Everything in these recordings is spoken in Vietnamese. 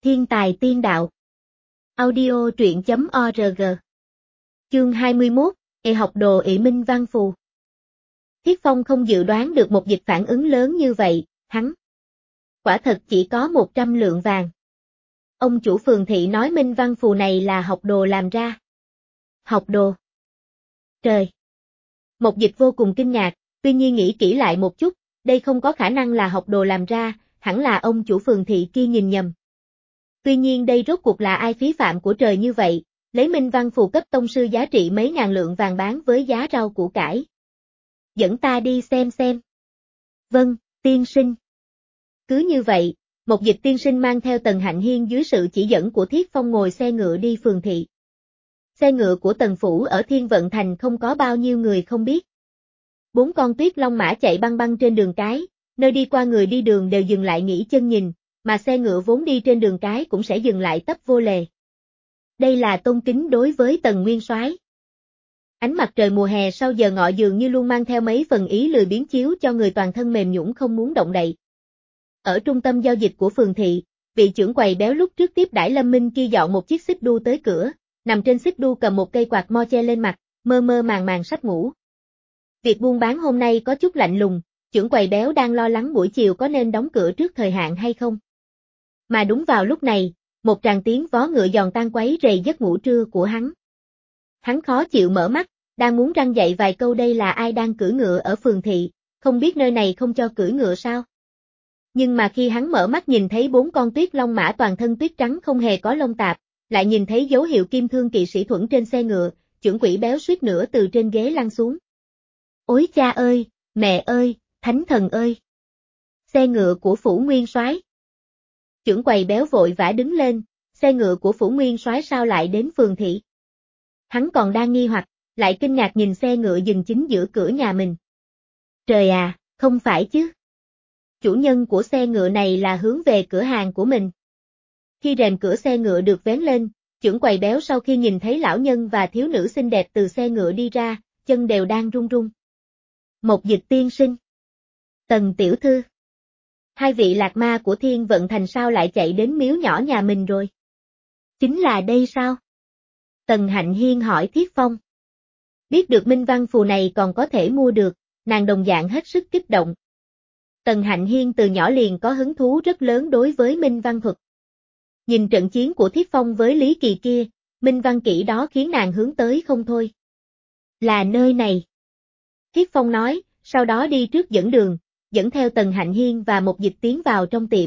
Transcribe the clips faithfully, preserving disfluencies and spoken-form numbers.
Thiên tài tiên đạo. Audio truyện chấm org. Chương hai mươi mốt, E học đồ ỷ minh văn phù. Thiết Phong không dự đoán được một dịch phản ứng lớn như vậy, hắn. Quả thật chỉ có một trăm lượng vàng. Ông chủ phường thị nói minh văn phù này là học đồ làm ra. Học đồ. Trời. Một dịch vô cùng kinh ngạc, tuy nhiên nghĩ kỹ lại một chút, đây không có khả năng là học đồ làm ra, hẳn là ông chủ phường thị kia nhìn nhầm. Tuy nhiên đây rốt cuộc là ai phí phạm của trời như vậy, lấy minh văn phù cấp tông sư giá trị mấy ngàn lượng vàng bán với giá rau củ cải. Dẫn ta đi xem xem. Vâng, tiên sinh. Cứ như vậy, một dịch tiên sinh mang theo Tần Hạnh Hiên dưới sự chỉ dẫn của Thiết Phong ngồi xe ngựa đi phường thị. Xe ngựa của Tần Phủ ở Thiên Vận Thành không có bao nhiêu người không biết. Bốn con tuyết long mã chạy băng băng trên đường cái, nơi đi qua người đi đường đều dừng lại nghỉ chân nhìn, mà xe ngựa vốn đi trên đường cái cũng sẽ dừng lại tấp vô lề. Đây là tôn kính đối với Tần Nguyên Soái. Ánh mặt trời mùa hè sau giờ ngọ dường như luôn mang theo mấy phần ý lười biếng chiếu cho người toàn thân mềm nhũn không muốn động đậy. Ở trung tâm giao dịch của phường thị, vị trưởng quầy béo lúc trước tiếp đãi Lâm Minh kia dọn một chiếc xích đu tới cửa, nằm trên xích đu cầm một cây quạt mo che lên mặt, mơ mơ màng màng sắp ngủ. Việc buôn bán hôm nay có chút lạnh lùng, trưởng quầy béo đang lo lắng buổi chiều có nên đóng cửa trước thời hạn hay không. Mà đúng vào lúc này, một tràng tiếng vó ngựa giòn tan quấy rầy giấc ngủ trưa của hắn. Hắn khó chịu mở mắt, đang muốn răng dạy vài câu đây là ai đang cưỡi ngựa ở phường thị, không biết nơi này không cho cưỡi ngựa sao. Nhưng mà khi hắn mở mắt nhìn thấy bốn con tuyết long mã toàn thân tuyết trắng không hề có lông tạp, lại nhìn thấy dấu hiệu kim thương kỵ sĩ thuẫn trên xe ngựa, trưởng quỷ béo suýt nữa từ trên ghế lăn xuống. Ôi cha ơi, mẹ ơi, thánh thần ơi! Xe ngựa của Phủ Nguyên Soái. Trưởng quầy béo vội vã đứng lên, xe ngựa của Phủ Nguyên Soái sao lại đến phường thị? Hắn còn đang nghi hoặc, lại kinh ngạc nhìn xe ngựa dừng chính giữa cửa nhà mình. Trời à, không phải chứ? Chủ nhân của xe ngựa này là hướng về cửa hàng của mình. Khi rèm cửa xe ngựa được vén lên, trưởng quầy béo sau khi nhìn thấy lão nhân và thiếu nữ xinh đẹp từ xe ngựa đi ra, chân đều đang run run. Một dịch tiên sinh. Tần tiểu thư. Hai vị lạc ma của Thiên Vận Thành sao lại chạy đến miếu nhỏ nhà mình rồi? Chính là đây sao? Tần Hạnh Hiên hỏi Thiết Phong. Biết được minh văn phù này còn có thể mua được, nàng đồng dạng hết sức kích động. Tần Hạnh Hiên từ nhỏ liền có hứng thú rất lớn đối với minh văn thuật. Nhìn trận chiến của Thiết Phong với Lý Kỳ kia, minh văn kỹ đó khiến nàng hướng tới không thôi. Là nơi này. Thiết Phong nói, sau đó đi trước dẫn đường, dẫn theo Tần Hạnh Hiên và một dịch tiến vào trong tiệm.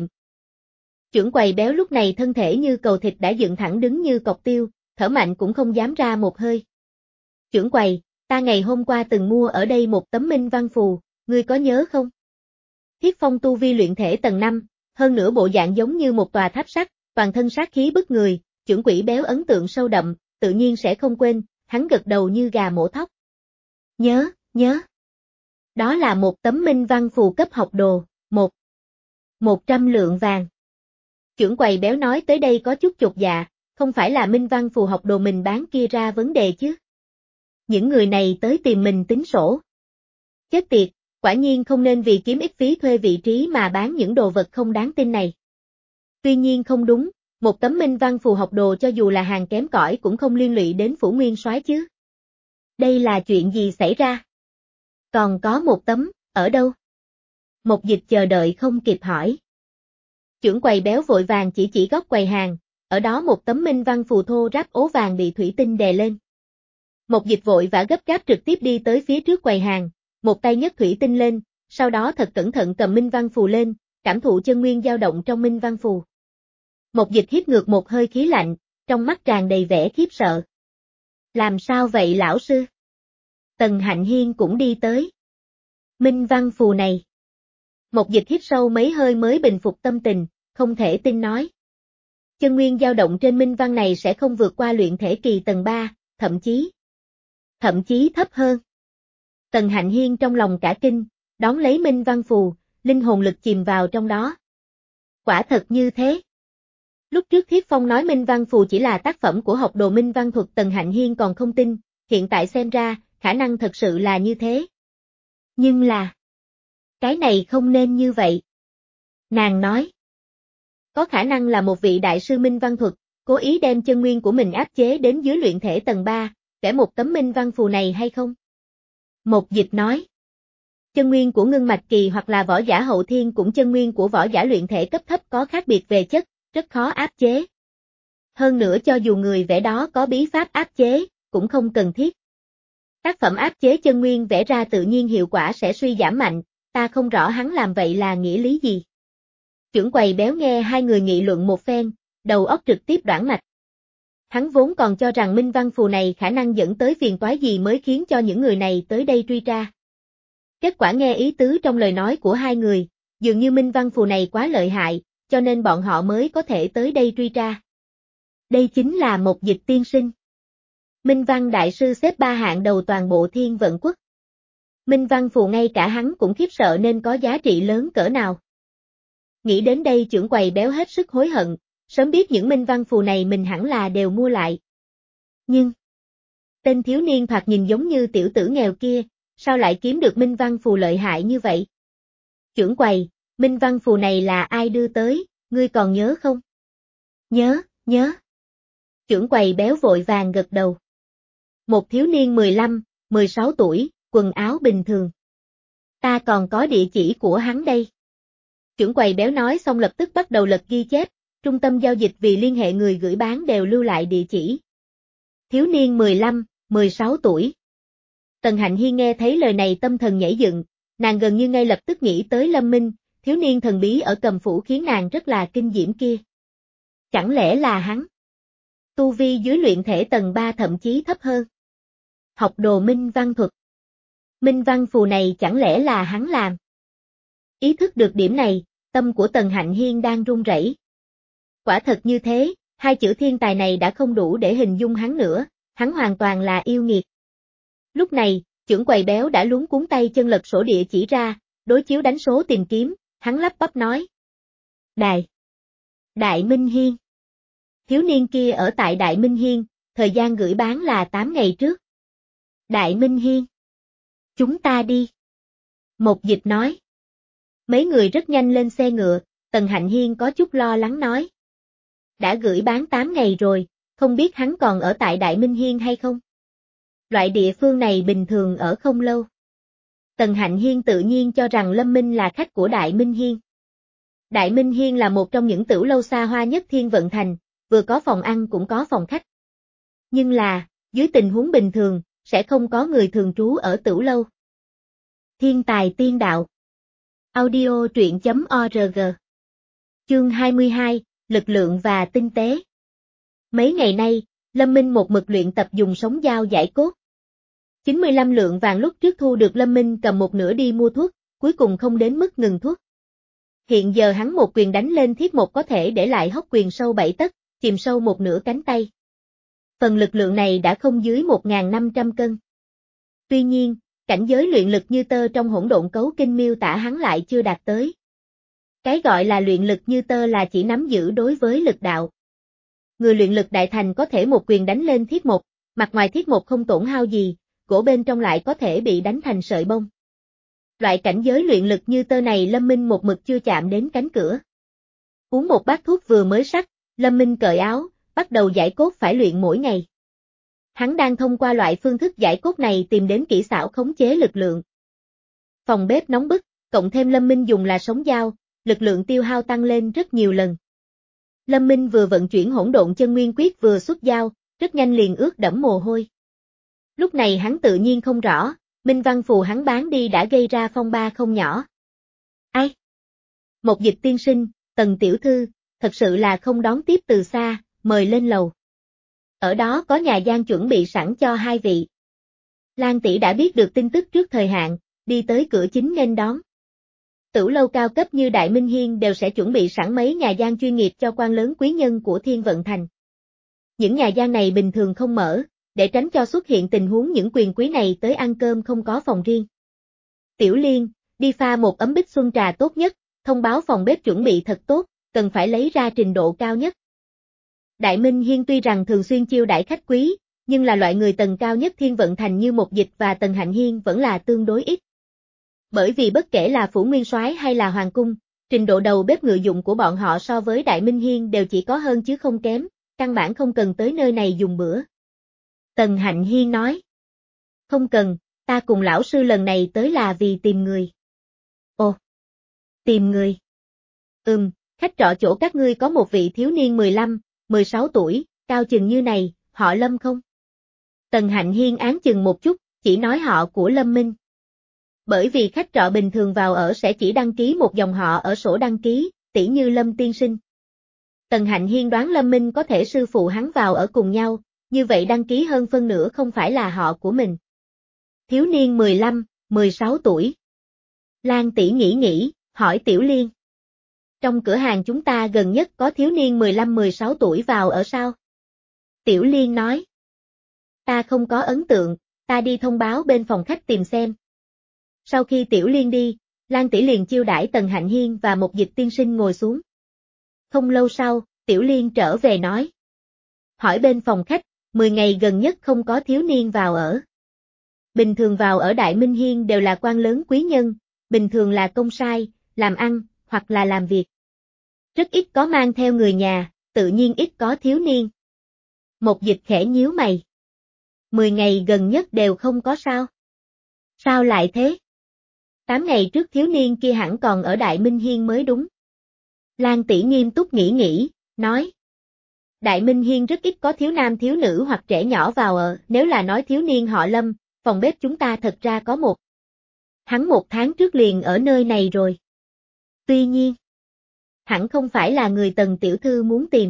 Trưởng quầy béo lúc này thân thể như cầu thịt đã dựng thẳng đứng như cọc tiêu, thở mạnh cũng không dám ra một hơi. Trưởng quầy, ta ngày hôm qua từng mua ở đây một tấm minh văn phù, ngươi có nhớ không? Thiết Phong tu vi luyện thể tầng năm, hơn nữa bộ dạng giống như một tòa tháp sắt, toàn thân sát khí bức người, trưởng quỷ béo ấn tượng sâu đậm, tự nhiên sẽ không quên, hắn gật đầu như gà mổ thóc. Nhớ, nhớ. Đó là một tấm minh văn phù cấp học đồ, một. Một trăm lượng vàng. Trưởng quầy béo nói tới đây có chút chột dạ, không phải là minh văn phù học đồ mình bán kia ra vấn đề chứ. Những người này tới tìm mình tính sổ. Chết tiệt, quả nhiên không nên vì kiếm ít phí thuê vị trí mà bán những đồ vật không đáng tin này. Tuy nhiên không đúng, một tấm minh văn phù học đồ cho dù là hàng kém cỏi cũng không liên lụy đến Phủ Nguyên Soái chứ. Đây là chuyện gì xảy ra? Còn có một tấm, ở đâu? Một dịch chờ đợi không kịp hỏi. Trưởng quầy béo vội vàng chỉ chỉ góc quầy hàng, ở đó một tấm minh văn phù thô ráp ố vàng bị thủy tinh đè lên. Một dịch vội vã gấp gáp trực tiếp đi tới phía trước quầy hàng, một tay nhấc thủy tinh lên, sau đó thật cẩn thận cầm minh văn phù lên, cảm thụ chân nguyên dao động trong minh văn phù. Một dịch hít ngược một hơi khí lạnh, trong mắt tràn đầy vẻ khiếp sợ. Làm sao vậy lão sư? Tần Hạnh Hiên cũng đi tới. Minh văn phù này. Một dịch hít sâu mấy hơi mới bình phục tâm tình, không thể tin nói. Chân nguyên dao động trên minh văn này sẽ không vượt qua luyện thể kỳ tầng ba, thậm chí. Thậm chí thấp hơn. Tần Hạnh Hiên trong lòng cả kinh, đón lấy minh văn phù, linh hồn lực chìm vào trong đó. Quả thật như thế. Lúc trước Thiết Phong nói minh văn phù chỉ là tác phẩm của học đồ minh văn thuật Tần Hạnh Hiên còn không tin, hiện tại xem ra, khả năng thật sự là như thế. Nhưng là, cái này không nên như vậy. Nàng nói. có khả năng là một vị đại sư minh văn thuật, cố ý đem chân nguyên của mình áp chế đến dưới luyện thể tầng ba, vẽ một tấm minh văn phù này hay không? Một dịch nói. Chân nguyên của ngưng mạch kỳ hoặc là võ giả hậu thiên cũng chân nguyên của võ giả luyện thể cấp thấp có khác biệt về chất, rất khó áp chế. Hơn nữa cho dù người vẽ đó có bí pháp áp chế, cũng không cần thiết. Tác phẩm áp chế chân nguyên vẽ ra tự nhiên hiệu quả sẽ suy giảm mạnh, ta không rõ hắn làm vậy là nghĩa lý gì. Trưởng quầy béo nghe hai người nghị luận một phen, đầu óc trực tiếp đoản mạch. Hắn vốn còn cho rằng minh văn phù này khả năng dẫn tới phiền toái gì mới khiến cho những người này tới đây truy tra. Kết quả nghe ý tứ trong lời nói của hai người, dường như minh văn phù này quá lợi hại, cho nên bọn họ mới có thể tới đây truy tra. Đây chính là một dịch tiên sinh. Minh văn đại sư xếp ba hạng đầu toàn bộ thiên vận quốc. Minh văn phù ngay cả hắn cũng khiếp sợ nên có giá trị lớn cỡ nào. Nghĩ đến đây trưởng quầy béo hết sức hối hận, sớm biết những minh văn phù này mình hẳn là đều mua lại. Nhưng, tên thiếu niên thoạt nhìn giống như tiểu tử nghèo kia, sao lại kiếm được minh văn phù lợi hại như vậy? Trưởng quầy, minh văn phù này là ai đưa tới, ngươi còn nhớ không? Nhớ, nhớ. Trưởng quầy béo vội vàng gật đầu. Một thiếu niên mười lăm, mười sáu tuổi, quần áo bình thường. Ta còn có địa chỉ của hắn đây. Trưởng quầy béo nói xong lập tức bắt đầu lật ghi chép, trung tâm giao dịch vì liên hệ người gửi bán đều lưu lại địa chỉ. Thiếu niên mười lăm, mười sáu tuổi. Tần Hạnh Hi nghe thấy lời này tâm thần nhảy dựng, nàng gần như ngay lập tức nghĩ tới Lâm Minh, thiếu niên thần bí ở Cầm Phủ khiến nàng rất là kinh diễm kia. Chẳng lẽ là hắn? Tu vi dưới luyện thể tầng ba thậm chí thấp hơn. Học đồ minh văn thuật. Minh văn phù này chẳng lẽ là hắn làm? Ý thức được điểm này, tâm của Tần Hạnh Hiên đang run rẩy. Quả thật như thế, hai chữ thiên tài này đã không đủ để hình dung hắn nữa, hắn hoàn toàn là yêu nghiệt. Lúc này, trưởng quầy béo đã luống cuống tay chân lật sổ địa chỉ ra, đối chiếu đánh số tìm kiếm, hắn lắp bắp nói. Đại. Đại Minh Hiên. Thiếu niên kia ở tại Đại Minh Hiên, thời gian gửi bán là tám ngày trước. Đại Minh Hiên. Chúng ta đi. Một dịch nói. Mấy người rất nhanh lên xe ngựa, Tần Hạnh Hiên có chút lo lắng nói. Đã gửi bán tám ngày rồi, không biết hắn còn ở tại Đại Minh Hiên hay không? Loại địa phương này bình thường ở không lâu. Tần Hạnh Hiên tự nhiên cho rằng Lâm Minh là khách của Đại Minh Hiên. Đại Minh Hiên là một trong những tửu lâu xa hoa nhất Thiên Vận Thành, vừa có phòng ăn cũng có phòng khách. Nhưng là, dưới tình huống bình thường, sẽ không có người thường trú ở tửu lâu. Thiên tài tiên đạo. Audio truyện chấm org. Chương hai mươi hai, lực lượng và tinh tế. Mấy ngày nay, Lâm Minh một mực luyện tập dùng sống dao giải cốt. chín mươi lăm lượng vàng lúc trước thu được Lâm Minh cầm một nửa đi mua thuốc, cuối cùng không đến mức ngừng thuốc. Hiện giờ hắn một quyền đánh lên thiết một có thể để lại hốc quyền sâu bảy tấc, chìm sâu một nửa cánh tay. Phần lực lượng này đã không dưới một nghìn năm trăm cân. Tuy nhiên, cảnh giới luyện lực như tơ trong hỗn độn cấu kinh miêu tả hắn lại chưa đạt tới. Cái gọi là luyện lực như tơ là chỉ nắm giữ đối với lực đạo. Người luyện lực đại thành có thể một quyền đánh lên thiết một, mặt ngoài thiết một không tổn hao gì, gỗ bên trong lại có thể bị đánh thành sợi bông. Loại cảnh giới luyện lực như tơ này Lâm Minh một mực chưa chạm đến cánh cửa. Uống một bát thuốc vừa mới sắc, Lâm Minh cởi áo, bắt đầu giải cốt phải luyện mỗi ngày. Hắn đang thông qua loại phương thức giải cốt này tìm đến kỹ xảo khống chế lực lượng. Phòng bếp nóng bức, cộng thêm Lâm Minh dùng là sống dao, lực lượng tiêu hao tăng lên rất nhiều lần. Lâm Minh vừa vận chuyển hỗn độn chân nguyên quyết vừa xuất dao, rất nhanh liền ướt đẫm mồ hôi. Lúc này hắn tự nhiên không rõ, minh văn phù hắn bán đi đã gây ra phong ba không nhỏ. Ai? Một dịch tiên sinh, Tần tiểu thư, thật sự là không đón tiếp từ xa, mời lên lầu. Ở đó có nhà gian chuẩn bị sẵn cho hai vị. Lan tỷ đã biết được tin tức trước thời hạn, đi tới cửa chính nghênh đón. Tửu lâu cao cấp như Đại Minh Hiên đều sẽ chuẩn bị sẵn mấy nhà gian chuyên nghiệp cho quan lớn quý nhân của Thiên Vận Thành. Những nhà gian này bình thường không mở, để tránh cho xuất hiện tình huống những quyền quý này tới ăn cơm không có phòng riêng. Tiểu Liên, đi pha một ấm bích xuân trà tốt nhất, thông báo phòng bếp chuẩn bị thật tốt, cần phải lấy ra trình độ cao nhất. Đại Minh Hiên tuy rằng thường xuyên chiêu đãi khách quý, nhưng là loại người tầng cao nhất Thiên Vận Thành như Một Dịch và Tần Hạnh Hiên vẫn là tương đối ít. Bởi vì bất kể là phủ nguyên soái hay là hoàng cung, Trình độ đầu bếp ngự dụng của bọn họ so với Đại Minh Hiên đều chỉ có hơn chứ không kém, căn bản không cần tới nơi này dùng bữa. Tần Hạnh Hiên nói. Không cần, ta cùng lão sư lần này tới là vì tìm người. Ồ, tìm người. Ừm, khách trọ chỗ các ngươi có một vị thiếu niên mười lăm, mười sáu tuổi, cao chừng như này, họ Lâm không? Tần Hạnh Hiên áng chừng một chút, chỉ nói họ của Lâm Minh. Bởi vì khách trọ bình thường vào ở sẽ chỉ đăng ký một dòng họ ở sổ đăng ký, tỉ như Lâm tiên sinh. Tần Hạnh Hiên đoán Lâm Minh có thể sư phụ hắn vào ở cùng nhau, như vậy đăng ký hơn phân nửa không phải là họ của mình. Thiếu niên mười lăm, mười sáu tuổi. Lan tỷ nghĩ nghĩ, hỏi Tiểu Liên. Trong cửa hàng chúng ta gần nhất có thiếu niên mười lăm mười sáu tuổi vào ở sao? Tiểu Liên nói. Ta không có ấn tượng, ta đi thông báo bên phòng khách tìm xem. Sau khi Tiểu Liên đi, Lan tỷ liền chiêu đãi Tần Hạnh Hiên và một dịch tiên sinh ngồi xuống. Không lâu sau, Tiểu Liên trở về nói. Hỏi bên phòng khách, mười ngày gần nhất không có thiếu niên vào ở. Bình thường vào ở Đại Minh Hiên đều là quan lớn quý nhân, bình thường là công sai, làm ăn, hoặc là làm việc. Rất ít có mang theo người nhà, tự nhiên ít có thiếu niên. Một dịch khẽ nhíu mày. Mười ngày gần nhất đều không có sao. Sao lại thế? Tám ngày trước thiếu niên kia hẳn còn ở Đại Minh Hiên mới đúng. Lan tỷ nghiêm túc nghĩ nghĩ, nói. Đại Minh Hiên rất ít có thiếu nam thiếu nữ hoặc trẻ nhỏ vào ở, nếu là nói thiếu niên họ Lâm, phòng bếp chúng ta thật ra có một. Hắn một tháng trước liền ở nơi này rồi. Tuy nhiên, hẳn không phải là người Tần tiểu thư muốn tìm.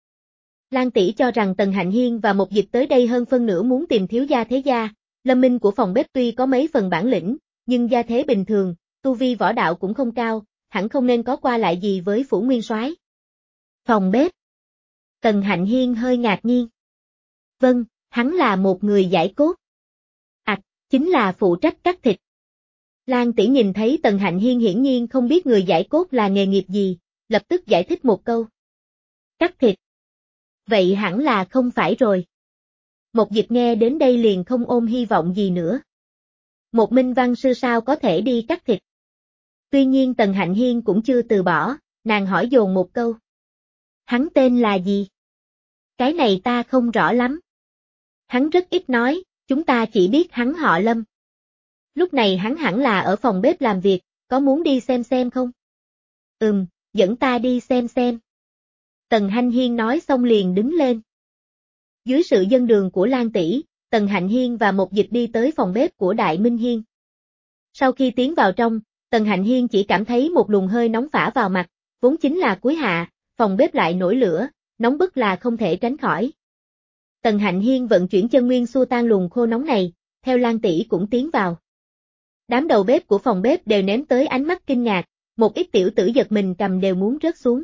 Lan tỷ cho rằng Tần Hạnh Hiên và một dịch tới đây hơn phân nửa muốn tìm thiếu gia thế gia, Lâm Minh của phòng bếp tuy có mấy phần bản lĩnh, nhưng gia thế bình thường, tu vi võ đạo cũng không cao, hẳn không nên có qua lại gì với phủ nguyên soái. Phòng bếp. Tần Hạnh Hiên hơi ngạc nhiên. Vâng, hắn là một người giải cốt. Ảch, chính là phụ trách cắt thịt. Lan tỷ nhìn thấy Tần Hạnh Hiên hiển nhiên không biết người giải cốt là nghề nghiệp gì, lập tức giải thích một câu. Cắt thịt. Vậy hẳn là không phải rồi. Một dịch nghe đến đây liền không ôm hy vọng gì nữa. Một minh văn sư sao có thể đi cắt thịt. Tuy nhiên Tần Hạnh Hiên cũng chưa từ bỏ, nàng hỏi dồn một câu. Hắn tên là gì? Cái này ta không rõ lắm. Hắn rất ít nói, chúng ta chỉ biết hắn họ Lâm. Lúc này hắn hẳn là ở phòng bếp làm việc, có muốn đi xem xem không? Ừm, dẫn ta đi xem xem. Tần Hạnh Hiên nói xong liền đứng lên. Dưới sự dẫn đường của Lan tỷ, Tần Hạnh Hiên và một dịch đi tới phòng bếp của Đại Minh Hiên. Sau khi tiến vào trong, Tần Hạnh Hiên chỉ cảm thấy một luồng hơi nóng phả vào mặt, vốn chính là cuối hạ, phòng bếp lại nổi lửa, nóng bức là không thể tránh khỏi. Tần Hạnh Hiên vận chuyển chân nguyên xua tan luồng khô nóng này, theo Lan tỷ cũng tiến vào. Đám đầu bếp của phòng bếp đều ném tới ánh mắt kinh ngạc, một ít tiểu tử giật mình cầm đều muốn rớt xuống.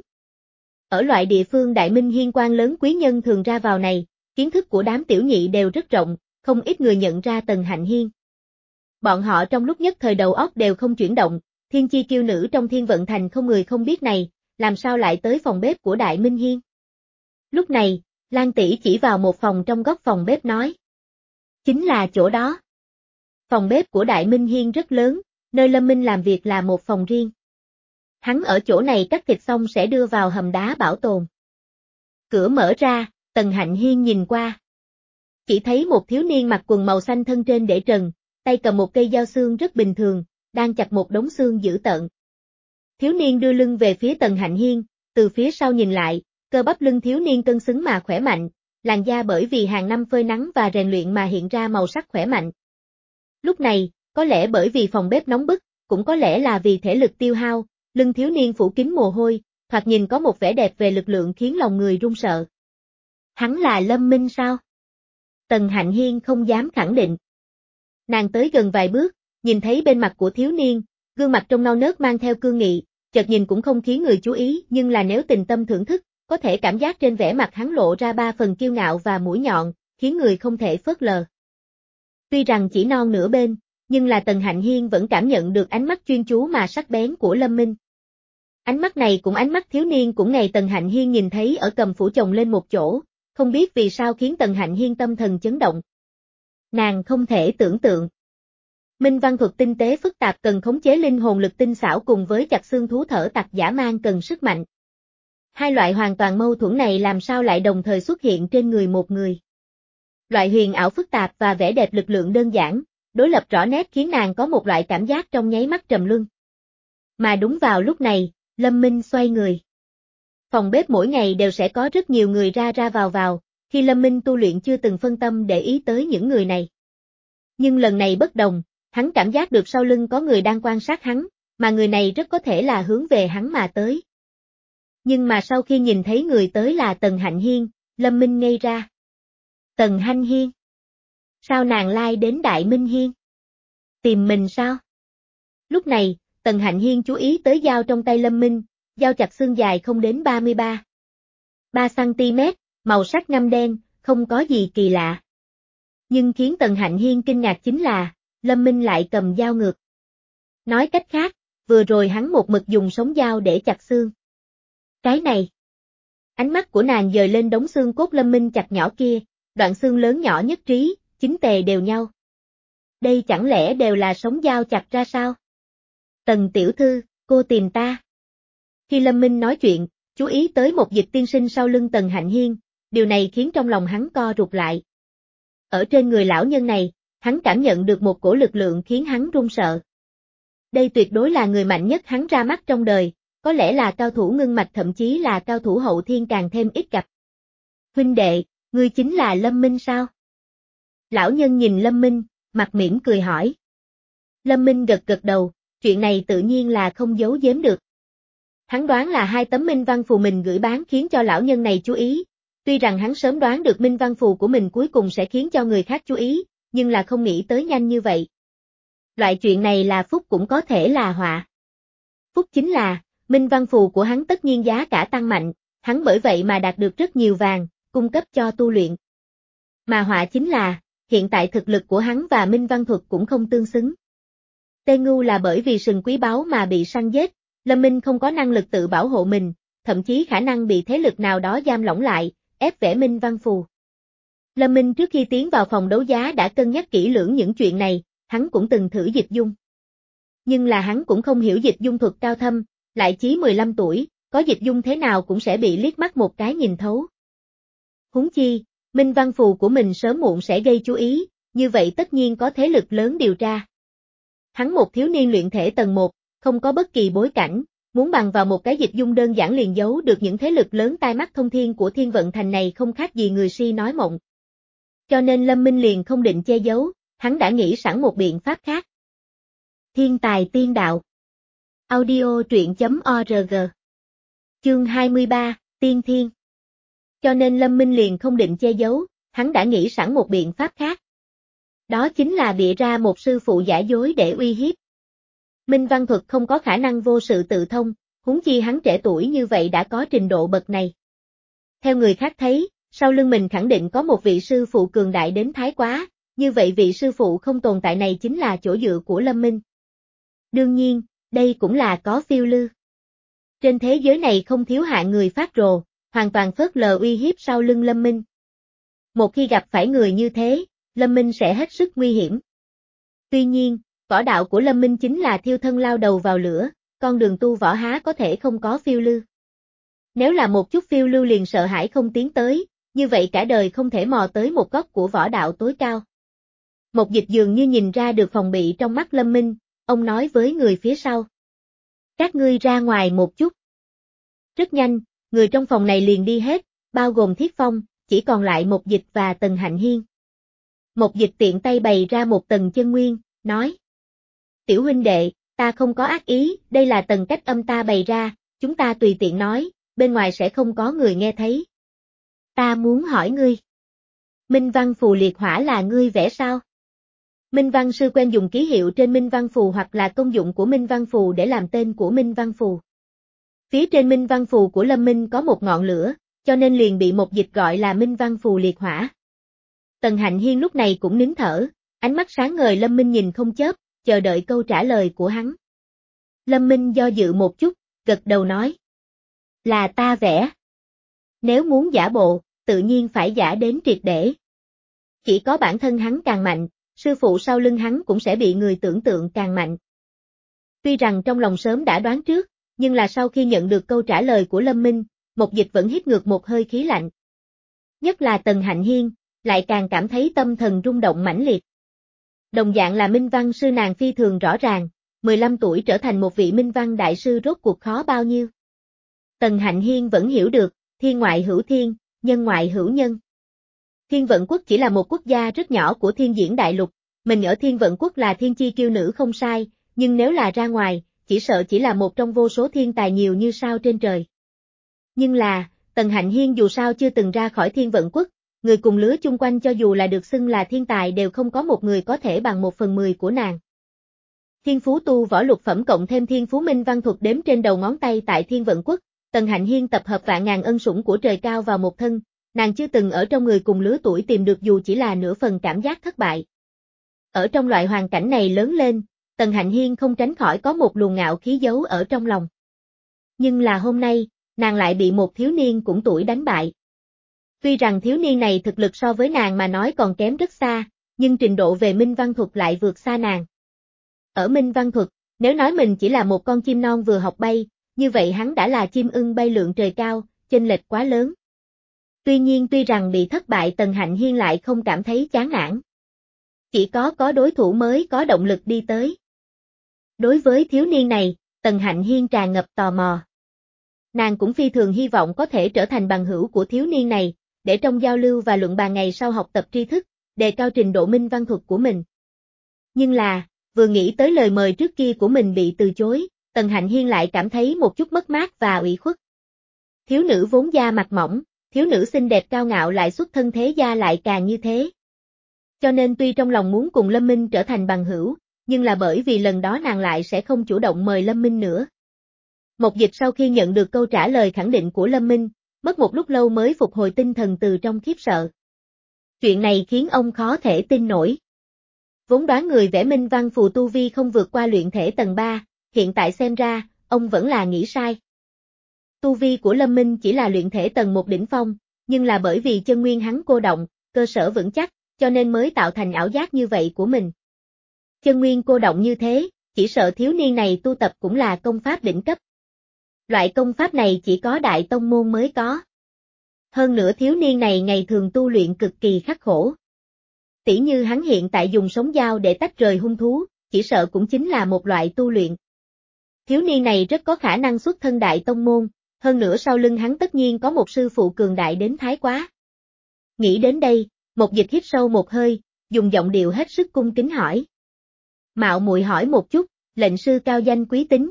Ở loại địa phương Đại Minh Hiên quan lớn quý nhân thường ra vào này, kiến thức của đám tiểu nhị đều rất rộng, không ít người nhận ra Tần Hạnh Hiên. Bọn họ trong lúc nhất thời đầu óc đều không chuyển động, thiên chi kiêu nữ trong Thiên Vận Thành không người không biết này, làm sao lại tới phòng bếp của Đại Minh Hiên. Lúc này, Lan tỷ chỉ vào một phòng trong góc phòng bếp nói. Chính là chỗ đó. Phòng bếp của Đại Minh Hiên rất lớn, nơi Lâm Minh làm việc là một phòng riêng. Hắn ở chỗ này cắt thịt xong sẽ đưa vào hầm đá bảo tồn. Cửa mở ra, Tần Hạnh Hiên nhìn qua. Chỉ thấy một thiếu niên mặc quần màu xanh thân trên để trần, tay cầm một cây dao xương rất bình thường, đang chặt một đống xương dữ tợn. Thiếu niên đưa lưng về phía Tần Hạnh Hiên, từ phía sau nhìn lại, cơ bắp lưng thiếu niên cân xứng mà khỏe mạnh, làn da bởi vì hàng năm phơi nắng và rèn luyện mà hiện ra màu sắc khỏe mạnh. Lúc này, có lẽ bởi vì phòng bếp nóng bức, cũng có lẽ là vì thể lực tiêu hao, lưng thiếu niên phủ kín mồ hôi, thoạt nhìn có một vẻ đẹp về lực lượng khiến lòng người run sợ. Hắn là Lâm Minh sao? Tần Hạnh Hiên không dám khẳng định. Nàng tới gần vài bước, nhìn thấy bên mặt của thiếu niên, gương mặt trong nau nớt mang theo cương nghị, chợt nhìn cũng không khiến người chú ý, nhưng là nếu tình tâm thưởng thức, có thể cảm giác trên vẻ mặt hắn lộ ra ba phần kiêu ngạo và mũi nhọn, khiến người không thể phớt lờ. Tuy rằng chỉ non nửa bên, nhưng là Tần Hạnh Hiên vẫn cảm nhận được ánh mắt chuyên chú mà sắc bén của Lâm Minh. Ánh mắt này cũng ánh mắt thiếu niên cũng ngày Tần Hạnh Hiên nhìn thấy ở cầm phủ chồng lên một chỗ, không biết vì sao khiến Tần Hạnh Hiên tâm thần chấn động. Nàng không thể tưởng tượng. Minh văn thuật tinh tế phức tạp cần khống chế linh hồn lực tinh xảo cùng với chặt xương thú thở tặc dã man cần sức mạnh. Hai loại hoàn toàn mâu thuẫn này làm sao lại đồng thời xuất hiện trên người một người. Loại huyền ảo phức tạp và vẻ đẹp lực lượng đơn giản, đối lập rõ nét khiến nàng có một loại cảm giác trong nháy mắt trầm luân. Mà đúng vào lúc này, Lâm Minh xoay người. Phòng bếp mỗi ngày đều sẽ có rất nhiều người ra ra vào vào, khi Lâm Minh tu luyện chưa từng phân tâm để ý tới những người này. Nhưng lần này bất đồng, hắn cảm giác được sau lưng có người đang quan sát hắn, mà người này rất có thể là hướng về hắn mà tới. Nhưng mà sau khi nhìn thấy người tới là Tần Hạnh Hiên, Lâm Minh ngây ra. Tần Hạnh Hiên? Sao nàng lai đến Đại Minh Hiên? Tìm mình sao? Lúc này, Tần Hạnh Hiên chú ý tới dao trong tay Lâm Minh, dao chặt xương dài không đến ba mươi ba. ba xăng ti mét, màu sắc ngăm đen, không có gì kỳ lạ. Nhưng khiến Tần Hạnh Hiên kinh ngạc chính là, Lâm Minh lại cầm dao ngược. Nói cách khác, vừa rồi hắn một mực dùng sống dao để chặt xương. Cái này. Ánh mắt của nàng dời lên đống xương cốt Lâm Minh chặt nhỏ kia, đoạn xương lớn nhỏ nhất trí, chính tề đều nhau. Đây chẳng lẽ đều là sống dao chặt ra sao? Tần tiểu thư, cô tìm ta. Khi Lâm Minh nói chuyện, chú ý tới một dịch tiên sinh sau lưng Tần Hạnh Hiên, điều này khiến trong lòng hắn co rụt lại. Ở trên người lão nhân này, hắn cảm nhận được một cổ lực lượng khiến hắn run sợ. Đây tuyệt đối là người mạnh nhất hắn ra mắt trong đời, có lẽ là cao thủ ngưng mạch thậm chí là cao thủ hậu thiên càng thêm ít gặp. Huynh đệ, ngươi chính là Lâm Minh sao? Lão nhân nhìn Lâm Minh, mặt mỉm cười hỏi. Lâm Minh gật gật đầu, chuyện này tự nhiên là không giấu giếm được. Hắn đoán là hai tấm minh văn phù mình gửi bán khiến cho lão nhân này chú ý, tuy rằng hắn sớm đoán được minh văn phù của mình cuối cùng sẽ khiến cho người khác chú ý, nhưng là không nghĩ tới nhanh như vậy. Loại chuyện này là phúc cũng có thể là họa. Phúc chính là, minh văn phù của hắn tất nhiên giá cả tăng mạnh, hắn bởi vậy mà đạt được rất nhiều vàng, cung cấp cho tu luyện. Mà họa chính là, hiện tại thực lực của hắn và minh văn thuật cũng không tương xứng. Tê Ngưu là bởi vì sừng quý báu mà bị săn giết, Lâm Minh không có năng lực tự bảo hộ mình, thậm chí khả năng bị thế lực nào đó giam lỏng lại, ép vẽ minh văn phù. Lâm Minh trước khi tiến vào phòng đấu giá đã cân nhắc kỹ lưỡng những chuyện này, hắn cũng từng thử dịch dung. Nhưng là hắn cũng không hiểu dịch dung thuật cao thâm, lại chí mười lăm tuổi, có dịch dung thế nào cũng sẽ bị liếc mắt một cái nhìn thấu. Huống chi, minh văn phù của mình sớm muộn sẽ gây chú ý, như vậy tất nhiên có thế lực lớn điều tra. Hắn một thiếu niên luyện thể tầng một, không có bất kỳ bối cảnh, muốn bằng vào một cái dịch dung đơn giản liền giấu được những thế lực lớn tai mắt thông thiên của Thiên Vận Thành này không khác gì người si nói mộng. Cho nên Lâm Minh liền không định che giấu, hắn đã nghĩ sẵn một biện pháp khác. Thiên tài tiên đạo. Audio truyện chấm org. Chương hai mươi ba, Tiên Thiên. Cho nên Lâm Minh liền không định che giấu, hắn đã nghĩ sẵn một biện pháp khác. Đó chính là bịa ra một sư phụ giả dối để uy hiếp. Minh văn thuật không có khả năng vô sự tự thông, huống chi hắn trẻ tuổi như vậy đã có trình độ bậc này. Theo người khác thấy, sau lưng mình khẳng định có một vị sư phụ cường đại đến thái quá, như vậy vị sư phụ không tồn tại này chính là chỗ dựa của Lâm Minh. Đương nhiên, đây cũng là có phiêu lưu. Trên thế giới này không thiếu hạng người phát rồ, hoàn toàn phớt lờ uy hiếp sau lưng Lâm Minh. Một khi gặp phải người như thế, Lâm Minh sẽ hết sức nguy hiểm. Tuy nhiên, võ đạo của Lâm Minh chính là thiêu thân lao đầu vào lửa, con đường tu võ há có thể không có phiêu lưu. Nếu là một chút phiêu lưu liền sợ hãi không tiến tới, như vậy cả đời không thể mò tới một góc của võ đạo tối cao. Một dịch dường như nhìn ra được phòng bị trong mắt Lâm Minh, ông nói với người phía sau. Các ngươi ra ngoài một chút. Rất nhanh, người trong phòng này liền đi hết, bao gồm Thiết Phong, chỉ còn lại một dịch và Tần Hạnh Hiên. Một dịch tiện tay bày ra một tầng chân nguyên, nói. Tiểu huynh đệ, ta không có ác ý, đây là tầng cách âm ta bày ra, chúng ta tùy tiện nói, bên ngoài sẽ không có người nghe thấy. Ta muốn hỏi ngươi. Minh văn phù liệt hỏa là ngươi vẽ sao? Minh văn sư quen dùng ký hiệu trên minh văn phù hoặc là công dụng của minh văn phù để làm tên của minh văn phù. Phía trên minh văn phù của Lâm Minh có một ngọn lửa, cho nên liền bị một dịch gọi là minh văn phù liệt hỏa. Tần Hạnh Hiên lúc này cũng nín thở, ánh mắt sáng ngời Lâm Minh nhìn không chớp, chờ đợi câu trả lời của hắn. Lâm Minh do dự một chút, gật đầu nói. Là ta vẽ. Nếu muốn giả bộ, tự nhiên phải giả đến triệt để. Chỉ có bản thân hắn càng mạnh, sư phụ sau lưng hắn cũng sẽ bị người tưởng tượng càng mạnh. Tuy rằng trong lòng sớm đã đoán trước, nhưng là sau khi nhận được câu trả lời của Lâm Minh, Mộc Dịch vẫn hít ngược một hơi khí lạnh. Nhất là Tần Hạnh Hiên, lại càng cảm thấy tâm thần rung động mãnh liệt. Đồng dạng là minh văn sư, nàng phi thường rõ ràng, mười lăm tuổi trở thành một vị minh văn đại sư rốt cuộc khó bao nhiêu. Tần Hạnh Hiên vẫn hiểu được, thiên ngoại hữu thiên, nhân ngoại hữu nhân. Thiên Vận Quốc chỉ là một quốc gia rất nhỏ của Thiên Diễn Đại Lục, mình ở Thiên Vận Quốc là thiên chi kiêu nữ không sai, nhưng nếu là ra ngoài, chỉ sợ chỉ là một trong vô số thiên tài nhiều như sao trên trời. Nhưng là, Tần Hạnh Hiên dù sao chưa từng ra khỏi Thiên Vận Quốc, người cùng lứa chung quanh cho dù là được xưng là thiên tài đều không có một người có thể bằng một phần mười của nàng. Thiên phú tu võ lục phẩm cộng thêm thiên phú minh văn thuật đếm trên đầu ngón tay tại Thiên Vận Quốc, Tần Hạnh Hiên tập hợp vạn ngàn ân sủng của trời cao vào một thân, nàng chưa từng ở trong người cùng lứa tuổi tìm được dù chỉ là nửa phần cảm giác thất bại. Ở trong loại hoàn cảnh này lớn lên, Tần Hạnh Hiên không tránh khỏi có một luồng ngạo khí giấu ở trong lòng. Nhưng là hôm nay, nàng lại bị một thiếu niên cũng tuổi đánh bại. Tuy rằng thiếu niên này thực lực so với nàng mà nói còn kém rất xa, nhưng trình độ về minh văn thuật lại vượt xa nàng. Ở minh văn thuật, nếu nói mình chỉ là một con chim non vừa học bay, như vậy hắn đã là chim ưng bay lượn trời cao, chênh lệch quá lớn. Tuy nhiên tuy rằng bị thất bại, Tần Hạnh Hiên lại không cảm thấy chán nản. Chỉ có có đối thủ mới có động lực đi tới. Đối với thiếu niên này, Tần Hạnh Hiên tràn ngập tò mò. Nàng cũng phi thường hy vọng có thể trở thành bằng hữu của thiếu niên này, để trong giao lưu và luận bàn ngày sau học tập tri thức, đề cao trình độ minh văn thuật của mình. Nhưng là, vừa nghĩ tới lời mời trước kia của mình bị từ chối, Tần Hạnh Hiên lại cảm thấy một chút mất mát và ủy khuất. Thiếu nữ vốn da mặt mỏng, thiếu nữ xinh đẹp cao ngạo lại xuất thân thế gia lại càng như thế. Cho nên tuy trong lòng muốn cùng Lâm Minh trở thành bằng hữu, nhưng là bởi vì lần đó nàng lại sẽ không chủ động mời Lâm Minh nữa. Mộc Dịch sau khi nhận được câu trả lời khẳng định của Lâm Minh, mất một lúc lâu mới phục hồi tinh thần từ trong khiếp sợ. Chuyện này khiến ông khó thể tin nổi. Vốn đoán người vẽ minh văn phù tu vi không vượt qua luyện thể tầng ba, hiện tại xem ra, ông vẫn là nghĩ sai. Tu vi của Lâm Minh chỉ là luyện thể tầng một đỉnh phong, nhưng là bởi vì chân nguyên hắn cô động, cơ sở vững chắc, cho nên mới tạo thành ảo giác như vậy của mình. Chân nguyên cô động như thế, chỉ sợ thiếu niên này tu tập cũng là công pháp đỉnh cấp. Loại công pháp này chỉ có đại tông môn mới có. Hơn nữa thiếu niên này ngày thường tu luyện cực kỳ khắc khổ. Tỉ như hắn hiện tại dùng sống dao để tách rời hung thú, chỉ sợ cũng chính là một loại tu luyện. Thiếu niên này rất có khả năng xuất thân đại tông môn, hơn nữa sau lưng hắn tất nhiên có một sư phụ cường đại đến thái quá. Nghĩ đến đây, Mộc Dịch hít sâu một hơi, dùng giọng điệu hết sức cung kính hỏi. Mạo muội hỏi một chút, lệnh sư cao danh quý tính.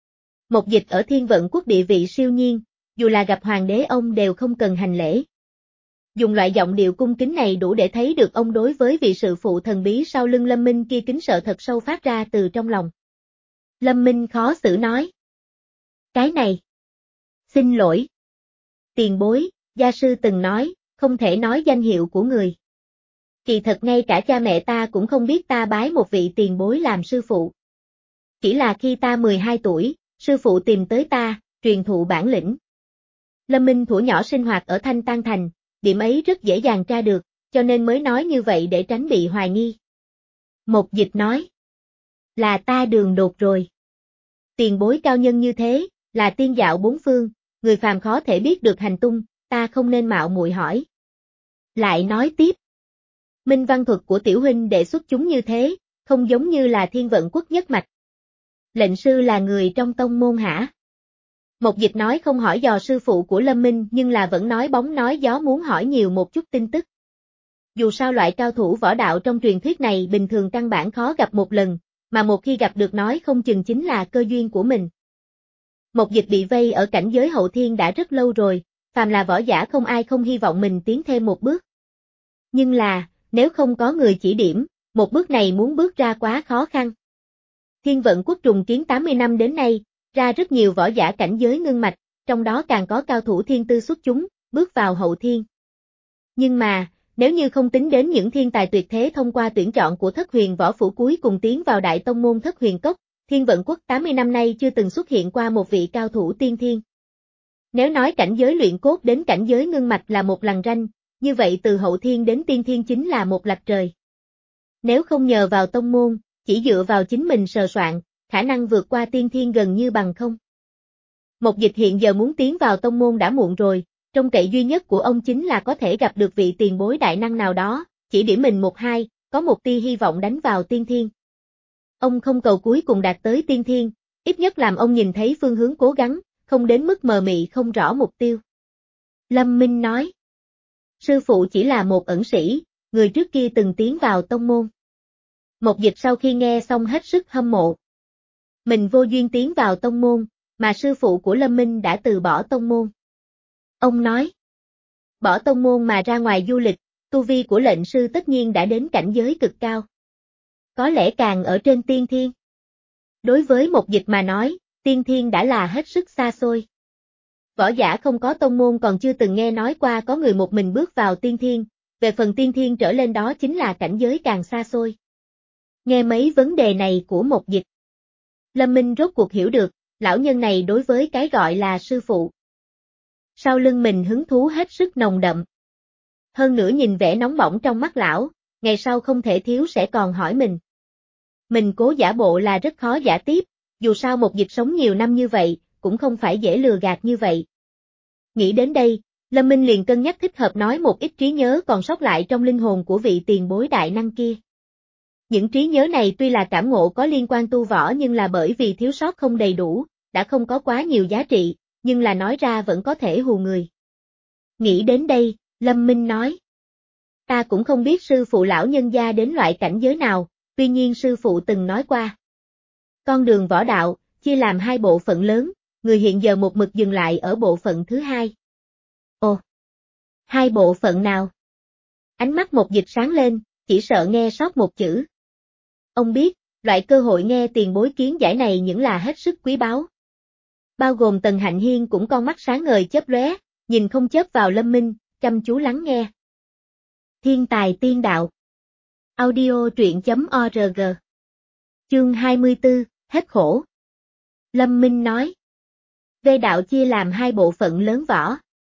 Mộc Dịch ở Thiên Vận Quốc địa vị siêu nhiên, dù là gặp hoàng đế ông đều không cần hành lễ. Dùng loại giọng điệu cung kính này đủ để thấy được ông đối với vị sư phụ thần bí sau lưng Lâm Minh kia kính sợ thật sâu phát ra từ trong lòng. Lâm Minh khó xử nói. Cái này. Xin lỗi. Tiền bối, gia sư từng nói, không thể nói danh hiệu của người. Kỳ thật ngay cả cha mẹ ta cũng không biết ta bái một vị tiền bối làm sư phụ. Chỉ là khi ta mười hai tuổi, sư phụ tìm tới ta, truyền thụ bản lĩnh. Lâm Minh thuở nhỏ sinh hoạt ở Thanh Tan Thành, điểm ấy rất dễ dàng tra được, cho nên mới nói như vậy để tránh bị hoài nghi. Mộc Dịch nói. Là ta đường đột rồi. Tiền bối cao nhân như thế, là tiên dạo bốn phương, người phàm khó thể biết được hành tung, ta không nên mạo muội hỏi. Lại nói tiếp. Minh văn thuật của tiểu huynh đệ xuất chúng như thế, không giống như là Thiên Vận Quốc nhất mạch. Lệnh sư là người trong tông môn hả? Mộc Dịch nói không hỏi dò sư phụ của Lâm Minh nhưng là vẫn nói bóng nói gió muốn hỏi nhiều một chút tin tức. Dù sao loại cao thủ võ đạo trong truyền thuyết này bình thường căn bản khó gặp một lần, mà một khi gặp được nói không chừng chính là cơ duyên của mình. Mộc Dịch bị vây ở cảnh giới hậu thiên đã rất lâu rồi, phàm là võ giả không ai không hy vọng mình tiến thêm một bước. Nhưng là, nếu không có người chỉ điểm, một bước này muốn bước ra quá khó khăn. Thiên Vận Quốc trùng kiến tám mươi năm đến nay, ra rất nhiều võ giả cảnh giới ngưng mạch, trong đó càng có cao thủ thiên tư xuất chúng, bước vào hậu thiên. Nhưng mà, nếu như không tính đến những thiên tài tuyệt thế thông qua tuyển chọn của Thất Huyền Võ Phủ cuối cùng tiến vào đại tông môn Thất Huyền Cốc, Thiên Vận Quốc tám mươi năm nay chưa từng xuất hiện qua một vị cao thủ tiên thiên. Nếu nói cảnh giới luyện cốt đến cảnh giới ngưng mạch là một lằn ranh, như vậy từ hậu thiên đến tiên thiên chính là một lạch trời. Nếu không nhờ vào tông môn, chỉ dựa vào chính mình sờ soạn, khả năng vượt qua tiên thiên gần như bằng không. Một Dịch hiện giờ muốn tiến vào tông môn đã muộn rồi, trông cậy duy nhất của ông chính là có thể gặp được vị tiền bối đại năng nào đó, chỉ điểm mình một hai, có một tia hy vọng đánh vào tiên thiên. Ông không cầu cuối cùng đạt tới tiên thiên, ít nhất làm ông nhìn thấy phương hướng cố gắng, không đến mức mờ mị không rõ mục tiêu. Lâm Minh nói, sư phụ chỉ là một ẩn sĩ, người trước kia từng tiến vào tông môn. Một Dịch sau khi nghe xong hết sức hâm mộ. Mình vô duyên tiến vào tông môn, mà sư phụ của Lâm Minh đã từ bỏ tông môn. Ông nói, bỏ tông môn mà ra ngoài du lịch, tu vi của lệnh sư tất nhiên đã đến cảnh giới cực cao. Có lẽ càng ở trên tiên thiên. Đối với một Dịch mà nói, tiên thiên đã là hết sức xa xôi. Võ giả không có tông môn còn chưa từng nghe nói qua có người một mình bước vào tiên thiên, về phần tiên thiên trở lên đó chính là cảnh giới càng xa xôi. Nghe mấy vấn đề này của một Dịch, Lâm Minh rốt cuộc hiểu được, lão nhân này đối với cái gọi là sư phụ. Sau lưng mình hứng thú hết sức nồng đậm. Hơn nữa nhìn vẻ nóng bỏng trong mắt lão, ngày sau không thể thiếu sẽ còn hỏi mình. Mình cố giả bộ là rất khó giả tiếp, dù sao một Dịch sống nhiều năm như vậy, cũng không phải dễ lừa gạt như vậy. Nghĩ đến đây, Lâm Minh liền cân nhắc thích hợp nói một ít trí nhớ còn sót lại trong linh hồn của vị tiền bối đại năng kia. Những trí nhớ này tuy là cảm ngộ có liên quan tu võ nhưng là bởi vì thiếu sót không đầy đủ, đã không có quá nhiều giá trị, nhưng là nói ra vẫn có thể hù người. Nghĩ đến đây, Lâm Minh nói, ta cũng không biết sư phụ lão nhân gia đến loại cảnh giới nào, tuy nhiên sư phụ từng nói qua. Con đường võ đạo, chia làm hai bộ phận lớn, người hiện giờ một mực dừng lại ở bộ phận thứ hai. Ồ, hai bộ phận nào? Ánh mắt một Dịch sáng lên, chỉ sợ nghe sót một chữ. Ông biết, loại cơ hội nghe tiền bối kiến giải này những là hết sức quý báu. Bao gồm Tần Hạnh Hiên cũng con mắt sáng ngời chớp lóe, nhìn không chớp vào Lâm Minh, chăm chú lắng nghe. Thiên tài tiên đạo. Audio truyện chấm org. Chương hai mươi tư, hết khổ. Lâm Minh nói. Về đạo chia làm hai bộ phận lớn võ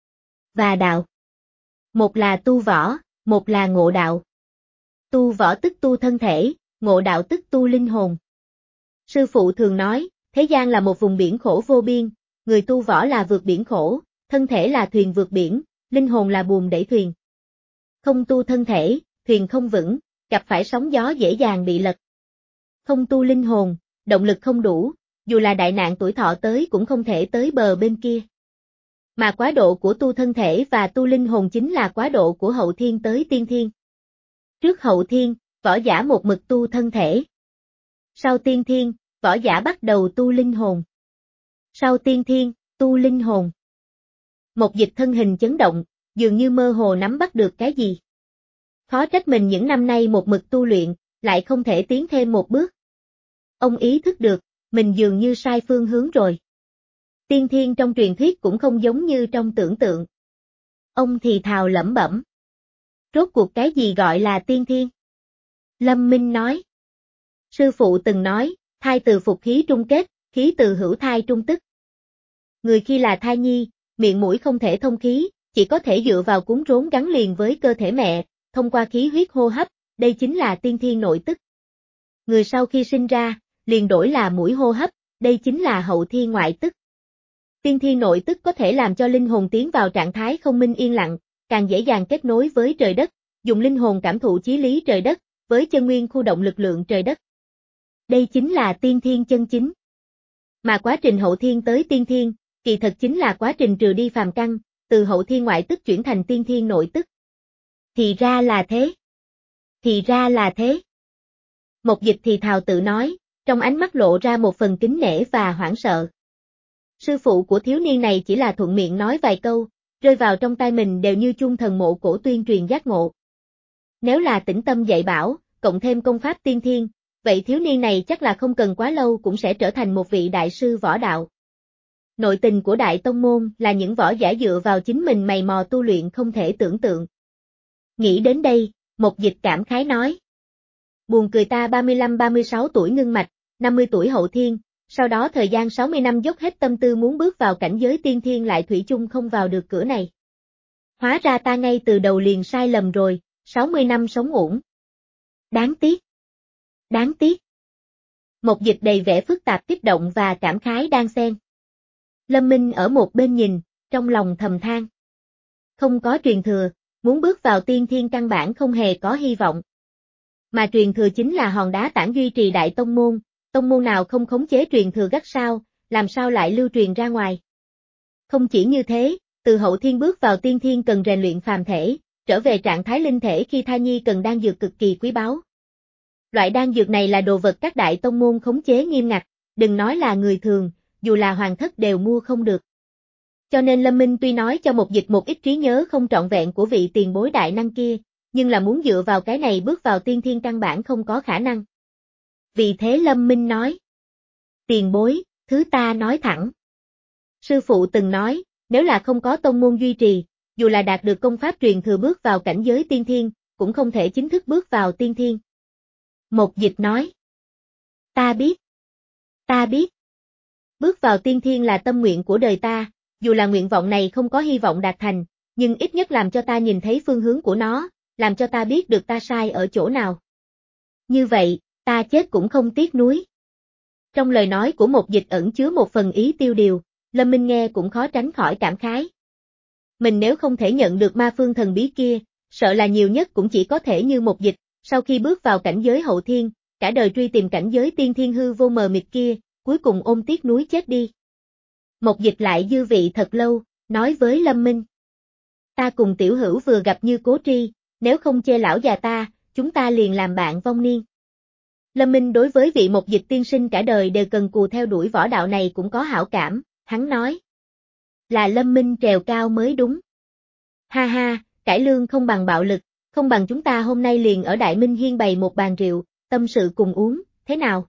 và đạo. Một là tu võ, một là ngộ đạo. Tu võ tức tu thân thể, ngộ đạo tức tu linh hồn. Sư phụ thường nói, thế gian là một vùng biển khổ vô biên, người tu võ là vượt biển khổ, thân thể là thuyền vượt biển, linh hồn là buồm đẩy thuyền. Không tu thân thể, thuyền không vững, gặp phải sóng gió dễ dàng bị lật. Không tu linh hồn, động lực không đủ, dù là đại nạn tuổi thọ tới cũng không thể tới bờ bên kia. Mà quá độ của tu thân thể và tu linh hồn chính là quá độ của hậu thiên tới tiên thiên. Trước hậu thiên, võ giả một mực tu thân thể. Sau tiên thiên, võ giả bắt đầu tu linh hồn. Sau tiên thiên, tu linh hồn. Một Dịch thân hình chấn động, dường như mơ hồ nắm bắt được cái gì. Khó trách mình những năm nay một mực tu luyện, lại không thể tiến thêm một bước. Ông ý thức được, mình dường như sai phương hướng rồi. Tiên thiên trong truyền thuyết cũng không giống như trong tưởng tượng. Ông thì thào lẩm bẩm. Rốt cuộc cái gì gọi là tiên thiên? Lâm Minh nói. Sư phụ từng nói, thai từ phục khí trung kết, khí từ hữu thai trung tức. Người khi là thai nhi, miệng mũi không thể thông khí, chỉ có thể dựa vào cuốn rốn gắn liền với cơ thể mẹ, thông qua khí huyết hô hấp, đây chính là tiên thiên nội tức. Người sau khi sinh ra, liền đổi là mũi hô hấp, đây chính là hậu thiên ngoại tức. Tiên thiên nội tức có thể làm cho linh hồn tiến vào trạng thái không minh yên lặng, càng dễ dàng kết nối với trời đất, dùng linh hồn cảm thụ chí lý trời đất, với chân nguyên khu động lực lượng trời đất. Đây chính là tiên thiên chân chính. Mà quá trình hậu thiên tới tiên thiên, kỳ thật chính là quá trình trừ đi phàm căn, từ hậu thiên ngoại tức chuyển thành tiên thiên nội tức. Thì ra là thế. Thì ra là thế. Một Dịch thì thào tự nói, trong ánh mắt lộ ra một phần kính nể và hoảng sợ. Sư phụ của thiếu niên này chỉ là thuận miệng nói vài câu, rơi vào trong tai mình đều như chuông thần mộ cổ tuyên truyền giác ngộ. Nếu là tĩnh tâm dạy bảo, cộng thêm công pháp tiên thiên, vậy thiếu niên này chắc là không cần quá lâu cũng sẽ trở thành một vị đại sư võ đạo. Nội tình của Đại Tông Môn là những võ giả dựa vào chính mình mày mò tu luyện không thể tưởng tượng. Nghĩ đến đây, Một Dịch cảm khái nói. Buồn cười ta ba mươi lăm ba mươi sáu tuổi ngưng mạch, năm mươi tuổi hậu thiên, sau đó thời gian sáu mươi năm dốc hết tâm tư muốn bước vào cảnh giới tiên thiên lại thủy chung không vào được cửa này. Hóa ra ta ngay từ đầu liền sai lầm rồi, sáu mươi năm sống uổng. Đáng tiếc. Đáng tiếc. Một dịch đầy vẻ phức tạp kích động và cảm khái đan xen. Lâm Minh ở một bên nhìn, trong lòng thầm than. Không có truyền thừa, muốn bước vào tiên thiên căn bản không hề có hy vọng. Mà truyền thừa chính là hòn đá tảng duy trì đại tông môn, tông môn nào không khống chế truyền thừa gắt sao, làm sao lại lưu truyền ra ngoài. Không chỉ như thế, từ hậu thiên bước vào tiên thiên cần rèn luyện phàm thể, trở về trạng thái linh thể khi thai nhi cần đan dược cực kỳ quý báu. Loại đan dược này là đồ vật các đại tông môn khống chế nghiêm ngặt, đừng nói là người thường, dù là hoàng thất đều mua không được. Cho nên Lâm Minh tuy nói cho một dịch một ít trí nhớ không trọn vẹn của vị tiền bối đại năng kia, nhưng là muốn dựa vào cái này bước vào tiên thiên căn bản không có khả năng. Vì thế Lâm Minh nói. Tiền bối, thứ ta nói thẳng. Sư phụ từng nói, nếu là không có tông môn duy trì, dù là đạt được công pháp truyền thừa bước vào cảnh giới tiên thiên, cũng không thể chính thức bước vào tiên thiên. Một dịch nói. Ta biết. Ta biết. Bước vào tiên thiên là tâm nguyện của đời ta, dù là nguyện vọng này không có hy vọng đạt thành, nhưng ít nhất làm cho ta nhìn thấy phương hướng của nó, làm cho ta biết được ta sai ở chỗ nào. Như vậy, ta chết cũng không tiếc nuối. Trong lời nói của một dịch ẩn chứa một phần ý tiêu điều, Lâm Minh nghe cũng khó tránh khỏi cảm khái. Mình nếu không thể nhận được ma phương thần bí kia, sợ là nhiều nhất cũng chỉ có thể như một dịch, sau khi bước vào cảnh giới hậu thiên, cả đời truy tìm cảnh giới tiên thiên hư vô mờ mịt kia, cuối cùng ôm tiếc nuối chết đi. Một dịch lại dư vị thật lâu, nói với Lâm Minh. Ta cùng tiểu hữu vừa gặp như cố tri, nếu không chê lão già ta, chúng ta liền làm bạn vong niên. Lâm Minh đối với vị một dịch tiên sinh cả đời đều cần cù theo đuổi võ đạo này cũng có hảo cảm, hắn nói. Là Lâm Minh trèo cao mới đúng. Ha ha, cải lương không bằng bạo lực, không bằng chúng ta hôm nay liền ở Đại Minh Hiên bày một bàn rượu, tâm sự cùng uống, thế nào?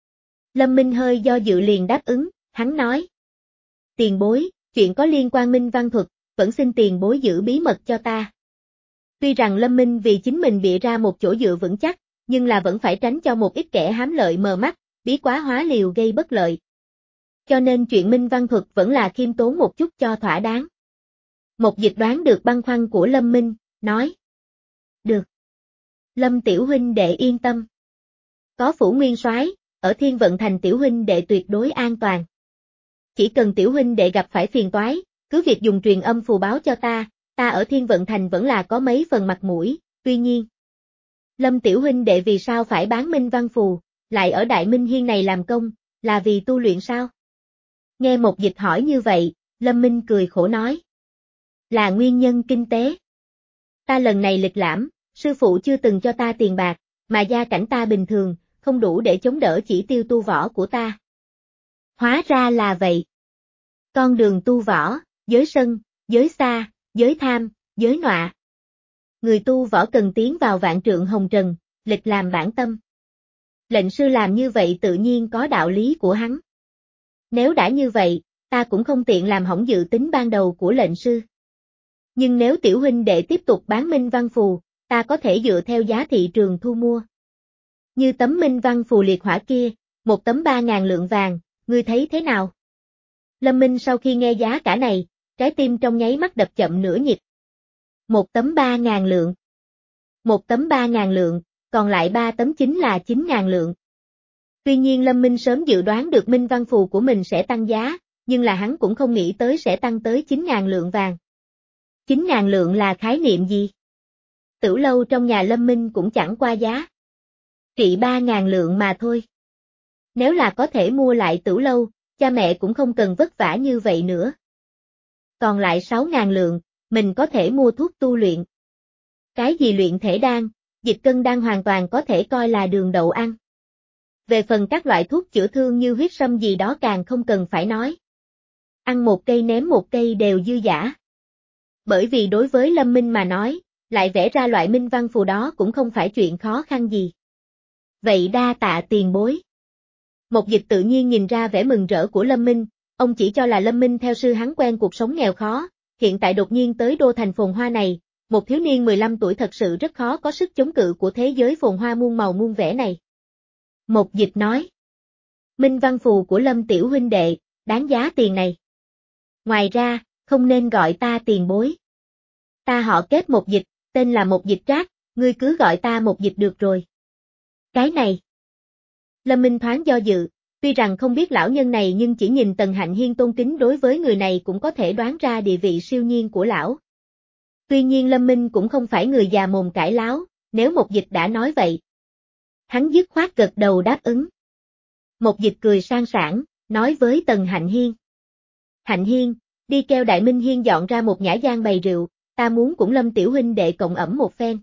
Lâm Minh hơi do dự liền đáp ứng, hắn nói. Tiền bối, chuyện có liên quan Minh Văn thuật, vẫn xin tiền bối giữ bí mật cho ta. Tuy rằng Lâm Minh vì chính mình bịa ra một chỗ dựa vững chắc, nhưng là vẫn phải tránh cho một ít kẻ hám lợi mờ mắt, bí quá hóa liều gây bất lợi. Cho nên chuyện Minh Văn thuật vẫn là khiêm tốn một chút cho thỏa đáng. Một dịch đoán được băn khoăn của Lâm Minh, nói. Được. Lâm tiểu huynh đệ yên tâm. Có Phủ Nguyên Soái, ở Thiên Vận Thành tiểu huynh đệ tuyệt đối an toàn. Chỉ cần tiểu huynh đệ gặp phải phiền toái, cứ việc dùng truyền âm phù báo cho ta, ta ở Thiên Vận Thành vẫn là có mấy phần mặt mũi, tuy nhiên. Lâm tiểu huynh đệ vì sao phải bán Minh Văn phù, lại ở Đại Minh Hiên này làm công, là vì tu luyện sao? Nghe một dịch hỏi như vậy, Lâm Minh cười khổ nói. Là nguyên nhân kinh tế. Ta lần này lịch lãm, sư phụ chưa từng cho ta tiền bạc, mà gia cảnh ta bình thường, không đủ để chống đỡ chỉ tiêu tu võ của ta. Hóa ra là vậy. Con đường tu võ, giới sân, giới xa, giới tham, giới nọa. Người tu võ cần tiến vào vạn trượng hồng trần, lịch làm bản tâm. Lệnh sư làm như vậy tự nhiên có đạo lý của hắn. Nếu đã như vậy, ta cũng không tiện làm hỏng dự tính ban đầu của lệnh sư. Nhưng nếu tiểu huynh đệ tiếp tục bán Minh Văn phù, ta có thể dựa theo giá thị trường thu mua. Như tấm Minh Văn phù liệt hỏa kia, một tấm ba ngàn lượng vàng, ngươi thấy thế nào? Lâm Minh sau khi nghe giá cả này, trái tim trong nháy mắt đập chậm nửa nhịp. Một tấm ba ngàn lượng. Một tấm ba ngàn lượng, còn lại ba tấm chính là chín ngàn lượng. Tuy nhiên Lâm Minh sớm dự đoán được Minh Văn phù của mình sẽ tăng giá, nhưng là hắn cũng không nghĩ tới sẽ tăng tới chín ngàn lượng vàng. chín ngàn lượng là khái niệm gì? Tửu lâu trong nhà Lâm Minh cũng chẳng qua giá. Trị ba ngàn lượng mà thôi. Nếu là có thể mua lại tửu lâu, cha mẹ cũng không cần vất vả như vậy nữa. Còn lại sáu ngàn lượng, mình có thể mua thuốc tu luyện. Cái gì luyện thể đan, dịch cân đan hoàn toàn có thể coi là đường đậu ăn. Về phần các loại thuốc chữa thương như huyết sâm gì đó càng không cần phải nói. Ăn một cây ném một cây đều dư dả. Bởi vì đối với Lâm Minh mà nói, lại vẽ ra loại minh văn phù đó cũng không phải chuyện khó khăn gì. Vậy đa tạ tiền bối. Một dịch tự nhiên nhìn ra vẻ mừng rỡ của Lâm Minh, ông chỉ cho là Lâm Minh theo sư hắn quen cuộc sống nghèo khó, hiện tại đột nhiên tới đô thành phồn hoa này, một thiếu niên mười lăm tuổi thật sự rất khó có sức chống cự của thế giới phồn hoa muôn màu muôn vẻ này. Một dịch nói. Minh văn phù của Lâm tiểu huynh đệ, đáng giá tiền này. Ngoài ra, không nên gọi ta tiền bối. Ta họ Kết một dịch, tên là một dịch trác, ngươi cứ gọi ta một dịch được rồi. Cái này. Lâm Minh thoáng do dự, tuy rằng không biết lão nhân này nhưng chỉ nhìn Tần Hạnh Hiên tôn kính đối với người này cũng có thể đoán ra địa vị siêu nhiên của lão. Tuy nhiên Lâm Minh cũng không phải người già mồm cãi láo, nếu Mộc Dịch đã nói vậy. Hắn dứt khoát gật đầu đáp ứng. Mộc Dịch cười sang sảng, nói với Tần Hạnh Hiên. Hạnh Hiên, đi kêu Đại Minh Hiên dọn ra một nhã gian bày rượu, ta muốn cũng Lâm tiểu huynh đệ cộng ẩm một phen.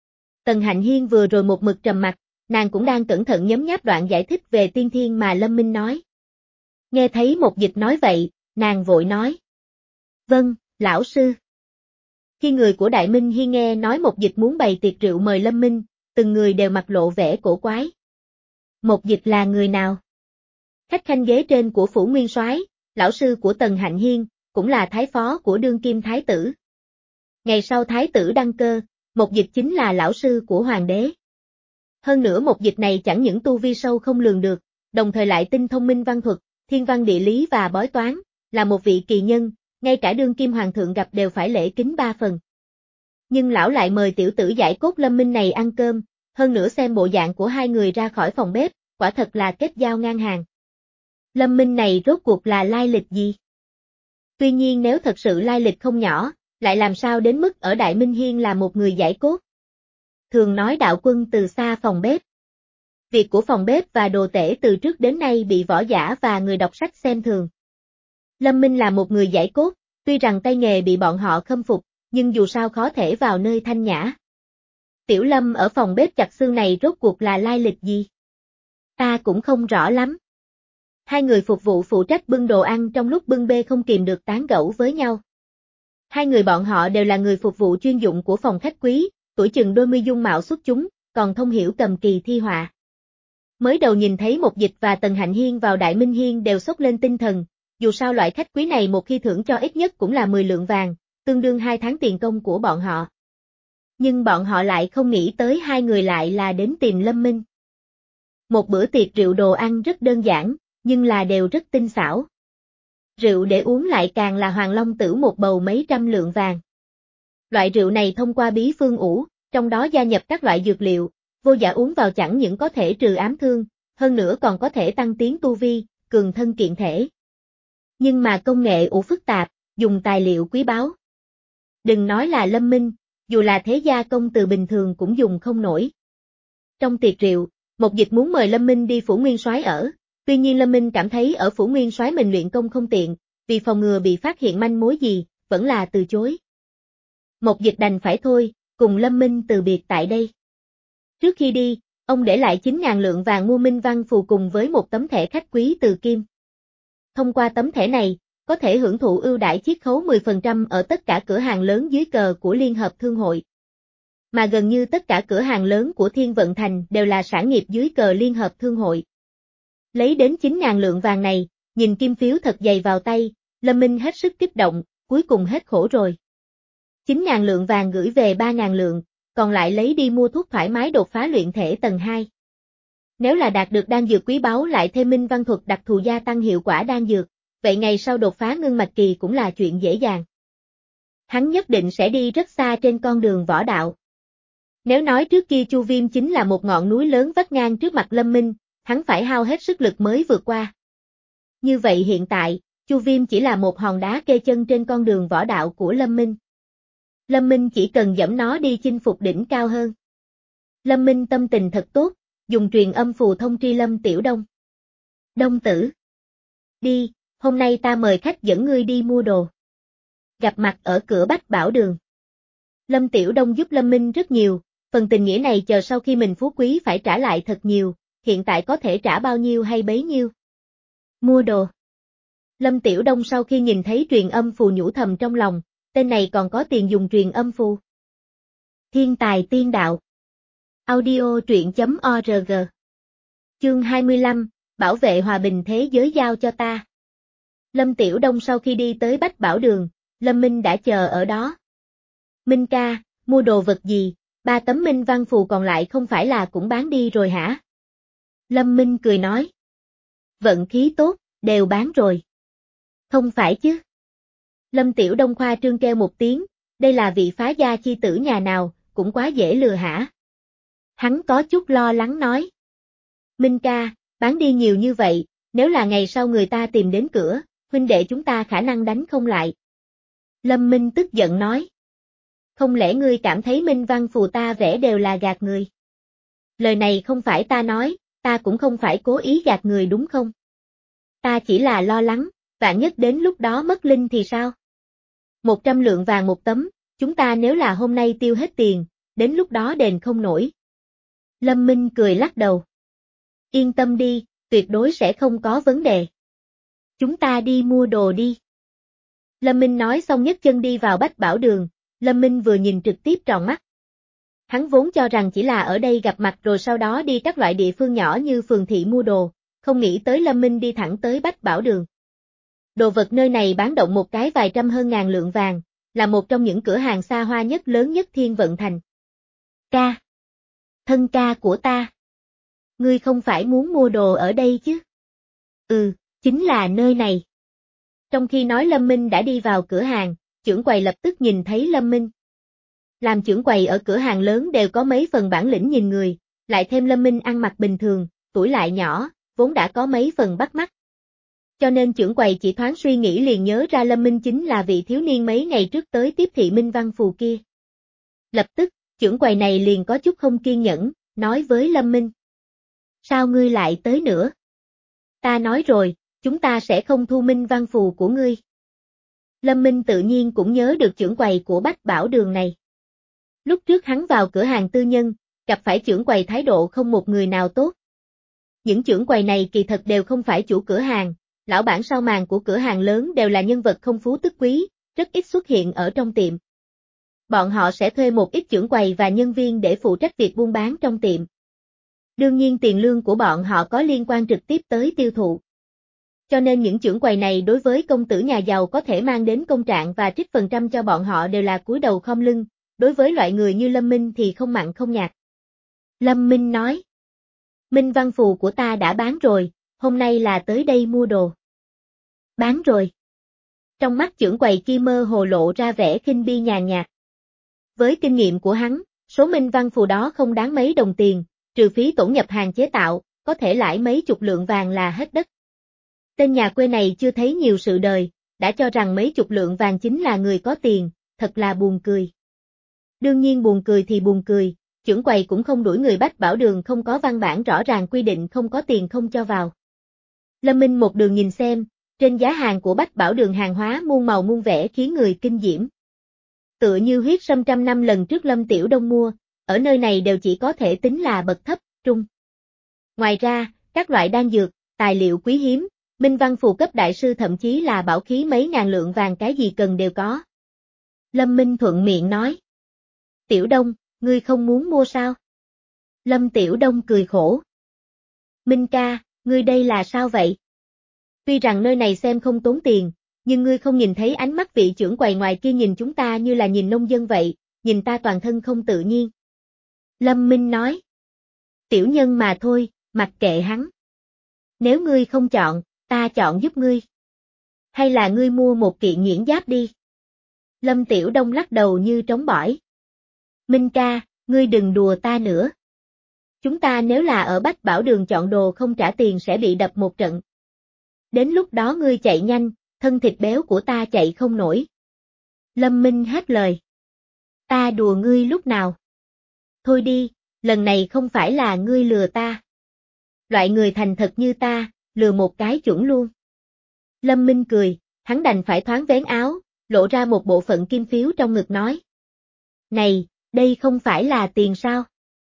Tần Hạnh Hiên vừa rồi một mực trầm mặt, nàng cũng đang cẩn thận nhấm nháp đoạn giải thích về tiên thiên mà Lâm Minh nói. Nghe thấy Mộc Dịch nói vậy, nàng vội nói. Vâng, lão sư. Khi người của Đại Minh Hiên nghe nói Mộc Dịch muốn bày tiệc rượu mời Lâm Minh, từng người đều mặt lộ vẻ cổ quái. Mộc Dịch là người nào? Khách khanh ghế trên của phủ nguyên soái, lão sư của Tần Hạnh Hiên, cũng là thái phó của đương kim thái tử. Ngày sau thái tử đăng cơ, Mộc Dịch chính là lão sư của hoàng đế. Hơn nữa Mộc Dịch này chẳng những tu vi sâu không lường được, đồng thời lại tinh thông minh văn thuật, thiên văn địa lý và bói toán, là một vị kỳ nhân, ngay cả đương kim hoàng thượng gặp đều phải lễ kính ba phần. Nhưng lão lại mời tiểu tử giải cốt Lâm Minh này ăn cơm, hơn nữa xem bộ dạng của hai người ra khỏi phòng bếp, quả thật là kết giao ngang hàng. Lâm Minh này rốt cuộc là lai lịch gì? Tuy nhiên nếu thật sự lai lịch không nhỏ, lại làm sao đến mức ở Đại Minh Hiên là một người giải cốt? Thường nói đạo quân từ xa phòng bếp. Việc của phòng bếp và đồ tể từ trước đến nay bị võ giả và người đọc sách xem thường. Lâm Minh là một người giải cốt, tuy rằng tay nghề bị bọn họ khâm phục, nhưng dù sao khó thể vào nơi thanh nhã. Tiểu Lâm ở phòng bếp chặt xương này rốt cuộc là lai lịch gì? Ta cũng không rõ lắm. Hai người phục vụ phụ trách bưng đồ ăn trong lúc bưng bê không kìm được tán gẫu với nhau. Hai người bọn họ đều là người phục vụ chuyên dụng của phòng khách quý, tuổi chừng đôi mươi dung mạo xuất chúng, còn thông hiểu cầm kỳ thi họa. Mới đầu nhìn thấy Mộc Dịch và Tần Hạnh Hiên vào Đại Minh Hiên đều sốc lên tinh thần, dù sao loại khách quý này một khi thưởng cho ít nhất cũng là mười lượng vàng, tương đương hai tháng tiền công của bọn họ. Nhưng bọn họ lại không nghĩ tới hai người lại là đến tìm Lâm Minh. Một bữa tiệc rượu đồ ăn rất đơn giản, nhưng là đều rất tinh xảo. Rượu để uống lại càng là Hoàng Long Tử một bầu mấy trăm lượng vàng. Loại rượu này thông qua bí phương ủ, trong đó gia nhập các loại dược liệu, vô giả uống vào chẳng những có thể trừ ám thương, hơn nữa còn có thể tăng tiến tu vi, cường thân kiện thể. Nhưng mà công nghệ ủ phức tạp, dùng tài liệu quý báu. Đừng nói là Lâm Minh, dù là thế gia công từ bình thường cũng dùng không nổi. Trong tiệc rượu, Mộc Dịch muốn mời Lâm Minh đi phủ nguyên soái ở, tuy nhiên Lâm Minh cảm thấy ở phủ nguyên soái mình luyện công không tiện, vì phòng ngừa bị phát hiện manh mối gì, vẫn là từ chối. Mộc Dịch đành phải thôi, cùng Lâm Minh từ biệt tại đây. Trước khi đi, ông để lại chín ngàn lượng vàng mua minh văn phù cùng với một tấm thẻ khách quý từ kim. Thông qua tấm thẻ này, có thể hưởng thụ ưu đãi chiết khấu mười phần trăm ở tất cả cửa hàng lớn dưới cờ của Liên hợp Thương hội. Mà gần như tất cả cửa hàng lớn của Thiên Vận Thành đều là sản nghiệp dưới cờ Liên hợp Thương hội. Lấy đến chín ngàn lượng vàng này, nhìn kim phiếu thật dày vào tay, Lâm Minh hết sức kích động, cuối cùng hết khổ rồi. chín ngàn lượng vàng gửi về ba ngàn lượng, còn lại lấy đi mua thuốc thoải mái đột phá luyện thể tầng hai. Nếu là đạt được đan dược quý báu lại thêm minh văn thuật đặc thù gia tăng hiệu quả đan dược, vậy ngày sau đột phá ngưng mạch kỳ cũng là chuyện dễ dàng. Hắn nhất định sẽ đi rất xa trên con đường võ đạo. Nếu nói trước kia Chu Viêm chính là một ngọn núi lớn vắt ngang trước mặt Lâm Minh, hắn phải hao hết sức lực mới vượt qua. Như vậy hiện tại, Chu Viêm chỉ là một hòn đá kê chân trên con đường võ đạo của Lâm Minh. Lâm Minh chỉ cần dẫm nó đi chinh phục đỉnh cao hơn. Lâm Minh tâm tình thật tốt, dùng truyền âm phù thông tri Lâm Tiểu Đông. Đông tử. Đi, hôm nay ta mời khách dẫn ngươi đi mua đồ. Gặp mặt ở cửa Bách Bảo Đường. Lâm Tiểu Đông giúp Lâm Minh rất nhiều, phần tình nghĩa này chờ sau khi mình phú quý phải trả lại thật nhiều, hiện tại có thể trả bao nhiêu hay bấy nhiêu. Mua đồ. Lâm Tiểu Đông sau khi nhìn thấy truyền âm phù nhủ thầm trong lòng, tên này còn có tiền dùng truyền âm phù. Thiên tài tiên đạo. Audio truyện chấm org. Chương hai mươi lăm, bảo vệ hòa bình thế giới giao cho ta. Lâm Tiểu Đông sau khi đi tới Bách Bảo Đường, Lâm Minh đã chờ ở đó. Minh ca, mua đồ vật gì, ba tấm minh văn phù còn lại không phải là cũng bán đi rồi hả? Lâm Minh cười nói. Vận khí tốt, đều bán rồi. Không phải chứ. Lâm Tiểu Đông khoa trương kêu một tiếng, đây là vị phá gia chi tử nhà nào, cũng quá dễ lừa hả? Hắn có chút lo lắng nói. Minh ca, bán đi nhiều như vậy, nếu là ngày sau người ta tìm đến cửa, huynh đệ chúng ta khả năng đánh không lại. Lâm Minh tức giận nói. Không lẽ ngươi cảm thấy minh văn phù ta vẽ đều là gạt người? Lời này không phải ta nói, ta cũng không phải cố ý gạt người đúng không? Ta chỉ là lo lắng, vạn nhất đến lúc đó mất linh thì sao? Một trăm lượng vàng một tấm, chúng ta nếu là hôm nay tiêu hết tiền, đến lúc đó đền không nổi. Lâm Minh cười lắc đầu. Yên tâm đi, tuyệt đối sẽ không có vấn đề. Chúng ta đi mua đồ đi. Lâm Minh nói xong nhấc chân đi vào Bách Bảo Đường, Lâm Minh vừa nhìn trực tiếp tròn mắt. Hắn vốn cho rằng chỉ là ở đây gặp mặt rồi sau đó đi các loại địa phương nhỏ như phường thị mua đồ, không nghĩ tới Lâm Minh đi thẳng tới Bách Bảo Đường. Đồ vật nơi này bán động một cái vài trăm hơn ngàn lượng vàng, là một trong những cửa hàng xa hoa nhất lớn nhất Thiên Vận Thành. Ca. Thân ca của ta. Ngươi không phải muốn mua đồ ở đây chứ? Ừ, chính là nơi này. Trong khi nói Lâm Minh đã đi vào cửa hàng, trưởng quầy lập tức nhìn thấy Lâm Minh. Làm trưởng quầy ở cửa hàng lớn đều có mấy phần bản lĩnh nhìn người, lại thêm Lâm Minh ăn mặc bình thường, tuổi lại nhỏ, vốn đã có mấy phần bắt mắt. Cho nên trưởng quầy chỉ thoáng suy nghĩ liền nhớ ra Lâm Minh chính là vị thiếu niên mấy ngày trước tới tiếp thị Minh Văn Phù kia. Lập tức, trưởng quầy này liền có chút không kiên nhẫn, nói với Lâm Minh. Sao ngươi lại tới nữa? Ta nói rồi, chúng ta sẽ không thu Minh Văn Phù của ngươi. Lâm Minh tự nhiên cũng nhớ được trưởng quầy của Bách Bảo Đường này. Lúc trước hắn vào cửa hàng tư nhân, gặp phải trưởng quầy thái độ không một người nào tốt. Những trưởng quầy này kỳ thật đều không phải chủ cửa hàng, lão bản sau màn của cửa hàng lớn đều là nhân vật không phú tức quý, rất ít xuất hiện ở trong tiệm. Bọn họ sẽ thuê một ít trưởng quầy và nhân viên để phụ trách việc buôn bán trong tiệm. Đương nhiên tiền lương của bọn họ có liên quan trực tiếp tới tiêu thụ. Cho nên những trưởng quầy này đối với công tử nhà giàu có thể mang đến công trạng và trích phần trăm cho bọn họ đều là cúi đầu khom lưng, đối với loại người như Lâm Minh thì không mặn không nhạt. Lâm Minh nói. Minh Văn Phù của ta đã bán rồi, hôm nay là tới đây mua đồ. Bán rồi. Trong mắt trưởng quầy kia mơ hồ lộ ra vẻ khinh bi nhàn nhạt. Với kinh nghiệm của hắn, số Minh Văn Phù đó không đáng mấy đồng tiền, trừ phí tổn nhập hàng chế tạo, có thể lãi mấy chục lượng vàng là hết đất. Tên nhà quê này chưa thấy nhiều sự đời, đã cho rằng mấy chục lượng vàng chính là người có tiền, thật là buồn cười. Đương nhiên buồn cười thì buồn cười, trưởng quầy cũng không đuổi người Bách Bảo Đường không có văn bản rõ ràng quy định không có tiền không cho vào. Lâm Minh một đường nhìn xem, trên giá hàng của Bách Bảo Đường hàng hóa muôn màu muôn vẻ khiến người kinh diễm. Tựa như huyết sâm trăm năm lần trước Lâm Tiểu Đông mua, ở nơi này đều chỉ có thể tính là bậc thấp, trung. Ngoài ra, các loại đan dược, tài liệu quý hiếm, Minh Văn Phù cấp đại sư thậm chí là bảo khí mấy ngàn lượng vàng cái gì cần đều có. Lâm Minh thuận miệng nói. Tiểu Đông, ngươi không muốn mua sao? Lâm Tiểu Đông cười khổ. Minh ca, ngươi đây là sao vậy? Tuy rằng nơi này xem không tốn tiền, nhưng ngươi không nhìn thấy ánh mắt vị trưởng quầy ngoài kia nhìn chúng ta như là nhìn nông dân vậy, nhìn ta toàn thân không tự nhiên. Lâm Minh nói. Tiểu nhân mà thôi, mặc kệ hắn. Nếu ngươi không chọn, ta chọn giúp ngươi. Hay là ngươi mua một kiện nghiễn giáp đi. Lâm Tiểu Đông lắc đầu như trống bỏi. Minh ca, ngươi đừng đùa ta nữa. Chúng ta nếu là ở Bách Bảo Đường chọn đồ không trả tiền sẽ bị đập một trận. Đến lúc đó ngươi chạy nhanh, thân thịt béo của ta chạy không nổi. Lâm Minh hết lời. Ta đùa ngươi lúc nào? Thôi đi, lần này không phải là ngươi lừa ta. Loại người thành thật như ta, lừa một cái chuẩn luôn. Lâm Minh cười, hắn đành phải thoáng vén áo, lộ ra một bộ phận kim phiếu trong ngực nói. Này, đây không phải là tiền sao?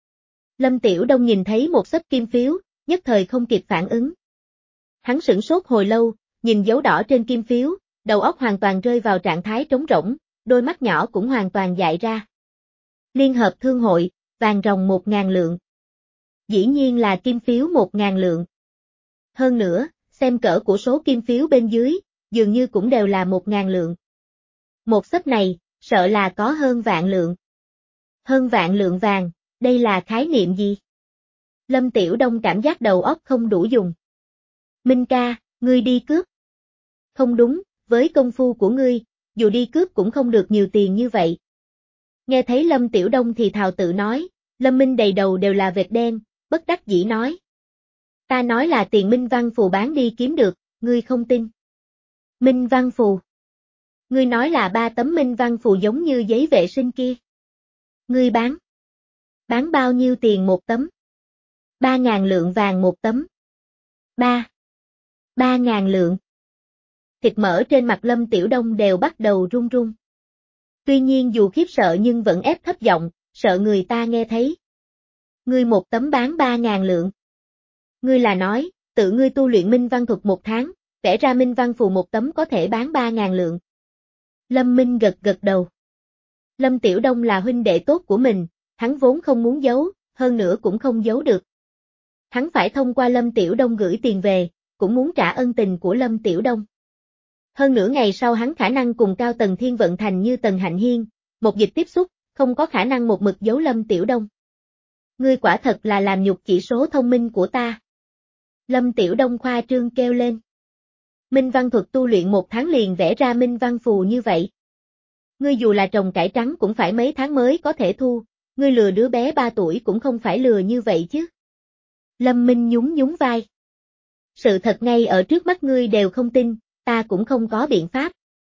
Lâm Tiểu Đông nhìn thấy một xấp kim phiếu, nhất thời không kịp phản ứng. Hắn sửng sốt hồi lâu, nhìn dấu đỏ trên kim phiếu, đầu óc hoàn toàn rơi vào trạng thái trống rỗng, đôi mắt nhỏ cũng hoàn toàn dại ra. Liên hợp thương hội, vàng ròng một ngàn lượng. Dĩ nhiên là kim phiếu một ngàn lượng. Hơn nữa, xem cỡ của số kim phiếu bên dưới, dường như cũng đều là một ngàn lượng. Một xấp này, sợ là có hơn vạn lượng. Hơn vạn lượng vàng, đây là khái niệm gì? Lâm Tiểu Đông cảm giác đầu óc không đủ dùng. Minh ca, ngươi đi cướp. Không đúng, với công phu của ngươi, dù đi cướp cũng không được nhiều tiền như vậy. Nghe thấy Lâm Tiểu Đông thì thào tự nói, Lâm Minh đầy đầu đều là vệt đen, bất đắc dĩ nói. Ta nói là tiền minh văn phù bán đi kiếm được, ngươi không tin. Minh văn phù. Ngươi nói là ba tấm minh văn phù giống như giấy vệ sinh kia. Ngươi bán. Bán bao nhiêu tiền một tấm? Ba ngàn lượng vàng một tấm. Ba. Ba ngàn lượng. Thịt mỡ trên mặt Lâm Tiểu Đông đều bắt đầu run run. Tuy nhiên dù khiếp sợ nhưng vẫn ép thấp giọng, sợ người ta nghe thấy. Ngươi một tấm bán ba ngàn lượng. Ngươi là nói, tự ngươi tu luyện minh văn thuật một tháng, vẽ ra minh văn phù một tấm có thể bán ba ngàn lượng. Lâm Minh gật gật đầu. Lâm Tiểu Đông là huynh đệ tốt của mình, hắn vốn không muốn giấu, hơn nữa cũng không giấu được. Hắn phải thông qua Lâm Tiểu Đông gửi tiền về, cũng muốn trả ân tình của Lâm Tiểu Đông. Hơn nữa ngày sau hắn khả năng cùng cao tầng thiên vận thành như Tần Hạnh Hiên, một dịch tiếp xúc, không có khả năng một mực giấu Lâm Tiểu Đông. Ngươi quả thật là làm nhục chỉ số thông minh của ta. Lâm Tiểu Đông khoa trương kêu lên. Minh văn thuật tu luyện một tháng liền vẽ ra minh văn phù như vậy. Ngươi dù là trồng cải trắng cũng phải mấy tháng mới có thể thu, ngươi lừa đứa bé ba tuổi cũng không phải lừa như vậy chứ. Lâm Minh nhún nhún vai. Sự thật ngay ở trước mắt ngươi đều không tin, ta cũng không có biện pháp.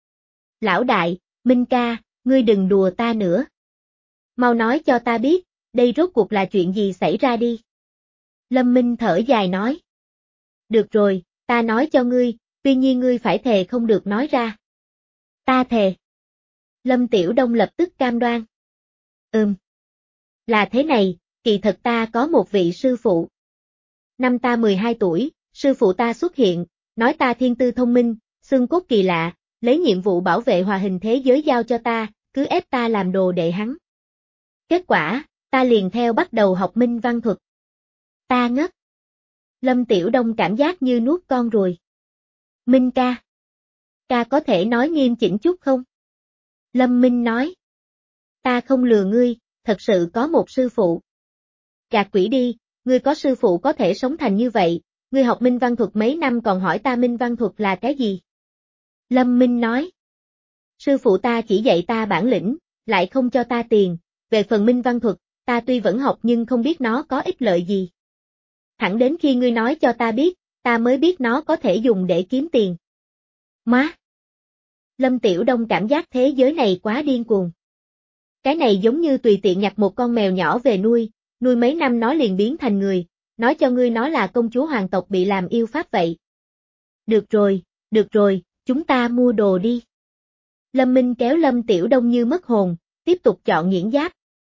Lão đại, Minh ca, ngươi đừng đùa ta nữa. Mau nói cho ta biết, đây rốt cuộc là chuyện gì xảy ra đi. Lâm Minh thở dài nói. Được rồi, ta nói cho ngươi, tuy nhiên ngươi phải thề không được nói ra. Ta thề. Lâm Tiểu Đông lập tức cam đoan. Ừm. Là thế này, kỳ thật ta có một vị sư phụ. Năm ta mười hai tuổi, sư phụ ta xuất hiện, nói ta thiên tư thông minh, xương cốt kỳ lạ, lấy nhiệm vụ bảo vệ hòa hình thế giới giao cho ta, cứ ép ta làm đồ đệ hắn. Kết quả, ta liền theo bắt đầu học minh văn thuật. Ta ngất. Lâm Tiểu Đông cảm giác như nuốt con ruồi. Minh ca. Ca có thể nói nghiêm chỉnh chút không? Lâm Minh nói. Ta không lừa ngươi, thật sự có một sư phụ. Gạt quỷ đi, ngươi có sư phụ có thể sống thành như vậy, ngươi học minh văn thuật mấy năm còn hỏi ta minh văn thuật là cái gì? Lâm Minh nói. Sư phụ ta chỉ dạy ta bản lĩnh, lại không cho ta tiền, về phần minh văn thuật, ta tuy vẫn học nhưng không biết nó có ích lợi gì. Thẳng đến khi ngươi nói cho ta biết, ta mới biết nó có thể dùng để kiếm tiền. Má! Lâm Tiểu Đông cảm giác thế giới này quá điên cuồng. Cái này giống như tùy tiện nhặt một con mèo nhỏ về nuôi, nuôi mấy năm nó liền biến thành người, nói cho ngươi nó là công chúa hoàng tộc bị làm yêu pháp vậy. Được rồi, được rồi, chúng ta mua đồ đi. Lâm Minh kéo Lâm Tiểu Đông như mất hồn, tiếp tục chọn nhuyễn giáp.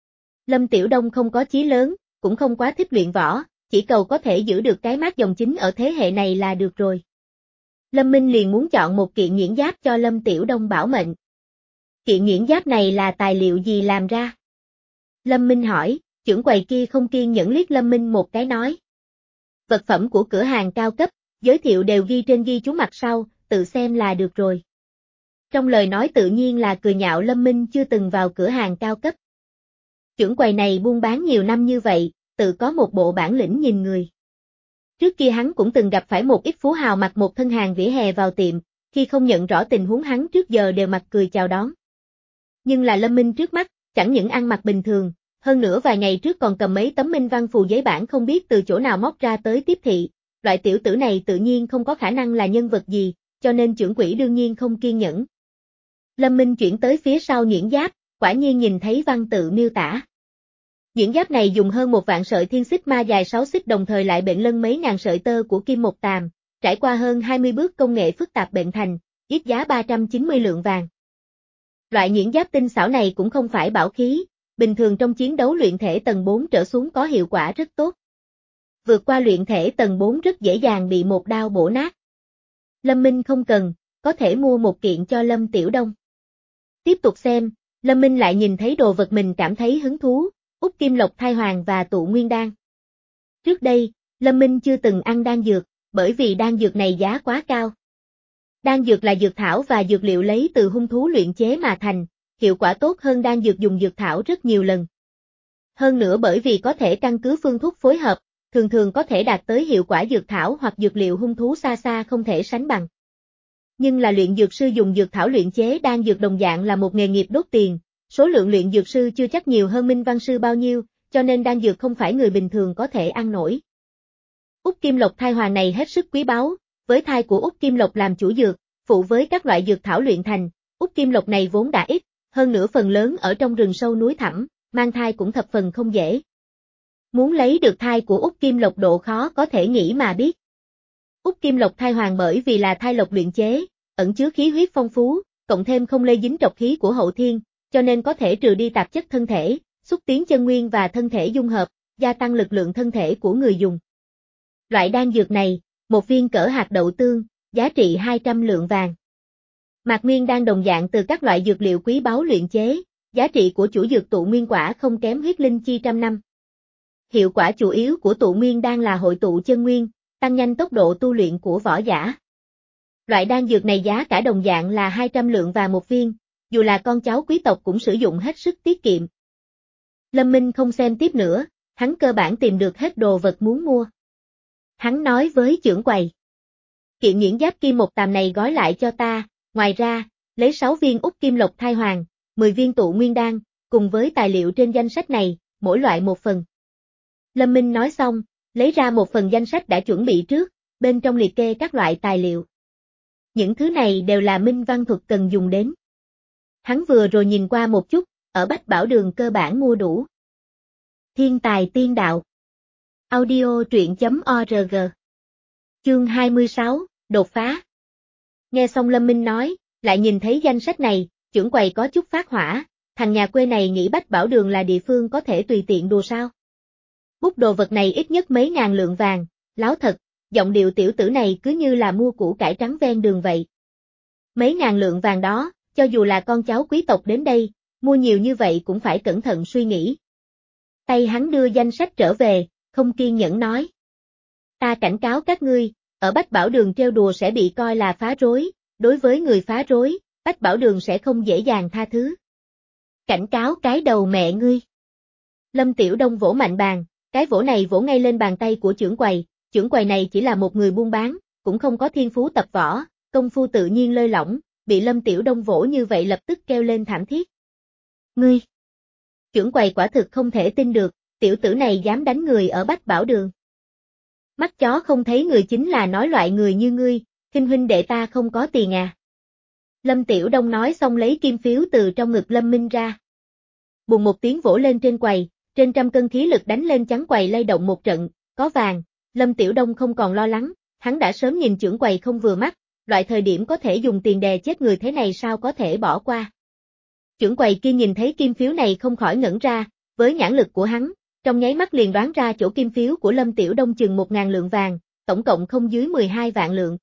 Lâm Tiểu Đông không có chí lớn, cũng không quá thích luyện võ, chỉ cầu có thể giữ được cái mác dòng chính ở thế hệ này là được rồi. Lâm Minh liền muốn chọn một kiện nhuyễn giáp cho Lâm Tiểu Đông bảo mệnh. Kiện nhuyễn giáp này là tài liệu gì làm ra? Lâm Minh hỏi, trưởng quầy kia không kiên nhẫn liếc Lâm Minh một cái nói. Vật phẩm của cửa hàng cao cấp, giới thiệu đều ghi trên ghi chú mặt sau, tự xem là được rồi. Trong lời nói tự nhiên là cười nhạo Lâm Minh chưa từng vào cửa hàng cao cấp. Trưởng quầy này buôn bán nhiều năm như vậy, tự có một bộ bản lĩnh nhìn người. Trước kia hắn cũng từng gặp phải một ít phú hào mặc một thân hàng vỉa hè vào tiệm, khi không nhận rõ tình huống hắn trước giờ đều mặt cười chào đón. Nhưng là Lâm Minh trước mắt, chẳng những ăn mặc bình thường, hơn nữa vài ngày trước còn cầm mấy tấm minh văn phù giấy bản không biết từ chỗ nào móc ra tới tiếp thị, loại tiểu tử này tự nhiên không có khả năng là nhân vật gì, cho nên trưởng quỹ đương nhiên không kiên nhẫn. Lâm Minh chuyển tới phía sau nhuyễn giáp, quả nhiên nhìn thấy văn tự miêu tả. Nhuyễn giáp này dùng hơn một vạn sợi thiên xích ma dài sáu xích đồng thời lại bệnh lân mấy ngàn sợi tơ của kim một tàm, trải qua hơn hai mươi bước công nghệ phức tạp bệnh thành, ít giá ba trăm chín mươi lượng vàng. Loại nhuyễn giáp tinh xảo này cũng không phải bảo khí, bình thường trong chiến đấu luyện thể tầng bốn trở xuống có hiệu quả rất tốt. Vượt qua luyện thể tầng bốn rất dễ dàng bị một đao bổ nát. Lâm Minh không cần, có thể mua một kiện cho Lâm Tiểu Đông. Tiếp tục xem, Lâm Minh lại nhìn thấy đồ vật mình cảm thấy hứng thú, Úc Kim Lộc Thai Hoàng và Tụ Nguyên Đan. Trước đây, Lâm Minh chưa từng ăn đan dược, bởi vì đan dược này giá quá cao. Đan dược là dược thảo và dược liệu lấy từ hung thú luyện chế mà thành, hiệu quả tốt hơn đan dược dùng dược thảo rất nhiều lần. Hơn nữa bởi vì có thể căn cứ phương thuốc phối hợp, thường thường có thể đạt tới hiệu quả dược thảo hoặc dược liệu hung thú xa xa không thể sánh bằng. Nhưng là luyện dược sư dùng dược thảo luyện chế đan dược đồng dạng là một nghề nghiệp đốt tiền, số lượng luyện dược sư chưa chắc nhiều hơn minh văn sư bao nhiêu, cho nên đan dược không phải người bình thường có thể ăn nổi. Úc Kim Lộc thai hoàng này hết sức quý báu, với thai của Úc Kim Lộc làm chủ dược, phụ với các loại dược thảo luyện thành, Úc Kim Lộc này vốn đã ít, hơn nữa phần lớn ở trong rừng sâu núi thẳm, mang thai cũng thập phần không dễ. Muốn lấy được thai của Úc Kim Lộc độ khó có thể nghĩ mà biết. Úc Kim Lộc thai hoàng bởi vì là thai lộc luyện chế, ẩn chứa khí huyết phong phú, cộng thêm không lây dính trọc khí của hậu thiên, cho nên có thể trừ đi tạp chất thân thể, xúc tiến chân nguyên và thân thể dung hợp, gia tăng lực lượng thân thể của người dùng. Loại đan dược này, một viên cỡ hạt đậu tương, giá trị hai trăm lượng vàng. Mạc Nguyên đan đồng dạng từ các loại dược liệu quý báu luyện chế, giá trị của chủ dược tụ nguyên quả không kém huyết linh chi trăm năm. Hiệu quả chủ yếu của tụ nguyên đan là hội tụ chân nguyên, tăng nhanh tốc độ tu luyện của võ giả. Loại đan dược này giá cả đồng dạng là hai trăm lượng vàng một viên, dù là con cháu quý tộc cũng sử dụng hết sức tiết kiệm. Lâm Minh không xem tiếp nữa, hắn cơ bản tìm được hết đồ vật muốn mua. Hắn nói với chưởng quầy. Kiện nhuyễn giáp kim một tàm này gói lại cho ta, ngoài ra, lấy sáu viên Úc Kim Lộc thai hoàng, mười viên tụ nguyên đan, cùng với tài liệu trên danh sách này, mỗi loại một phần. Lâm Minh nói xong, lấy ra một phần danh sách đã chuẩn bị trước, bên trong liệt kê các loại tài liệu. Những thứ này đều là minh văn thuật cần dùng đến. Hắn vừa rồi nhìn qua một chút, ở Bách Bảo Đường cơ bản mua đủ. Thiên tài tiên đạo. Audio truyện chấm org. Chương hai mươi sáu, đột phá. Nghe xong Lâm Minh nói, lại nhìn thấy danh sách này, chưởng quầy có chút phát hỏa, thằng nhà quê này nghĩ Bách Bảo Đường là địa phương có thể tùy tiện đùa sao. Bút đồ vật này ít nhất mấy ngàn lượng vàng, láo thật, giọng điệu tiểu tử này cứ như là mua củ cải trắng ven đường vậy. Mấy ngàn lượng vàng đó, cho dù là con cháu quý tộc đến đây, mua nhiều như vậy cũng phải cẩn thận suy nghĩ. Tay hắn đưa danh sách trở về, không kiên nhẫn nói. Ta cảnh cáo các ngươi, ở Bách Bảo Đường trêu đùa sẽ bị coi là phá rối, đối với người phá rối, Bách Bảo Đường sẽ không dễ dàng tha thứ. Cảnh cáo cái đầu mẹ ngươi. Lâm Tiểu Đông vỗ mạnh bàn, cái vỗ này vỗ ngay lên bàn tay của chưởng quầy, chưởng quầy này chỉ là một người buôn bán, cũng không có thiên phú tập võ, công phu tự nhiên lơi lỏng, bị Lâm Tiểu Đông vỗ như vậy lập tức kêu lên thảm thiết. Ngươi! Chưởng quầy quả thực không thể tin được, tiểu tử này dám đánh người ở Bách Bảo Đường. Mắt chó không thấy người chính là nói loại người như ngươi, khinh huynh đệ ta không có tiền à. Lâm Tiểu Đông nói xong lấy kim phiếu từ trong ngực Lâm Minh ra. Bùng một tiếng vỗ lên trên quầy, trên trăm cân khí lực đánh lên chắn quầy lay động một trận, có vàng, Lâm Tiểu Đông không còn lo lắng, hắn đã sớm nhìn chưởng quầy không vừa mắt, loại thời điểm có thể dùng tiền đè chết người thế này sao có thể bỏ qua. Chưởng quầy kia nhìn thấy kim phiếu này không khỏi ngẩn ra, với nhãn lực của hắn, trong nháy mắt liền đoán ra chỗ kim phiếu của Lâm Tiểu Đông chừng một ngàn lượng vàng, tổng cộng không dưới mười hai vạn lượng.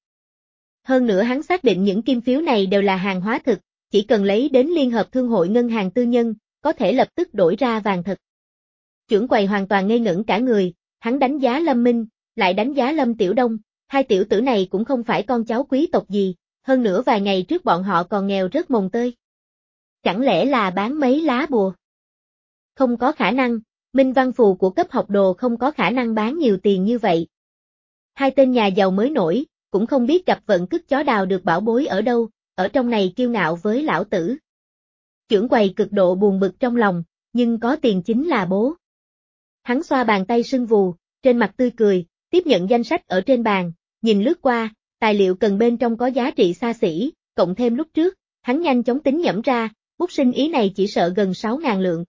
Hơn nữa hắn xác định những kim phiếu này đều là hàng hóa thực, chỉ cần lấy đến Liên hợp Thương hội ngân hàng tư nhân, có thể lập tức đổi ra vàng thật. Chưởng quầy hoàn toàn ngây ngẩn cả người, hắn đánh giá Lâm Minh, lại đánh giá Lâm Tiểu Đông, hai tiểu tử này cũng không phải con cháu quý tộc gì, hơn nữa vài ngày trước bọn họ còn nghèo rớt mồng tơi. Chẳng lẽ là bán mấy lá bùa? Không có khả năng, minh văn phù của cấp học đồ không có khả năng bán nhiều tiền như vậy. Hai tên nhà giàu mới nổi, cũng không biết gặp vận cứt chó đào được bảo bối ở đâu, ở trong này kiêu ngạo với lão tử. Chưởng quầy cực độ buồn bực trong lòng, nhưng có tiền chính là bố. Hắn xoa bàn tay sưng vù, trên mặt tươi cười, tiếp nhận danh sách ở trên bàn, nhìn lướt qua, tài liệu cần bên trong có giá trị xa xỉ, cộng thêm lúc trước, hắn nhanh chóng tính nhẩm ra, bút sinh ý này chỉ sợ gần sáu ngàn lượng.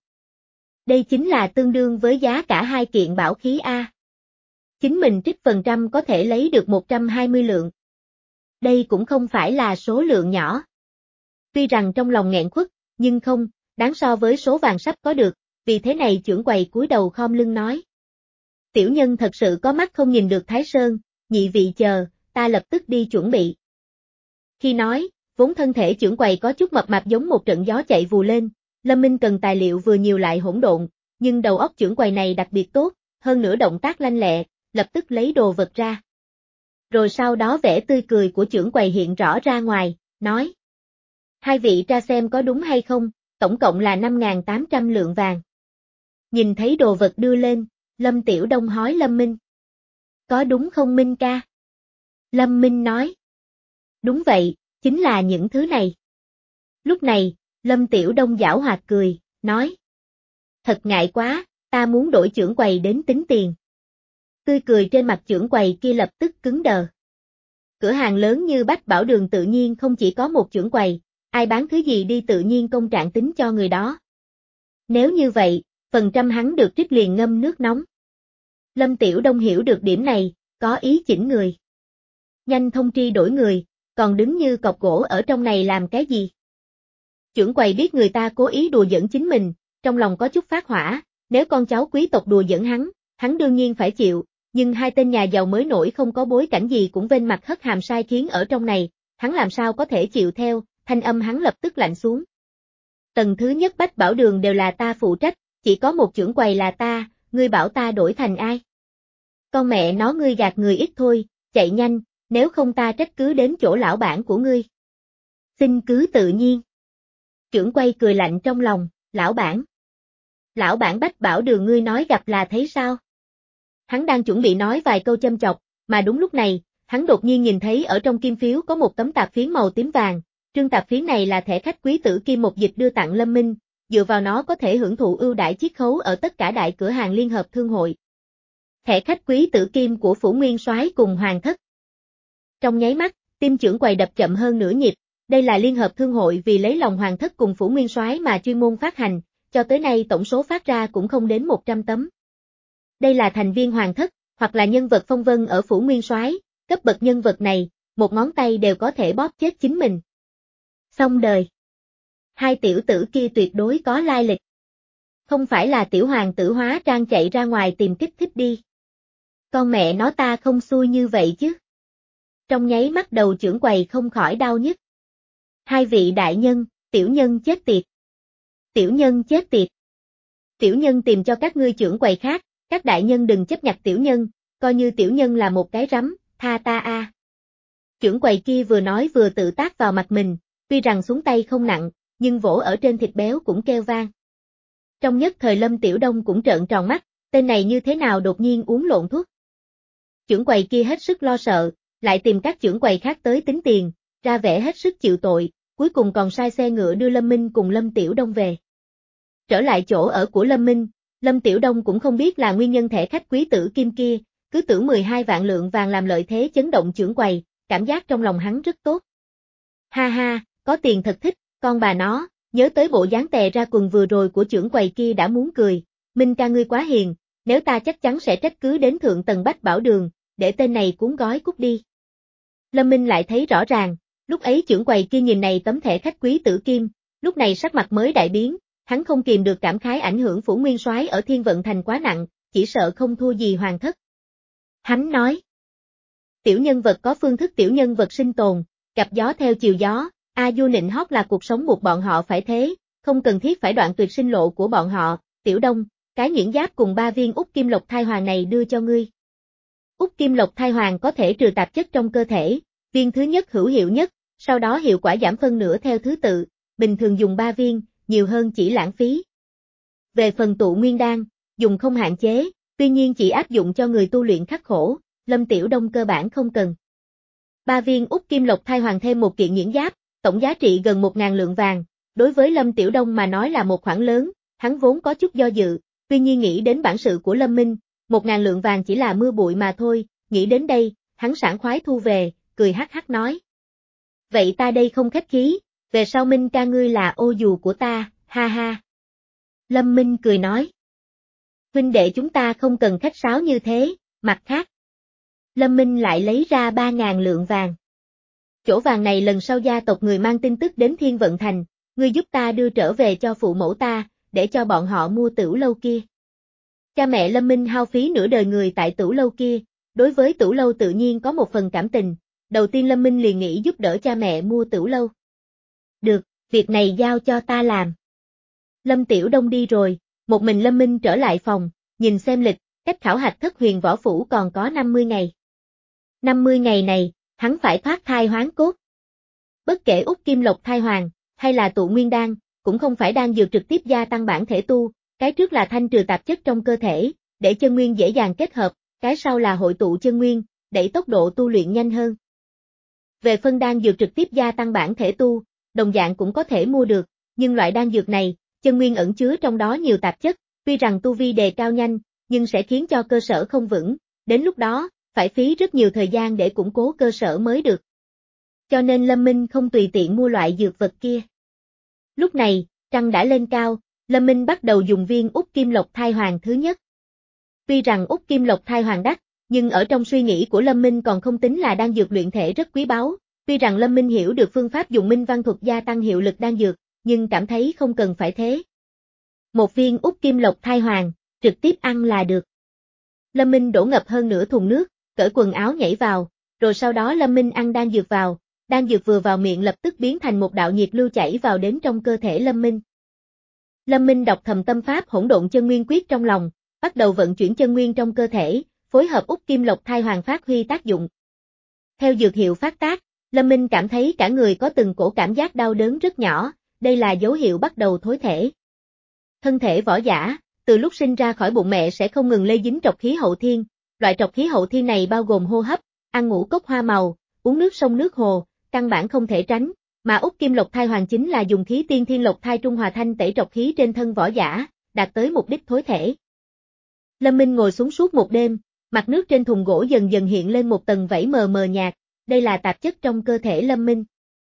Đây chính là tương đương với giá cả hai kiện bảo khí A. Chính mình trích phần trăm có thể lấy được một trăm hai mươi lượng. Đây cũng không phải là số lượng nhỏ. Tuy rằng trong lòng nghẹn khuất, nhưng không, đáng so với số vàng sắp có được, vì thế này chưởng quầy cúi đầu khom lưng nói. Tiểu nhân thật sự có mắt không nhìn được Thái Sơn, nhị vị chờ, ta lập tức đi chuẩn bị. Khi nói, vốn thân thể chưởng quầy có chút mập mạp giống một trận gió chạy vù lên, Lâm Minh cần tài liệu vừa nhiều lại hỗn độn, nhưng đầu óc chưởng quầy này đặc biệt tốt, hơn nữa động tác lanh lẹ, lập tức lấy đồ vật ra. Rồi sau đó vẻ tươi cười của chưởng quầy hiện rõ ra ngoài, nói. Hai vị tra xem có đúng hay không, tổng cộng là năm nghìn tám trăm lượng vàng. Nhìn thấy đồ vật đưa lên, Lâm Tiểu Đông hỏi Lâm Minh. Có đúng không Minh ca? Lâm Minh nói. Đúng vậy, chính là những thứ này. Lúc này, Lâm Tiểu Đông giảo hoạt cười, nói. Thật ngại quá, ta muốn đổi chưởng quầy đến tính tiền. Tươi cười trên mặt trưởng quầy kia lập tức cứng đờ. Cửa hàng lớn như Bách Bảo Đường tự nhiên không chỉ có một trưởng quầy, ai bán thứ gì đi tự nhiên công trạng tính cho người đó. Nếu như vậy, phần trăm hắn được trích liền ngâm nước nóng. Lâm Tiểu Đông hiểu được điểm này, có ý chỉnh người. Nhanh thông tri đổi người, còn đứng như cọc gỗ ở trong này làm cái gì? Trưởng quầy biết người ta cố ý đùa giỡn chính mình, trong lòng có chút phát hỏa, nếu con cháu quý tộc đùa giỡn hắn, hắn đương nhiên phải chịu, nhưng hai tên nhà giàu mới nổi không có bối cảnh gì cũng vênh mặt hất hàm sai khiến ở trong này, hắn làm sao có thể chịu theo, thanh âm hắn lập tức lạnh xuống. Tầng thứ nhất Bách Bảo Đường đều là ta phụ trách, chỉ có một trưởng quầy là ta, ngươi bảo ta đổi thành ai? Con mẹ nó ngươi gạt người ít thôi, chạy nhanh, nếu không ta trách cứ đến chỗ lão bản của ngươi. Xin cứ tự nhiên. Trưởng quầy cười lạnh trong lòng, lão bản. Lão bản Bách Bảo Đường ngươi nói gặp là thấy sao? Hắn đang chuẩn bị nói vài câu châm chọc, mà đúng lúc này, hắn đột nhiên nhìn thấy ở trong kim phiếu có một tấm tạp phiến màu tím vàng, trương tạp phiến này là thẻ khách quý tử kim một dịch đưa tặng Lâm Minh, dựa vào nó có thể hưởng thụ ưu đãi chiết khấu ở tất cả đại cửa hàng liên hợp thương hội. Thẻ khách quý tử kim của Phủ Nguyên Soái cùng Hoàng thất. Trong nháy mắt, tim trưởng quầy đập chậm hơn nửa nhịp, đây là liên hợp thương hội vì lấy lòng Hoàng thất cùng Phủ Nguyên Soái mà chuyên môn phát hành, cho tới nay tổng số phát ra cũng không đến một trăm tấm. Đây là thành viên Hoàng thất, hoặc là nhân vật phong vân ở Phủ Nguyên Soái, cấp bậc nhân vật này, một ngón tay đều có thể bóp chết chính mình. Xong đời. Hai tiểu tử kia tuyệt đối có lai lịch. Không phải là tiểu hoàng tử hóa trang chạy ra ngoài tìm kích thích đi. Con mẹ nó ta không xui như vậy chứ. Trong nháy mắt đầu trưởng quầy không khỏi đau nhức. Hai vị đại nhân, tiểu nhân chết tiệt. Tiểu nhân chết tiệt. Tiểu nhân tìm cho các ngươi trưởng quầy khác, các đại nhân đừng chấp nhặt tiểu nhân, coi như tiểu nhân là một cái rắm, tha ta a. Trưởng quầy kia vừa nói vừa tự tát vào mặt mình, tuy rằng xuống tay không nặng, nhưng vỗ ở trên thịt béo cũng kêu vang. Trong nhất thời Lâm Tiểu Đông cũng trợn tròn mắt, tên này như thế nào đột nhiên uống lộn thuốc. Trưởng quầy kia hết sức lo sợ, lại tìm các trưởng quầy khác tới tính tiền, ra vẻ hết sức chịu tội, cuối cùng còn sai xe ngựa đưa Lâm Minh cùng Lâm Tiểu Đông về. Trở lại chỗ ở của Lâm Minh, Lâm Tiểu Đông cũng không biết là nguyên nhân thẻ khách quý tử kim kia, cứ tưởng mười hai vạn lượng vàng làm lợi thế chấn động trưởng quầy, cảm giác trong lòng hắn rất tốt. Ha ha, có tiền thật thích, con bà nó, nhớ tới bộ dáng tè ra quần vừa rồi của trưởng quầy kia đã muốn cười, Minh ca ngươi quá hiền, nếu ta chắc chắn sẽ trách cứ đến thượng tầng Bách Bảo Đường, để tên này cuốn gói cút đi. Lâm Minh lại thấy rõ ràng, lúc ấy trưởng quầy kia nhìn này tấm thẻ khách quý tử kim, lúc này sắc mặt mới đại biến, hắn không kìm được cảm khái ảnh hưởng Phủ Nguyên Soái ở Thiên Vận Thành quá nặng, chỉ sợ không thua gì Hoàng thất. Hắn nói, tiểu nhân vật có phương thức tiểu nhân vật sinh tồn, gặp gió theo chiều gió, a du nịnh hót là cuộc sống buộc bọn họ phải thế, không cần thiết phải đoạn tuyệt sinh lộ của bọn họ, Tiểu Đông, cái nhuyễn giáp cùng ba viên út kim lộc thai hoàng này đưa cho ngươi. Út kim lộc thai hoàng có thể trừ tạp chất trong cơ thể, viên thứ nhất hữu hiệu nhất, sau đó hiệu quả giảm phân nửa theo thứ tự, bình thường dùng ba viên, nhiều hơn chỉ lãng phí. Về phần tụ nguyên đan, dùng không hạn chế, tuy nhiên chỉ áp dụng cho người tu luyện khắc khổ, Lâm Tiểu Đông cơ bản không cần. Ba viên út kim lộc thai hoàng thêm một kiện nhuyễn giáp, tổng giá trị gần một ngàn lượng vàng, đối với Lâm Tiểu Đông mà nói là một khoản lớn, hắn vốn có chút do dự, tuy nhiên nghĩ đến bản sự của Lâm Minh, một ngàn lượng vàng chỉ là mưa bụi mà thôi, nghĩ đến đây, hắn sảng khoái thu về, cười hắc hắc nói. Vậy ta đây không khách khí, về sau Minh ca ngươi là ô dù của ta, ha ha. Lâm Minh cười nói. Huynh đệ chúng ta không cần khách sáo như thế, mặt khác. Lâm Minh lại lấy ra ba ngàn lượng vàng. Chỗ vàng này lần sau gia tộc người mang tin tức đến Thiên Vận Thành, ngươi giúp ta đưa trở về cho phụ mẫu ta, để cho bọn họ mua tửu lâu kia. Cha mẹ Lâm Minh hao phí nửa đời người tại tửu lâu kia, đối với tửu lâu tự nhiên có một phần cảm tình, đầu tiên Lâm Minh liền nghĩ giúp đỡ cha mẹ mua tửu lâu. Được, việc này giao cho ta làm. Lâm Tiểu Đông đi rồi, một mình Lâm Minh trở lại phòng, nhìn xem lịch, cách khảo hạch thất huyền võ phủ còn có năm mươi ngày. năm mươi ngày này, hắn phải thoát thai hoán cốt. Bất kể út kim lộc thai hoàng, hay là tụ nguyên đan, cũng không phải đang dược trực tiếp gia tăng bản thể tu, cái trước là thanh trừ tạp chất trong cơ thể, để chân nguyên dễ dàng kết hợp, cái sau là hội tụ chân nguyên, đẩy tốc độ tu luyện nhanh hơn. Về phân đan dược trực tiếp gia tăng bản thể tu, đồng dạng cũng có thể mua được, nhưng loại đan dược này, chân nguyên ẩn chứa trong đó nhiều tạp chất, tuy rằng tu vi đề cao nhanh, nhưng sẽ khiến cho cơ sở không vững, đến lúc đó, phải phí rất nhiều thời gian để củng cố cơ sở mới được. Cho nên Lâm Minh không tùy tiện mua loại dược vật kia. Lúc này, trăng đã lên cao, Lâm Minh bắt đầu dùng viên út kim lộc thai hoàng thứ nhất. Tuy rằng út kim lộc thai hoàng đắt, nhưng ở trong suy nghĩ của Lâm Minh còn không tính là đan dược luyện thể rất quý báu. Tuy rằng Lâm Minh hiểu được phương pháp dùng minh văn thuật gia tăng hiệu lực đan dược, nhưng cảm thấy không cần phải thế. Một viên út kim lộc thai hoàng, trực tiếp ăn là được. Lâm Minh đổ ngập hơn nửa thùng nước, cởi quần áo nhảy vào, rồi sau đó Lâm Minh ăn đan dược vào, đan dược vừa vào miệng lập tức biến thành một đạo nhiệt lưu chảy vào đến trong cơ thể Lâm Minh. Lâm Minh đọc thầm tâm pháp hỗn độn chân nguyên quyết trong lòng, bắt đầu vận chuyển chân nguyên trong cơ thể, phối hợp út kim lộc thai hoàng phát huy tác dụng. Theo dược hiệu phát tác, Lâm Minh cảm thấy cả người có từng cổ cảm giác đau đớn rất nhỏ, đây là dấu hiệu bắt đầu thối thể. Thân thể võ giả, từ lúc sinh ra khỏi bụng mẹ sẽ không ngừng lây dính trọc khí hậu thiên, loại trọc khí hậu thiên này bao gồm hô hấp, ăn ngũ cốc hoa màu, uống nước sông nước hồ, căn bản không thể tránh, mà út kim lộc thai hoàng chính là dùng khí tiên thiên lộc thai trung hòa thanh tẩy trọc khí trên thân võ giả, đạt tới mục đích thối thể. Lâm Minh ngồi xuống suốt một đêm, mặt nước trên thùng gỗ dần dần hiện lên một tầng vảy mờ mờ nhạt, đây là tạp chất trong cơ thể Lâm Minh.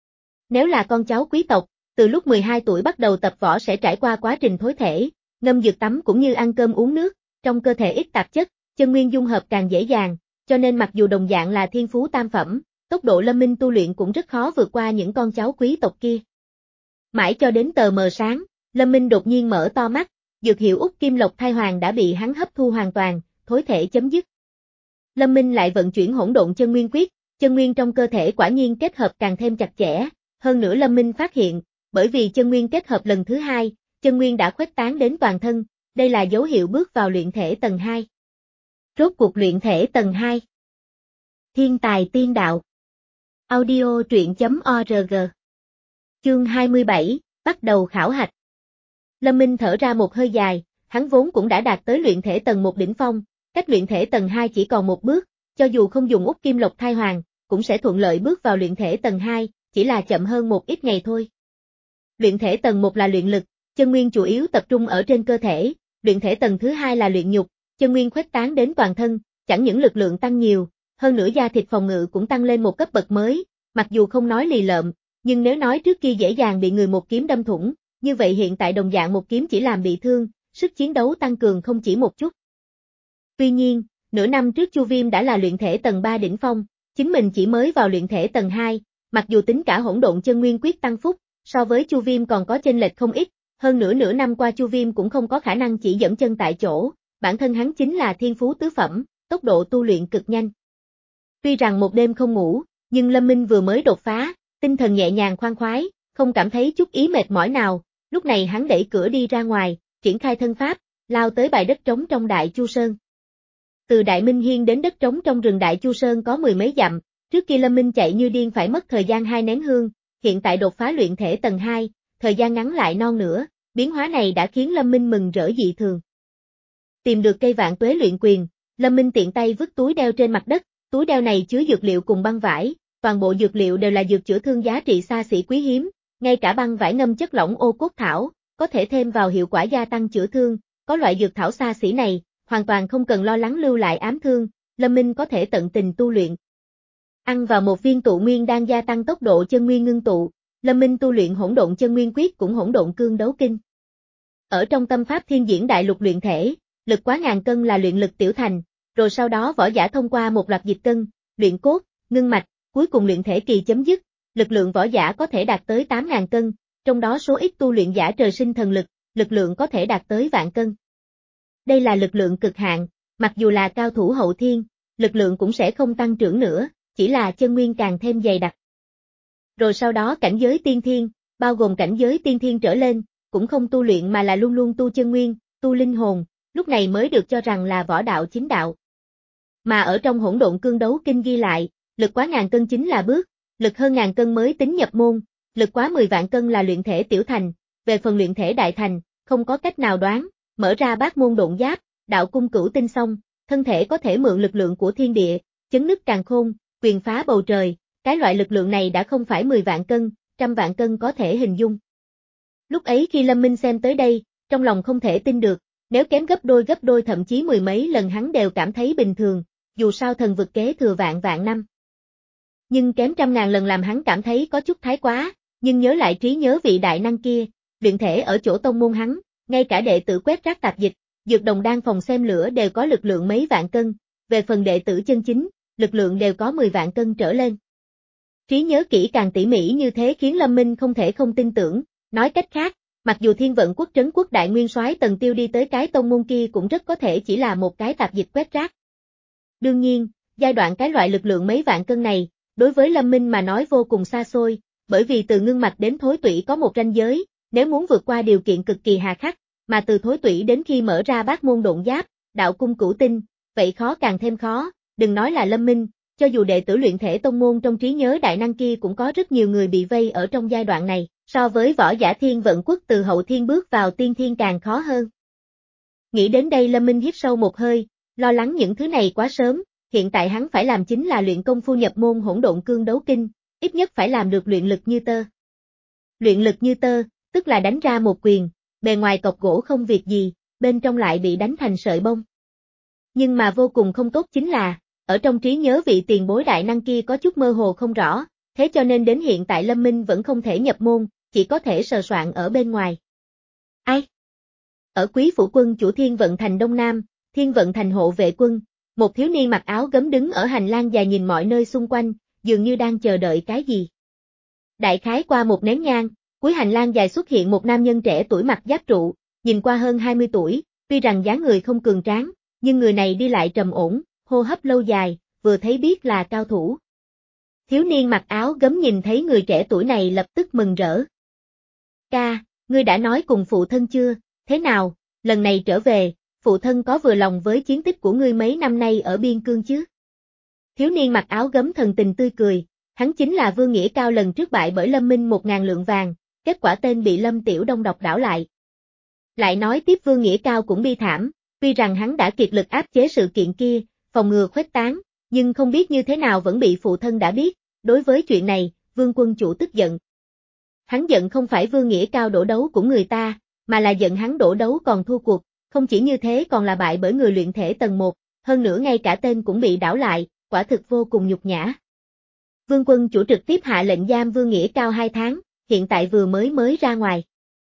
Nếu là con cháu quý tộc, từ lúc mười hai tuổi bắt đầu tập võ sẽ trải qua quá trình thối thể, ngâm dược tắm cũng như ăn cơm uống nước, trong cơ thể ít tạp chất, chân nguyên dung hợp càng dễ dàng, cho nên mặc dù đồng dạng là thiên phú tam phẩm, tốc độ Lâm Minh tu luyện cũng rất khó vượt qua những con cháu quý tộc kia. Mãi cho đến tờ mờ sáng, Lâm Minh đột nhiên mở to mắt, dược hiệu út kim lộc thai hoàng đã bị hắn hấp thu hoàn toàn, thối thể chấm dứt. Lâm Minh lại vận chuyển hỗn độn chân nguyên quyết, chân nguyên trong cơ thể quả nhiên kết hợp càng thêm chặt chẽ, hơn nữa Lâm Minh phát hiện, bởi vì chân nguyên kết hợp lần thứ hai, chân nguyên đã khuếch tán đến toàn thân, đây là dấu hiệu bước vào luyện thể tầng hai. Rốt cuộc luyện thể tầng hai. Thiên tài tiên đạo. Audio truyện chấm org. Chương hai mươi bảy, bắt đầu khảo hạch. Lâm Minh thở ra một hơi dài, hắn vốn cũng đã đạt tới luyện thể tầng một đỉnh phong, cách luyện thể tầng hai chỉ còn một bước, cho dù không dùng út kim lộc thai hoàng, cũng sẽ thuận lợi bước vào luyện thể tầng hai, chỉ là chậm hơn một ít ngày thôi. Luyện thể tầng một là luyện lực, chân nguyên chủ yếu tập trung ở trên cơ thể, luyện thể tầng thứ hai là luyện nhục, chân nguyên khuếch tán đến toàn thân, chẳng những lực lượng tăng nhiều, hơn nữa da thịt phòng ngự cũng tăng lên một cấp bậc mới, mặc dù không nói lì lợm, nhưng nếu nói trước kia dễ dàng bị người một kiếm đâm thủng, như vậy hiện tại đồng dạng một kiếm chỉ làm bị thương, sức chiến đấu tăng cường không chỉ một chút. Tuy nhiên, nửa năm trước Chu Viêm đã là luyện thể tầng ba đỉnh phong, chính mình chỉ mới vào luyện thể tầng hai, mặc dù tính cả hỗn độn chân nguyên quyết tăng phúc, so với Chu Viêm còn có chênh lệch không ít, hơn nữa nửa năm qua Chu Viêm cũng không có khả năng chỉ dẫm chân tại chỗ, bản thân hắn chính là thiên phú tứ phẩm, tốc độ tu luyện cực nhanh. Tuy rằng một đêm không ngủ, nhưng Lâm Minh vừa mới đột phá, tinh thần nhẹ nhàng khoan khoái, không cảm thấy chút ý mệt mỏi nào, lúc này hắn đẩy cửa đi ra ngoài, triển khai thân pháp, lao tới bãi đất trống trong Đại Chu Sơn. Từ Đại Minh Hiên đến đất trống trong rừng Đại Chu Sơn có mười mấy dặm, trước kia Lâm Minh chạy như điên phải mất thời gian hai nén hương, hiện tại đột phá luyện thể tầng hai, thời gian ngắn lại non nữa, biến hóa này đã khiến Lâm Minh mừng rỡ dị thường. Tìm được cây vạn tuế luyện quyền, Lâm Minh tiện tay vứt túi đeo trên mặt đất, túi đeo này chứa dược liệu cùng băng vải, toàn bộ dược liệu đều là dược chữa thương giá trị xa xỉ quý hiếm, ngay cả băng vải ngâm chất lỏng ô cốt thảo, có thể thêm vào hiệu quả gia tăng chữa thương, có loại dược thảo xa xỉ này, hoàn toàn không cần lo lắng lưu lại ám thương, Lâm Minh có thể tận tình tu luyện. Ăn vào một viên tụ nguyên đan gia tăng tốc độ chân nguyên ngưng tụ, Lâm Minh tu luyện hỗn độn chân nguyên quyết cũng hỗn độn cương đấu kinh. Ở trong tâm pháp thiên diễn đại lục luyện thể, lực quá ngàn cân là luyện lực tiểu thành, rồi sau đó võ giả thông qua một loạt dịch cân, luyện cốt, ngưng mạch, cuối cùng luyện thể kỳ chấm dứt, lực lượng võ giả có thể đạt tới tám ngàn cân, trong đó số ít tu luyện giả trời sinh thần lực, lực lượng có thể đạt tới vạn cân. Đây là lực lượng cực hạn, mặc dù là cao thủ hậu thiên, lực lượng cũng sẽ không tăng trưởng nữa, chỉ là chân nguyên càng thêm dày đặc. Rồi sau đó cảnh giới tiên thiên, bao gồm cảnh giới tiên thiên trở lên, cũng không tu luyện mà là luôn luôn tu chân nguyên, tu linh hồn, lúc này mới được cho rằng là võ đạo chính đạo. Mà ở trong hỗn độn cương đấu kinh ghi lại, lực quá ngàn cân chính là bước, lực hơn ngàn cân mới tính nhập môn, lực quá mười vạn cân là luyện thể tiểu thành, về phần luyện thể đại thành, không có cách nào đoán, mở ra bát môn độn giáp, đạo cung cửu tinh xong, thân thể có thể mượn lực lượng của thiên địa, chấn nứt càn khôn, quyền phá bầu trời, cái loại lực lượng này đã không phải mười vạn cân, trăm vạn cân có thể hình dung. Lúc ấy khi Lâm Minh xem tới đây, trong lòng không thể tin được, nếu kém gấp đôi gấp đôi thậm chí mười mấy lần hắn đều cảm thấy bình thường, dù sao thần vực kế thừa vạn vạn năm. Nhưng kém trăm ngàn lần làm hắn cảm thấy có chút thái quá, nhưng nhớ lại trí nhớ vị đại năng kia, luyện thể ở chỗ tông môn hắn, ngay cả đệ tử quét rác tạp dịch, dược đồng đan phòng xem lửa đều có lực lượng mấy vạn cân, về phần đệ tử chân chính, lực lượng đều có mười vạn cân trở lên. Trí nhớ kỹ càng tỉ mỉ như thế khiến Lâm Minh không thể không tin tưởng, nói cách khác, mặc dù Thiên Vận Quốc trấn quốc đại nguyên soái Tần Tiêu đi tới cái tông môn kia cũng rất có thể chỉ là một cái tạp dịch quét rác. Đương nhiên, giai đoạn cái loại lực lượng mấy vạn cân này, đối với Lâm Minh mà nói vô cùng xa xôi, bởi vì từ ngưng mạch đến thối tủy có một ranh giới, nếu muốn vượt qua điều kiện cực kỳ hà khắc, mà từ thối tủy đến khi mở ra bát môn độn giáp, đạo cung cửu tinh, vậy khó càng thêm khó, đừng nói là Lâm Minh, cho dù đệ tử luyện thể tông môn trong trí nhớ đại năng kia cũng có rất nhiều người bị vây ở trong giai đoạn này, so với võ giả Thiên Vận Quốc từ hậu thiên bước vào tiên thiên càng khó hơn. Nghĩ đến đây Lâm Minh hít sâu một hơi, lo lắng những thứ này quá sớm, hiện tại hắn phải làm chính là luyện công phu nhập môn hỗn độn cương đấu kinh, ít nhất phải làm được luyện lực như tơ. Luyện lực như tơ, tức là đánh ra một quyền, bề ngoài cọc gỗ không việc gì, bên trong lại bị đánh thành sợi bông. Nhưng mà vô cùng không tốt chính là, ở trong trí nhớ vị tiền bối đại năng kia có chút mơ hồ không rõ, thế cho nên đến hiện tại Lâm Minh vẫn không thể nhập môn, chỉ có thể sờ soạn ở bên ngoài. Ai? Ở Quý phủ quân chủ Thiên Vận Thành Đông Nam, Thiên Vận Thành hộ vệ quân, một thiếu niên mặc áo gấm đứng ở hành lang dài nhìn mọi nơi xung quanh, dường như đang chờ đợi cái gì. Đại khái qua một nén nhang, cuối hành lang dài xuất hiện một nam nhân trẻ tuổi mặc giáp trụ, nhìn qua hơn hai mươi tuổi, tuy rằng dáng người không cường tráng, nhưng người này đi lại trầm ổn, hô hấp lâu dài, vừa thấy biết là cao thủ. Thiếu niên mặc áo gấm nhìn thấy người trẻ tuổi này lập tức mừng rỡ. Ca, ngươi đã nói cùng phụ thân chưa, thế nào, lần này trở về, phụ thân có vừa lòng với chiến tích của ngươi mấy năm nay ở biên cương chứ? Thiếu niên mặc áo gấm thần tình tươi cười, hắn chính là Vương Nghĩa Cao lần trước bại bởi Lâm Minh một ngàn lượng vàng, kết quả tên bị Lâm Tiểu Đông độc đảo lại. Lại nói tiếp Vương Nghĩa Cao cũng bi thảm, tuy rằng hắn đã kiệt lực áp chế sự kiện kia, phòng ngừa khuếch tán, nhưng không biết như thế nào vẫn bị phụ thân đã biết, đối với chuyện này, Vương quân chủ tức giận. Hắn giận không phải Vương Nghĩa Cao đổ đấu của người ta, mà là giận hắn đổ đấu còn thua cuộc, không chỉ như thế còn là bại bởi người luyện thể tầng một, hơn nữa ngay cả tên cũng bị đảo lại, quả thực vô cùng nhục nhã. Vương quân chủ trực tiếp hạ lệnh giam Vương Nghĩa Cao hai tháng, hiện tại vừa mới mới ra ngoài.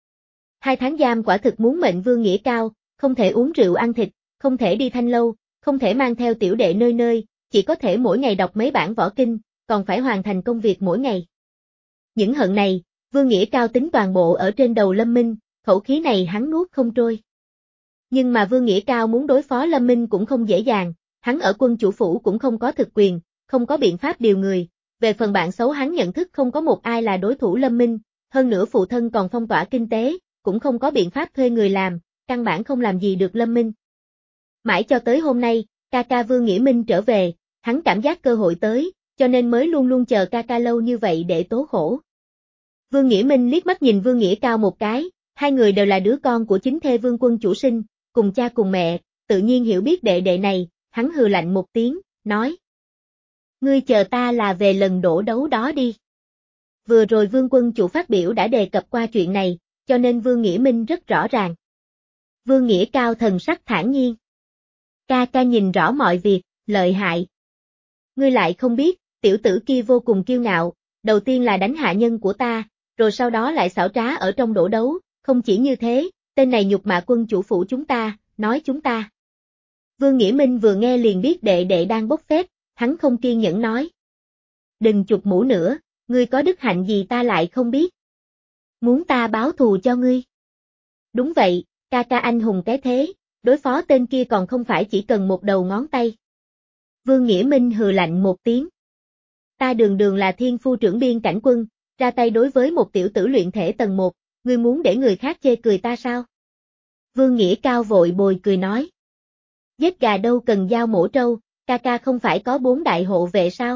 Hai tháng giam quả thực muốn mệnh Vương Nghĩa Cao, không thể uống rượu ăn thịt, không thể đi thanh lâu, không thể mang theo tiểu đệ nơi nơi, chỉ có thể mỗi ngày đọc mấy bản võ kinh, còn phải hoàn thành công việc mỗi ngày. Những hận này, Vương Nghĩa Cao tính toàn bộ ở trên đầu Lâm Minh, khẩu khí này hắn nuốt không trôi. Nhưng mà Vương Nghĩa Cao muốn đối phó Lâm Minh cũng không dễ dàng, hắn ở quân chủ phủ cũng không có thực quyền, không có biện pháp điều người, về phần bạn xấu hắn nhận thức không có một ai là đối thủ Lâm Minh, hơn nữa phụ thân còn phong tỏa kinh tế, cũng không có biện pháp thuê người làm, căn bản không làm gì được Lâm Minh. Mãi cho tới hôm nay, ca ca Vương Nghĩa Minh trở về, hắn cảm giác cơ hội tới, cho nên mới luôn luôn chờ ca ca lâu như vậy để tố khổ. Vương Nghĩa Minh liếc mắt nhìn Vương Nghĩa Cao một cái, hai người đều là đứa con của chính thê Vương quân chủ sinh, cùng cha cùng mẹ, tự nhiên hiểu biết đệ đệ này, hắn hừ lạnh một tiếng, nói. Ngươi chờ ta là về lần đổ đấu đó đi. Vừa rồi Vương quân chủ phát biểu đã đề cập qua chuyện này, cho nên Vương Nghĩa Minh rất rõ ràng. Vương Nghĩa Cao thần sắc thản nhiên. Ca ca nhìn rõ mọi việc, lợi hại. Ngươi lại không biết, tiểu tử kia vô cùng kiêu ngạo, đầu tiên là đánh hạ nhân của ta, rồi sau đó lại xảo trá ở trong đổ đấu, không chỉ như thế, tên này nhục mạ quân chủ phủ chúng ta, nói chúng ta. Vương Nghĩa Minh vừa nghe liền biết đệ đệ đang bốc phét, hắn không kiên nhẫn nói. Đừng chụp mũ nữa, ngươi có đức hạnh gì ta lại không biết. Muốn ta báo thù cho ngươi. Đúng vậy, ca ca anh hùng cái thế, đối phó tên kia còn không phải chỉ cần một đầu ngón tay. Vương Nghĩa Minh hừ lạnh một tiếng. Ta đường đường là thiên phu trưởng biên cảnh quân, ra tay đối với một tiểu tử luyện thể tầng một, ngươi muốn để người khác chê cười ta sao? Vương Nghĩa Cao vội bồi cười nói. Giết gà đâu cần dao mổ trâu, ca ca không phải có bốn đại hộ vệ sao?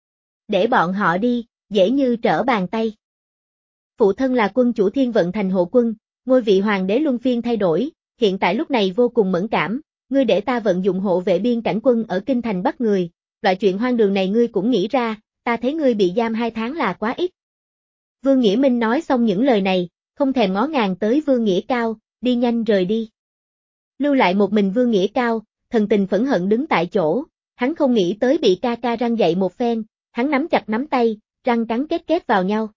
Để bọn họ đi, dễ như trở bàn tay. Phụ thân là quân chủ Thiên Vận Thành hộ quân, ngôi vị hoàng đế luân phiên thay đổi, hiện tại lúc này vô cùng mẫn cảm, ngươi để ta vận dụng hộ vệ biên cảnh quân ở kinh thành bắt người, loại chuyện hoang đường này ngươi cũng nghĩ ra, ta thấy ngươi bị giam hai tháng là quá ít. Vương Nghĩa Minh nói xong những lời này, không thèm ngó ngàng tới Vương Nghĩa Cao, đi nhanh rời đi. Lưu lại một mình Vương Nghĩa Cao, thần tình phẫn hận đứng tại chỗ, Hắn không nghĩ tới bị ca ca răng dậy một phen, hắn nắm chặt nắm tay, răng cắn kết kết vào nhau.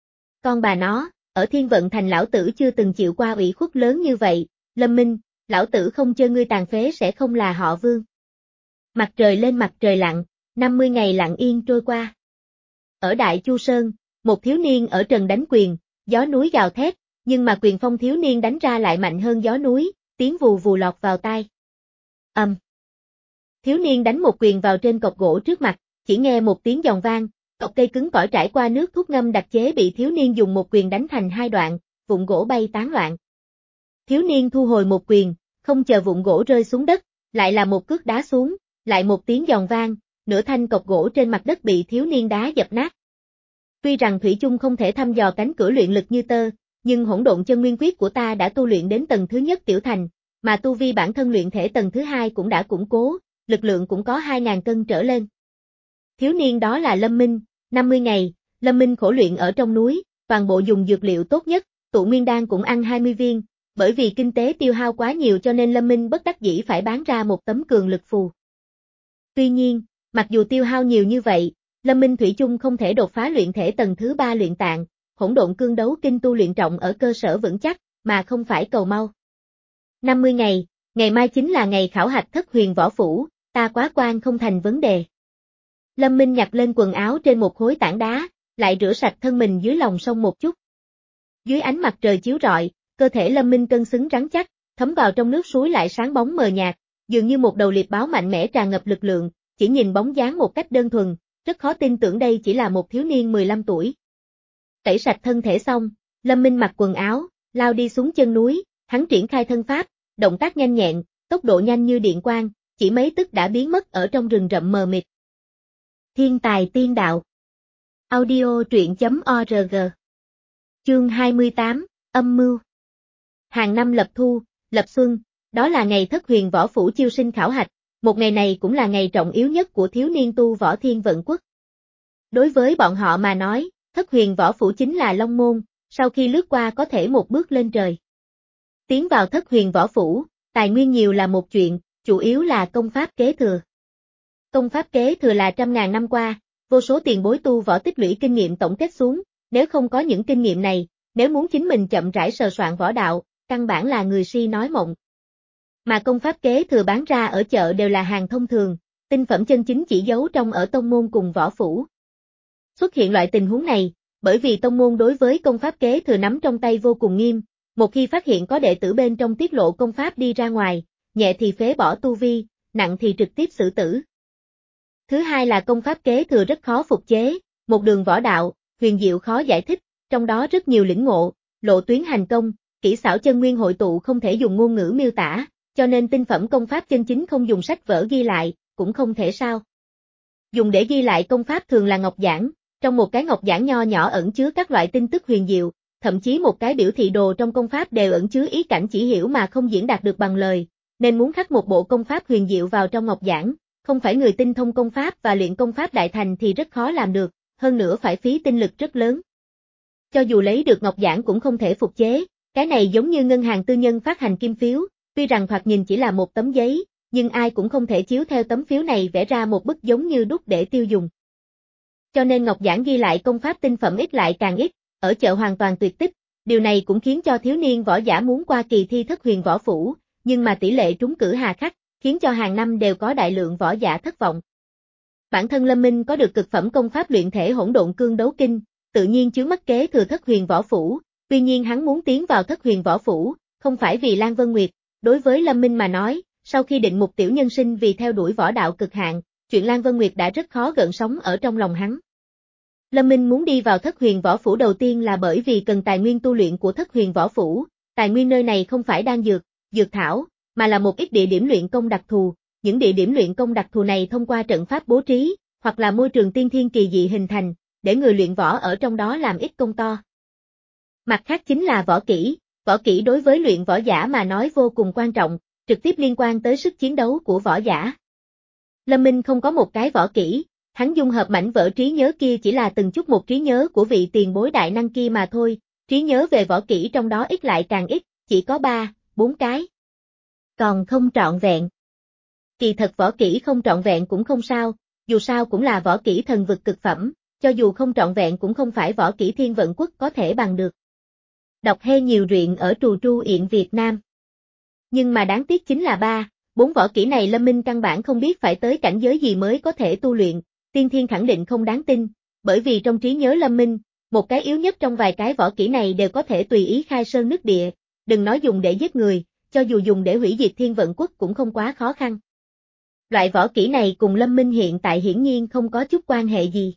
Con bà nó, ở Thiên Vận Thành lão tử chưa từng chịu qua ủy khuất lớn như vậy, Lâm Minh, lão tử không chơi ngươi tàn phế sẽ không là họ Vương. Mặt trời lên mặt trời lặn, năm mươi ngày lặng yên trôi qua. Ở Đại Chu Sơn, một thiếu niên ở trần đánh quyền, gió núi gào thét, nhưng mà quyền phong thiếu niên đánh ra lại mạnh hơn gió núi, tiếng vù vù lọt vào tai. Ầm. Um. Thiếu niên đánh một quyền vào trên cọc gỗ trước mặt, chỉ nghe một tiếng giòn vang, cọc cây cứng cỏi trải qua nước thuốc ngâm đặc chế bị thiếu niên dùng một quyền đánh thành hai đoạn, vụn gỗ bay tán loạn. Thiếu niên thu hồi một quyền, không chờ vụn gỗ rơi xuống đất, lại là một cước đá xuống, lại một tiếng giòn vang, nửa thanh cọc gỗ trên mặt đất bị thiếu niên đá dập nát. Tuy rằng thủy chung không thể thăm dò cánh cửa luyện lực như tơ, nhưng hỗn độn chân nguyên quyết của ta đã tu luyện đến tầng thứ nhất tiểu thành, mà tu vi bản thân luyện thể tầng thứ hai cũng đã củng cố, lực lượng cũng có hai nghìn cân trở lên. Thiếu niên đó là Lâm Minh, năm mươi ngày, Lâm Minh khổ luyện ở trong núi, toàn bộ dùng dược liệu tốt nhất, tụ nguyên đan cũng ăn hai mươi viên, bởi vì kinh tế tiêu hao quá nhiều cho nên Lâm Minh bất đắc dĩ phải bán ra một tấm cường lực phù. Tuy nhiên, mặc dù tiêu hao nhiều như vậy, Lâm Minh thủy chung không thể đột phá luyện thể tầng thứ ba luyện tạng, hỗn độn cương đấu kinh tu luyện trọng ở cơ sở vững chắc, mà không phải cầu mau. năm mươi ngày, ngày mai chính là ngày khảo hạch thất huyền võ phủ, ta quá quan không thành vấn đề. Lâm Minh nhặt lên quần áo trên một khối tảng đá, lại rửa sạch thân mình dưới lòng sông một chút. Dưới ánh mặt trời chiếu rọi, cơ thể Lâm Minh cân xứng rắn chắc, thấm vào trong nước suối lại sáng bóng mờ nhạt, dường như một đầu liệp báo mạnh mẽ tràn ngập lực lượng, chỉ nhìn bóng dáng một cách đơn thuần, rất khó tin tưởng đây chỉ là một thiếu niên mười lăm tuổi. Tẩy sạch thân thể xong, Lâm Minh mặc quần áo, lao đi xuống chân núi, hắn triển khai thân pháp, động tác nhanh nhẹn, tốc độ nhanh như điện quang, chỉ mấy tức đã biến mất ở trong rừng rậm mờ mịt. Thiên tài tiên đạo. Audio truyện chấm org. Chương hai mươi tám, âm mưu. Hàng năm lập thu, lập xuân, đó là ngày thất huyền võ phủ chiêu sinh khảo hạch, một ngày này cũng là ngày trọng yếu nhất của thiếu niên tu võ Thiên Vận Quốc. Đối với bọn họ mà nói, thất huyền võ phủ chính là long môn, sau khi lướt qua có thể một bước lên trời. Tiến vào thất huyền võ phủ, tài nguyên nhiều là một chuyện, chủ yếu là công pháp kế thừa. Công pháp kế thừa là trăm ngàn năm qua, vô số tiền bối tu võ tích lũy kinh nghiệm tổng kết xuống, nếu không có những kinh nghiệm này, nếu muốn chính mình chậm rãi sờ soạn võ đạo, căn bản là người si nói mộng. Mà công pháp kế thừa bán ra ở chợ đều là hàng thông thường, tinh phẩm chân chính chỉ giấu trong ở tông môn cùng võ phủ. Xuất hiện loại tình huống này, bởi vì tông môn đối với công pháp kế thừa nắm trong tay vô cùng nghiêm, một khi phát hiện có đệ tử bên trong tiết lộ công pháp đi ra ngoài, nhẹ thì phế bỏ tu vi, nặng thì trực tiếp xử tử. Thứ hai là công pháp kế thừa rất khó phục chế, một đường võ đạo, huyền diệu khó giải thích, trong đó rất nhiều lĩnh ngộ, lộ tuyến hành công, kỹ xảo chân nguyên hội tụ không thể dùng ngôn ngữ miêu tả, cho nên tinh phẩm công pháp chân chính không dùng sách vở ghi lại, cũng không thể sao. Dùng để ghi lại công pháp thường là ngọc giản, trong một cái ngọc giản nho nhỏ ẩn chứa các loại tin tức huyền diệu, thậm chí một cái biểu thị đồ trong công pháp đều ẩn chứa ý cảnh chỉ hiểu mà không diễn đạt được bằng lời, nên muốn khắc một bộ công pháp huyền diệu vào trong ngọc giản, không phải người tinh thông công pháp và luyện công pháp đại thành thì rất khó làm được, hơn nữa phải phí tinh lực rất lớn. Cho dù lấy được ngọc giản cũng không thể phục chế, cái này giống như ngân hàng tư nhân phát hành kim phiếu, tuy rằng thoạt nhìn chỉ là một tấm giấy, nhưng ai cũng không thể chiếu theo tấm phiếu này vẽ ra một bức giống như đúc để tiêu dùng. Cho nên ngọc giản ghi lại công pháp tinh phẩm ít lại càng ít, ở chợ hoàn toàn tuyệt tích, điều này cũng khiến cho thiếu niên võ giả muốn qua kỳ thi thất huyền võ phủ, nhưng mà tỷ lệ trúng cử hà khắc, khiến cho hàng năm đều có đại lượng võ giả thất vọng. Bản thân Lâm Minh có được cực phẩm công pháp luyện thể hỗn độn cương đấu kinh, tự nhiên chướng mắt kế thừa thất huyền võ phủ, tuy nhiên hắn muốn tiến vào thất huyền võ phủ, không phải vì Lan Vân Nguyệt, đối với Lâm Minh mà nói, sau khi định mục tiểu nhân sinh vì theo đuổi võ đạo cực hạn, chuyện Lan Vân Nguyệt đã rất khó gợn sóng ở trong lòng hắn. Lâm Minh muốn đi vào thất huyền võ phủ đầu tiên là bởi vì cần tài nguyên tu luyện của thất huyền võ phủ, tài nguyên nơi này không phải đan dược, dược thảo, mà là một ít địa điểm luyện công đặc thù, những địa điểm luyện công đặc thù này thông qua trận pháp bố trí, hoặc là môi trường tiên thiên kỳ dị hình thành, để người luyện võ ở trong đó làm ít công to. Mặt khác chính là võ kỹ, võ kỹ đối với luyện võ giả mà nói vô cùng quan trọng, trực tiếp liên quan tới sức chiến đấu của võ giả. Lâm Minh không có một cái võ kỹ, hắn dung hợp mảnh vỡ trí nhớ kia chỉ là từng chút một trí nhớ của vị tiền bối đại năng kia mà thôi, trí nhớ về võ kỹ trong đó ít lại càng ít, chỉ có ba, bốn cái. Còn không trọn vẹn. Kỳ thật võ kỹ không trọn vẹn cũng không sao, dù sao cũng là võ kỹ thần vực cực phẩm, cho dù không trọn vẹn cũng không phải võ kỹ Thiên Vận Quốc có thể bằng được. Đọc hay nhiều truyện ở Trù Tru Yện Việt Nam. Nhưng mà đáng tiếc chính là ba, bốn võ kỹ này Lâm Minh căn bản không biết phải tới cảnh giới gì mới có thể tu luyện, tiên thiên khẳng định không đáng tin, bởi vì trong trí nhớ Lâm Minh, một cái yếu nhất trong vài cái võ kỹ này đều có thể tùy ý khai sơn nứt địa, đừng nói dùng để giết người, cho dù dùng để hủy diệt Thiên Vận Quốc cũng không quá khó khăn. Loại võ kỹ này cùng Lâm Minh hiện tại hiển nhiên không có chút quan hệ gì.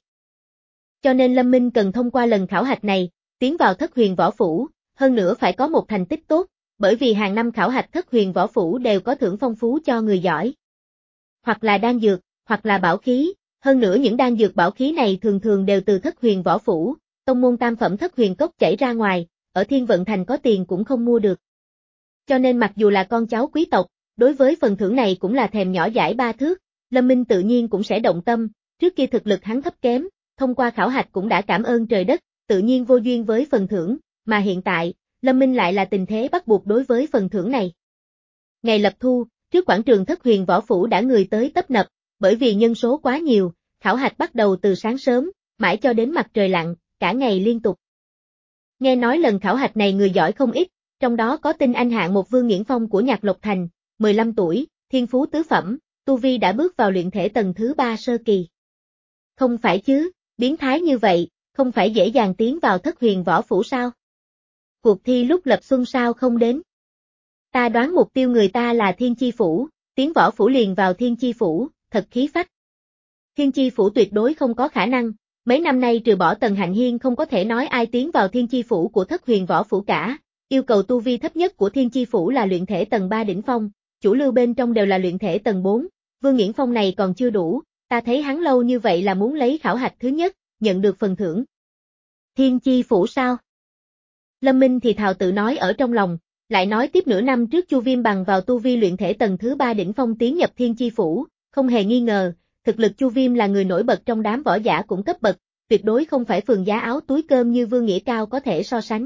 Cho nên Lâm Minh cần thông qua lần khảo hạch này, tiến vào Thất Huyền Võ Phủ, hơn nữa phải có một thành tích tốt, bởi vì hàng năm khảo hạch Thất Huyền Võ Phủ đều có thưởng phong phú cho người giỏi. Hoặc là đan dược, hoặc là bảo khí, hơn nữa những đan dược bảo khí này thường thường đều từ Thất Huyền Võ Phủ, tông môn tam phẩm Thất Huyền Cốc chảy ra ngoài, ở Thiên Vận Thành có tiền cũng không mua được. Cho nên mặc dù là con cháu quý tộc, đối với phần thưởng này cũng là thèm nhỏ dãi ba thước, Lâm Minh tự nhiên cũng sẽ động tâm, trước kia thực lực hắn thấp kém, thông qua khảo hạch cũng đã cảm ơn trời đất, tự nhiên vô duyên với phần thưởng, mà hiện tại, Lâm Minh lại là tình thế bắt buộc đối với phần thưởng này. Ngày lập thu, trước quảng trường Thất Huyền Võ Phủ đã người tới tấp nập, bởi vì nhân số quá nhiều, khảo hạch bắt đầu từ sáng sớm, mãi cho đến mặt trời lặn, cả ngày liên tục. Nghe nói lần khảo hạch này người giỏi không ít, trong đó có tinh anh hạng một Vương Nghiễn Phong của Nhạc Lộc Thành, mười lăm tuổi, thiên phú tứ phẩm, tu vi đã bước vào luyện thể tầng thứ ba sơ kỳ. Không phải chứ, biến thái như vậy, không phải dễ dàng tiến vào Thất Huyền Võ Phủ sao? Cuộc thi lúc lập xuân sao không đến? Ta đoán mục tiêu người ta là Thiên Chi Phủ, tiến Võ Phủ liền vào Thiên Chi Phủ, thật khí phách. Thiên Chi Phủ tuyệt đối không có khả năng, mấy năm nay trừ bỏ Tần Hạnh Hiên không có thể nói ai tiến vào Thiên Chi Phủ của Thất Huyền Võ Phủ cả, yêu cầu tu vi thấp nhất của Thiên Chi Phủ là luyện thể tầng ba đỉnh phong, chủ lưu bên trong đều là luyện thể tầng bốn, Vương Nghiễn Phong này còn chưa đủ, ta thấy hắn lâu như vậy là muốn lấy khảo hạch thứ nhất, nhận được phần thưởng. Thiên Chi Phủ sao? Lâm Minh thì thào tự nói ở trong lòng, lại nói tiếp nửa năm trước Chu Viêm bằng vào tu vi luyện thể tầng thứ ba đỉnh phong tiến nhập Thiên Chi Phủ, không hề nghi ngờ, thực lực Chu Viêm là người nổi bật trong đám võ giả cũng cấp bậc, tuyệt đối không phải phường giá áo túi cơm như Vương Nghĩa Cao có thể so sánh.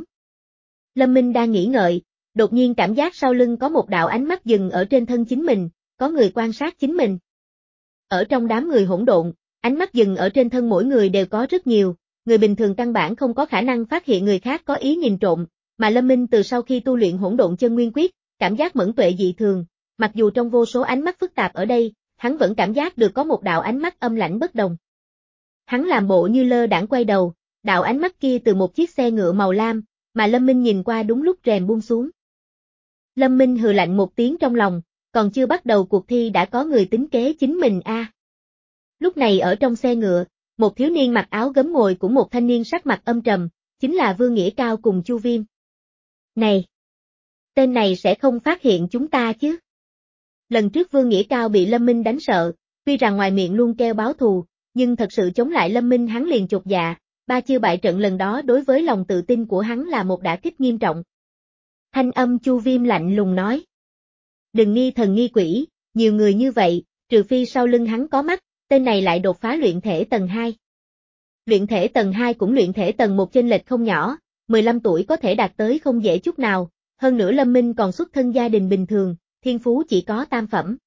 Lâm Minh đang nghĩ ngợi, đột nhiên cảm giác sau lưng có một đạo ánh mắt dừng ở trên thân chính mình, có người quan sát chính mình. Ở trong đám người hỗn độn, ánh mắt dừng ở trên thân mỗi người đều có rất nhiều, người bình thường căn bản không có khả năng phát hiện người khác có ý nhìn trộm, mà Lâm Minh từ sau khi tu luyện hỗn độn chân nguyên quyết, cảm giác mẫn tuệ dị thường, mặc dù trong vô số ánh mắt phức tạp ở đây, hắn vẫn cảm giác được có một đạo ánh mắt âm lãnh bất đồng. Hắn làm bộ như lơ đãng quay đầu, đạo ánh mắt kia từ một chiếc xe ngựa màu lam, mà Lâm Minh nhìn qua đúng lúc rèm buông xuống. Lâm Minh hừ lạnh một tiếng trong lòng, còn chưa bắt đầu cuộc thi đã có người tính kế chính mình a. À. Lúc này ở trong xe ngựa, một thiếu niên mặc áo gấm ngồi cũng một thanh niên sắc mặt âm trầm, chính là Vương Nghĩa Cao cùng Chu Viêm. Này! Tên này sẽ không phát hiện chúng ta chứ? Lần trước Vương Nghĩa Cao bị Lâm Minh đánh sợ, tuy rằng ngoài miệng luôn kêu báo thù, nhưng thật sự chống lại Lâm Minh hắn liền chột dạ, ba chiêu bại trận lần đó đối với lòng tự tin của hắn là một đả kích nghiêm trọng. Thanh âm Chu Viêm lạnh lùng nói. Đừng nghi thần nghi quỷ, nhiều người như vậy, trừ phi sau lưng hắn có mắt, tên này lại đột phá luyện thể tầng hai. Luyện thể tầng hai cũng luyện thể tầng một chênh lệch không nhỏ, mười lăm tuổi có thể đạt tới không dễ chút nào, hơn nữa Lâm Minh còn xuất thân gia đình bình thường, thiên phú chỉ có tam phẩm.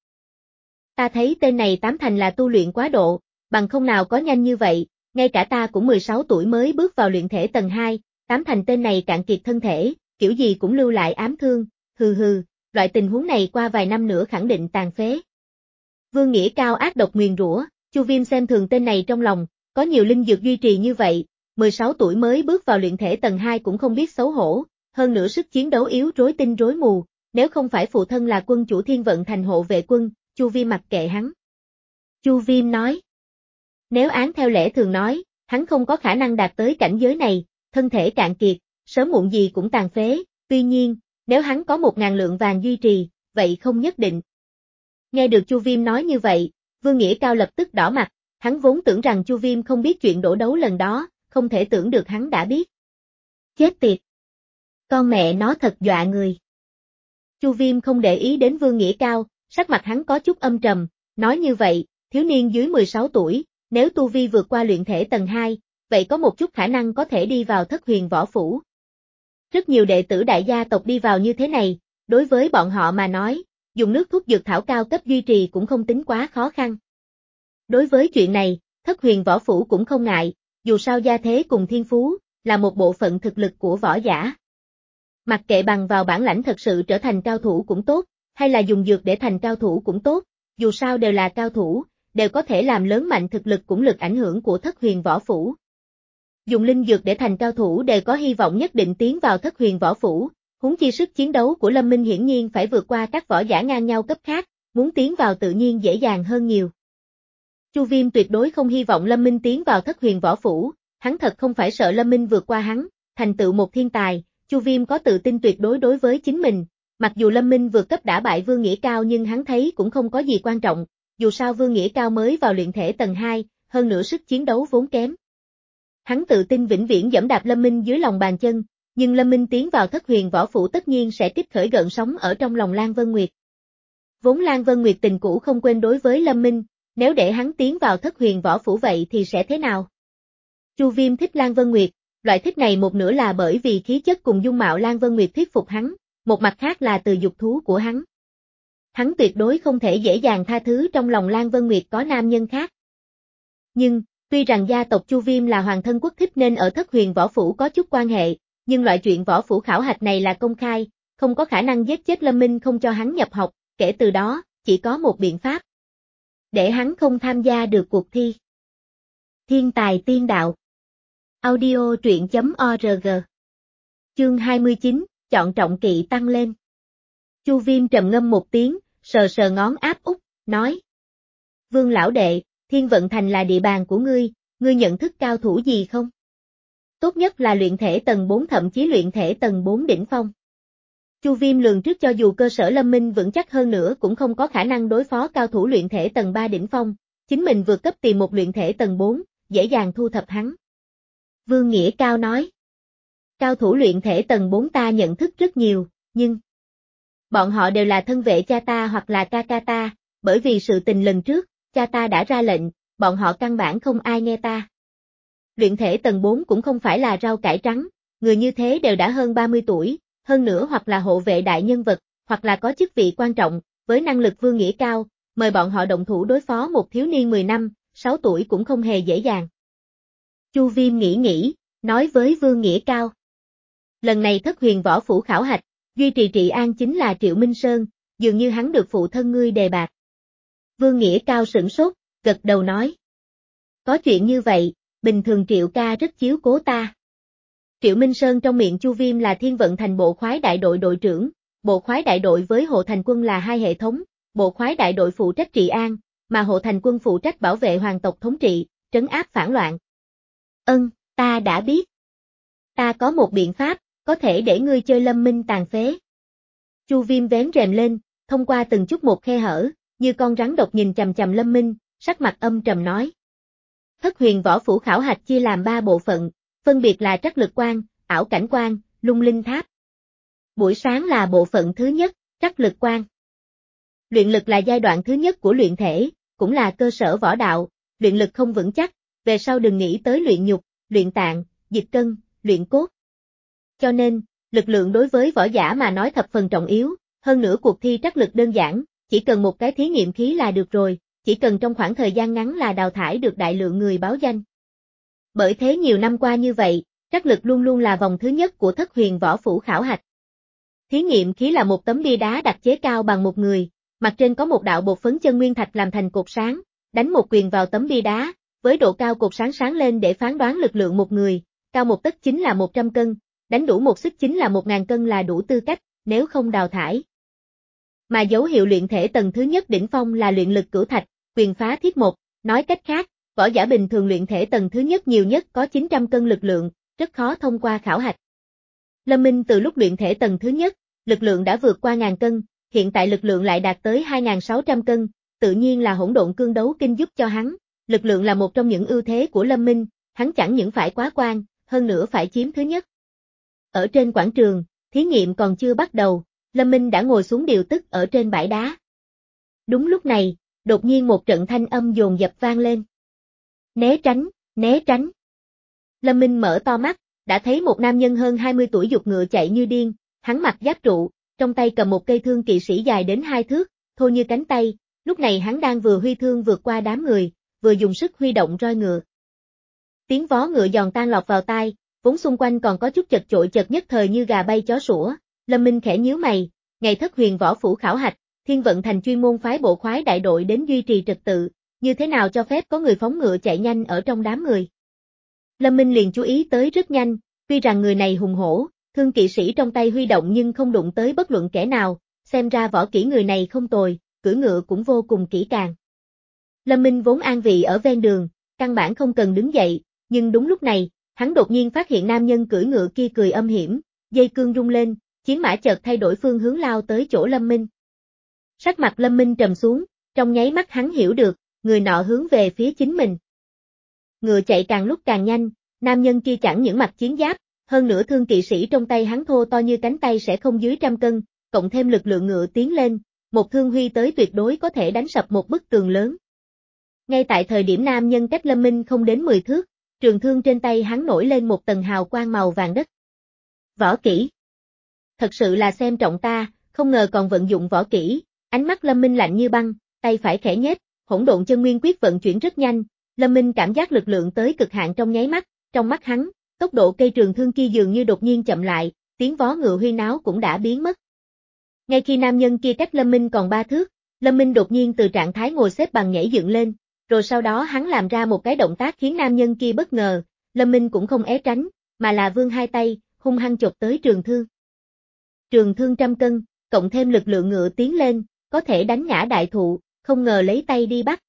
Ta thấy tên này tám thành là tu luyện quá độ, bằng không nào có nhanh như vậy, ngay cả ta cũng mười sáu tuổi mới bước vào luyện thể tầng hai, tám thành tên này cạn kiệt thân thể, kiểu gì cũng lưu lại ám thương, hừ hừ, loại tình huống này qua vài năm nữa khẳng định tàn phế. Vương Nghĩa Cao ác độc nguyền rủa, Chu Viêm xem thường tên này trong lòng, có nhiều linh dược duy trì như vậy, mười sáu tuổi mới bước vào luyện thể tầng hai cũng không biết xấu hổ, hơn nữa sức chiến đấu yếu rối tinh rối mù, nếu không phải phụ thân là quân chủ Thiên Vận Thành hộ vệ quân, Chu Viêm mặc kệ hắn. Chu Viêm nói, nếu án theo lẽ thường nói, hắn không có khả năng đạt tới cảnh giới này, thân thể cạn kiệt, sớm muộn gì cũng tàn phế, tuy nhiên, nếu hắn có một ngàn lượng vàng duy trì, vậy không nhất định. Nghe được Chu Viêm nói như vậy, Vương Nghĩa Cao lập tức đỏ mặt, hắn vốn tưởng rằng Chu Viêm không biết chuyện đổ đấu lần đó, không thể tưởng được hắn đã biết. Chết tiệt! Con mẹ nó thật dọa người. Chu Viêm không để ý đến Vương Nghĩa Cao, sắc mặt hắn có chút âm trầm, nói như vậy, thiếu niên dưới mười sáu tuổi, nếu tu vi vượt qua luyện thể tầng hai, vậy có một chút khả năng có thể đi vào Thất Huyền Võ Phủ. Rất nhiều đệ tử đại gia tộc đi vào như thế này, đối với bọn họ mà nói, dùng nước thuốc dược thảo cao cấp duy trì cũng không tính quá khó khăn. Đối với chuyện này, Thất Huyền Võ Phủ cũng không ngại, dù sao gia thế cùng thiên phú, là một bộ phận thực lực của võ giả. Mặc kệ bằng vào bản lãnh thật sự trở thành cao thủ cũng tốt, hay là dùng dược để thành cao thủ cũng tốt, dù sao đều là cao thủ, đều có thể làm lớn mạnh thực lực cũng lực ảnh hưởng của Thất Huyền Võ Phủ. Dùng linh dược để thành cao thủ đều có hy vọng nhất định tiến vào Thất Huyền Võ Phủ, huống chi sức chiến đấu của Lâm Minh hiển nhiên phải vượt qua các võ giả ngang nhau cấp khác, muốn tiến vào tự nhiên dễ dàng hơn nhiều. Chu Viêm tuyệt đối không hy vọng Lâm Minh tiến vào Thất Huyền Võ Phủ, hắn thật không phải sợ Lâm Minh vượt qua hắn, thành tựu một thiên tài, Chu Viêm có tự tin tuyệt đối đối với chính mình, mặc dù Lâm Minh vượt cấp đã bại Vương Nghĩa Cao nhưng hắn thấy cũng không có gì quan trọng, dù sao Vương Nghĩa Cao mới vào luyện thể tầng hai, hơn nữa sức chiến đấu vốn kém. Hắn tự tin vĩnh viễn giẫm đạp Lâm Minh dưới lòng bàn chân, nhưng Lâm Minh tiến vào Thất Huyền Võ Phủ tất nhiên sẽ kích khởi gợn sóng ở trong lòng Lan Vân Nguyệt. Vốn Lan Vân Nguyệt tình cũ không quên đối với Lâm Minh, nếu để hắn tiến vào Thất Huyền Võ Phủ vậy thì sẽ thế nào? Chu Viêm thích Lan Vân Nguyệt, loại thích này một nửa là bởi vì khí chất cùng dung mạo Lan Vân Nguyệt thuyết phục hắn, một mặt khác là từ dục thú của hắn. Hắn tuyệt đối không thể dễ dàng tha thứ trong lòng Lan Vân Nguyệt có nam nhân khác. Nhưng, tuy rằng gia tộc Chu Viêm là hoàng thân quốc thích nên ở Thất Huyền Võ Phủ có chút quan hệ, nhưng loại chuyện võ phủ khảo hạch này là công khai, không có khả năng giết chết Lâm Minh không cho hắn nhập học, kể từ đó, chỉ có một biện pháp. Để hắn không tham gia được cuộc thi. Thiên tài tiên đạo. Audio truyện chấm org. Chương hai mươi chín, chọn trọng kỵ tăng lên. Chu Viêm trầm ngâm một tiếng, sờ sờ ngón áp út, nói. Vương lão đệ, Thiên Vận Thành là địa bàn của ngươi, ngươi nhận thức cao thủ gì không? Tốt nhất là luyện thể tầng bốn thậm chí luyện thể tầng bốn đỉnh phong. Chu Viêm lường trước cho dù cơ sở Lâm Minh vững chắc hơn nữa cũng không có khả năng đối phó cao thủ luyện thể tầng ba đỉnh phong, chính mình vượt cấp tìm một luyện thể tầng bốn, dễ dàng thu thập hắn. Vương Nghĩa Cao nói. Cao thủ luyện thể tầng bốn ta nhận thức rất nhiều, nhưng bọn họ đều là thân vệ cha ta hoặc là ca ca ta, bởi vì sự tình lần trước, cha ta đã ra lệnh, bọn họ căn bản không ai nghe ta. Luyện thể tầng bốn cũng không phải là rau cải trắng, người như thế đều đã hơn ba mươi tuổi, hơn nữa hoặc là hộ vệ đại nhân vật, hoặc là có chức vị quan trọng, với năng lực Vương Nghĩa Cao, mời bọn họ động thủ đối phó một thiếu niên mười năm, sáu tuổi cũng không hề dễ dàng. Chu Viêm nghĩ nghĩ, nói với Vương Nghĩa Cao. Lần này Thất Huyền Võ Phủ khảo hạch, duy trì trị an chính là Triệu Minh Sơn, dường như hắn được phụ thân ngươi đề bạt. Vương Nghĩa Cao sửng sốt, gật đầu nói. Có chuyện như vậy, bình thường Triệu ca rất chiếu cố ta. Triệu Minh Sơn trong miệng Chu Viêm là Thiên Vận Thành bộ khoái đại đội đội trưởng, bộ khoái đại đội với hộ thành quân là hai hệ thống, bộ khoái đại đội phụ trách trị an, mà hộ thành quân phụ trách bảo vệ hoàng tộc thống trị, trấn áp phản loạn. Ân, ta đã biết. Ta có một biện pháp, có thể để ngươi chơi Lâm Minh tàn phế. Chu Viêm vén rèm lên, thông qua từng chút một khe hở, như con rắn độc nhìn chằm chằm Lâm Minh, sắc mặt âm trầm nói. Thất Huyền Võ Phủ khảo hạch chia làm ba bộ phận, phân biệt là trắc lực quan, ảo cảnh quan, lung linh tháp. Buổi sáng là bộ phận thứ nhất, trắc lực quan. Luyện lực là giai đoạn thứ nhất của luyện thể, cũng là cơ sở võ đạo, luyện lực không vững chắc, về sau đừng nghĩ tới luyện nhục, luyện tạng, dịch cân, luyện cốt. Cho nên, lực lượng đối với võ giả mà nói thập phần trọng yếu, hơn nữa cuộc thi trắc lực đơn giản, chỉ cần một cái thí nghiệm khí là được rồi, chỉ cần trong khoảng thời gian ngắn là đào thải được đại lượng người báo danh. Bởi thế nhiều năm qua như vậy, trắc lực luôn luôn là vòng thứ nhất của Thất Huyền Võ Phủ khảo hạch. Thí nghiệm khí là một tấm bia đá đặc chế cao bằng một người, mặt trên có một đạo bột phấn chân nguyên thạch làm thành cột sáng, đánh một quyền vào tấm bia đá, với độ cao cột sáng sáng lên để phán đoán lực lượng một người, cao một tấc chính là một trăm cân, đánh đủ một xích chính là một ngàn cân là đủ tư cách, nếu không đào thải. Mà dấu hiệu luyện thể tầng thứ nhất đỉnh phong là luyện lực cửu thạch, quyền phá thiết một, nói cách khác, võ giả bình thường luyện thể tầng thứ nhất nhiều nhất có chín trăm cân lực lượng, rất khó thông qua khảo hạch. Lâm Minh từ lúc luyện thể tầng thứ nhất, lực lượng đã vượt qua ngàn cân, hiện tại lực lượng lại đạt tới hai nghìn sáu trăm cân, tự nhiên là hỗn độn cương đấu kinh giúp cho hắn, lực lượng là một trong những ưu thế của Lâm Minh, hắn chẳng những phải quá quan, hơn nữa phải chiếm thứ nhất. Ở trên quảng trường, thí nghiệm còn chưa bắt đầu, Lâm Minh đã ngồi xuống điều tức ở trên bãi đá. Đúng lúc này, đột nhiên một trận thanh âm dồn dập vang lên. Né tránh, né tránh. Lâm Minh mở to mắt, đã thấy một nam nhân hơn hai mươi tuổi giục ngựa chạy như điên, hắn mặc giáp trụ, trong tay cầm một cây thương kỵ sĩ dài đến hai thước, thô như cánh tay, lúc này hắn đang vừa huy thương vượt qua đám người, vừa dùng sức huy động roi ngựa. Tiếng vó ngựa giòn tan lọt vào tai, vốn xung quanh còn có chút chật chội chật nhất thời như gà bay chó sủa, Lâm Minh khẽ nhíu mày, ngày Thất Huyền võ phủ khảo hạch, Thiên Vận Thành chuyên môn phái bộ khoái đại đội đến duy trì trật tự, như thế nào cho phép có người phóng ngựa chạy nhanh ở trong đám người. Lâm Minh liền chú ý tới rất nhanh, tuy rằng người này hùng hổ, thương kỵ sĩ trong tay huy động nhưng không đụng tới bất luận kẻ nào, xem ra võ kỹ người này không tồi, cưỡi ngựa cũng vô cùng kỹ càng. Lâm Minh vốn an vị ở ven đường, căn bản không cần đứng dậy, nhưng đúng lúc này, hắn đột nhiên phát hiện nam nhân cưỡi ngựa kia cười âm hiểm, dây cương rung lên, chiến mã chợt thay đổi phương hướng lao tới chỗ Lâm Minh. Sắc mặt Lâm Minh trầm xuống, trong nháy mắt hắn hiểu được, người nọ hướng về phía chính mình. Ngựa chạy càng lúc càng nhanh, nam nhân kia chẳng những mặc chiến giáp, hơn nữa thương kỵ sĩ trong tay hắn thô to như cánh tay sẽ không dưới trăm cân, cộng thêm lực lượng ngựa tiến lên, một thương huy tới tuyệt đối có thể đánh sập một bức tường lớn. Ngay tại thời điểm nam nhân cách Lâm Minh không đến mười thước, trường thương trên tay hắn nổi lên một tầng hào quang màu vàng đất. Võ kỹ. Thật sự là xem trọng ta, không ngờ còn vận dụng võ kỹ, ánh mắt Lâm Minh lạnh như băng, tay phải khẽ nhếch, hỗn độn chân nguyên quyết vận chuyển rất nhanh, Lâm Minh cảm giác lực lượng tới cực hạn trong nháy mắt, trong mắt hắn, tốc độ cây trường thương kia dường như đột nhiên chậm lại, tiếng vó ngựa huy náo cũng đã biến mất. Ngay khi nam nhân kia cách Lâm Minh còn ba thước, Lâm Minh đột nhiên từ trạng thái ngồi xếp bằng nhảy dựng lên, rồi sau đó hắn làm ra một cái động tác khiến nam nhân kia bất ngờ, Lâm Minh cũng không né tránh, mà là vươn hai tay, hung hăng chộp tới trường thương. Trường thương trăm cân, cộng thêm lực lượng ngựa tiến lên, có thể đánh ngã đại thụ, không ngờ lấy tay đi bắt.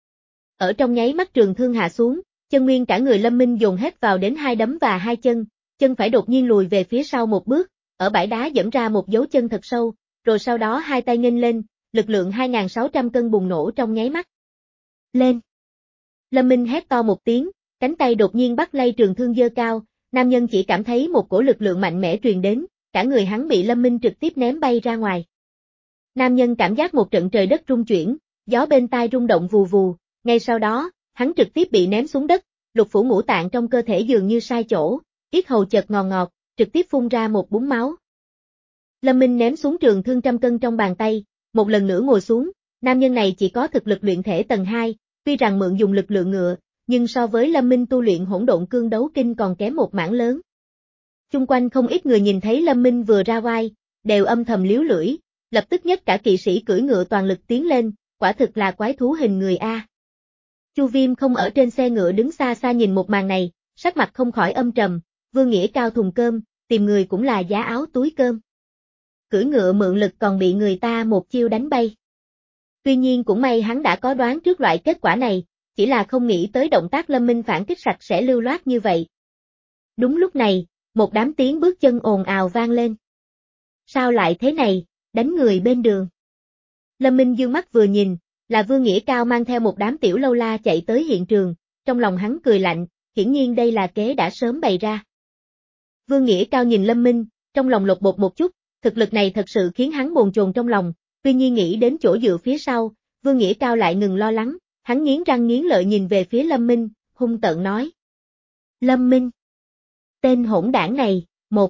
Ở trong nháy mắt trường thương hạ xuống, chân nguyên cả người Lâm Minh dồn hết vào đến hai đấm và hai chân, chân phải đột nhiên lùi về phía sau một bước, ở bãi đá dẫm ra một dấu chân thật sâu, rồi sau đó hai tay nghênh lên, lực lượng hai nghìn sáu trăm cân bùng nổ trong nháy mắt. Lên! Lâm Minh hét to một tiếng, cánh tay đột nhiên bắt lay trường thương giơ cao, nam nhân chỉ cảm thấy một cổ lực lượng mạnh mẽ truyền đến, cả người hắn bị Lâm Minh trực tiếp ném bay ra ngoài. Nam nhân cảm giác một trận trời đất rung chuyển, gió bên tai rung động vù vù, ngay sau đó, hắn trực tiếp bị ném xuống đất, lục phủ ngũ tạng trong cơ thể dường như sai chỗ, yết hầu chợt ngò ngọt, trực tiếp phun ra một búng máu. Lâm Minh ném xuống trường thương trăm cân trong bàn tay, một lần nữa ngồi xuống, nam nhân này chỉ có thực lực luyện thể tầng hai, tuy rằng mượn dùng lực lượng ngựa, nhưng so với Lâm Minh tu luyện hỗn độn cương đấu kinh còn kém một mảng lớn. Chung quanh không ít người nhìn thấy Lâm Minh vừa ra oai, đều âm thầm liếu lưỡi, lập tức nhất cả kỵ sĩ cưỡi ngựa toàn lực tiến lên, quả thực là quái thú hình người a. Chu Viêm không ở trên xe ngựa đứng xa xa nhìn một màn này, sắc mặt không khỏi âm trầm, Vương Nghĩa cao thùng cơm, tìm người cũng là giá áo túi cơm. Cưỡi ngựa mượn lực còn bị người ta một chiêu đánh bay. Tuy nhiên cũng may hắn đã có đoán trước loại kết quả này, chỉ là không nghĩ tới động tác Lâm Minh phản kích sạch sẽ lưu loát như vậy. Đúng lúc này, một đám tiếng bước chân ồn ào vang lên. Sao lại thế này, đánh người bên đường. Lâm Minh dương mắt vừa nhìn, là Vương Nghĩa Cao mang theo một đám tiểu lâu la chạy tới hiện trường, trong lòng hắn cười lạnh, hiển nhiên đây là kế đã sớm bày ra. Vương Nghĩa Cao nhìn Lâm Minh, trong lòng lột bột một chút, thực lực này thật sự khiến hắn bồn chồn trong lòng, tuy nhiên nghĩ đến chỗ dựa phía sau, Vương Nghĩa Cao lại ngừng lo lắng, hắn nghiến răng nghiến lợi nhìn về phía Lâm Minh, hung tợn nói. Lâm Minh! Tên hỗn đảng này, một.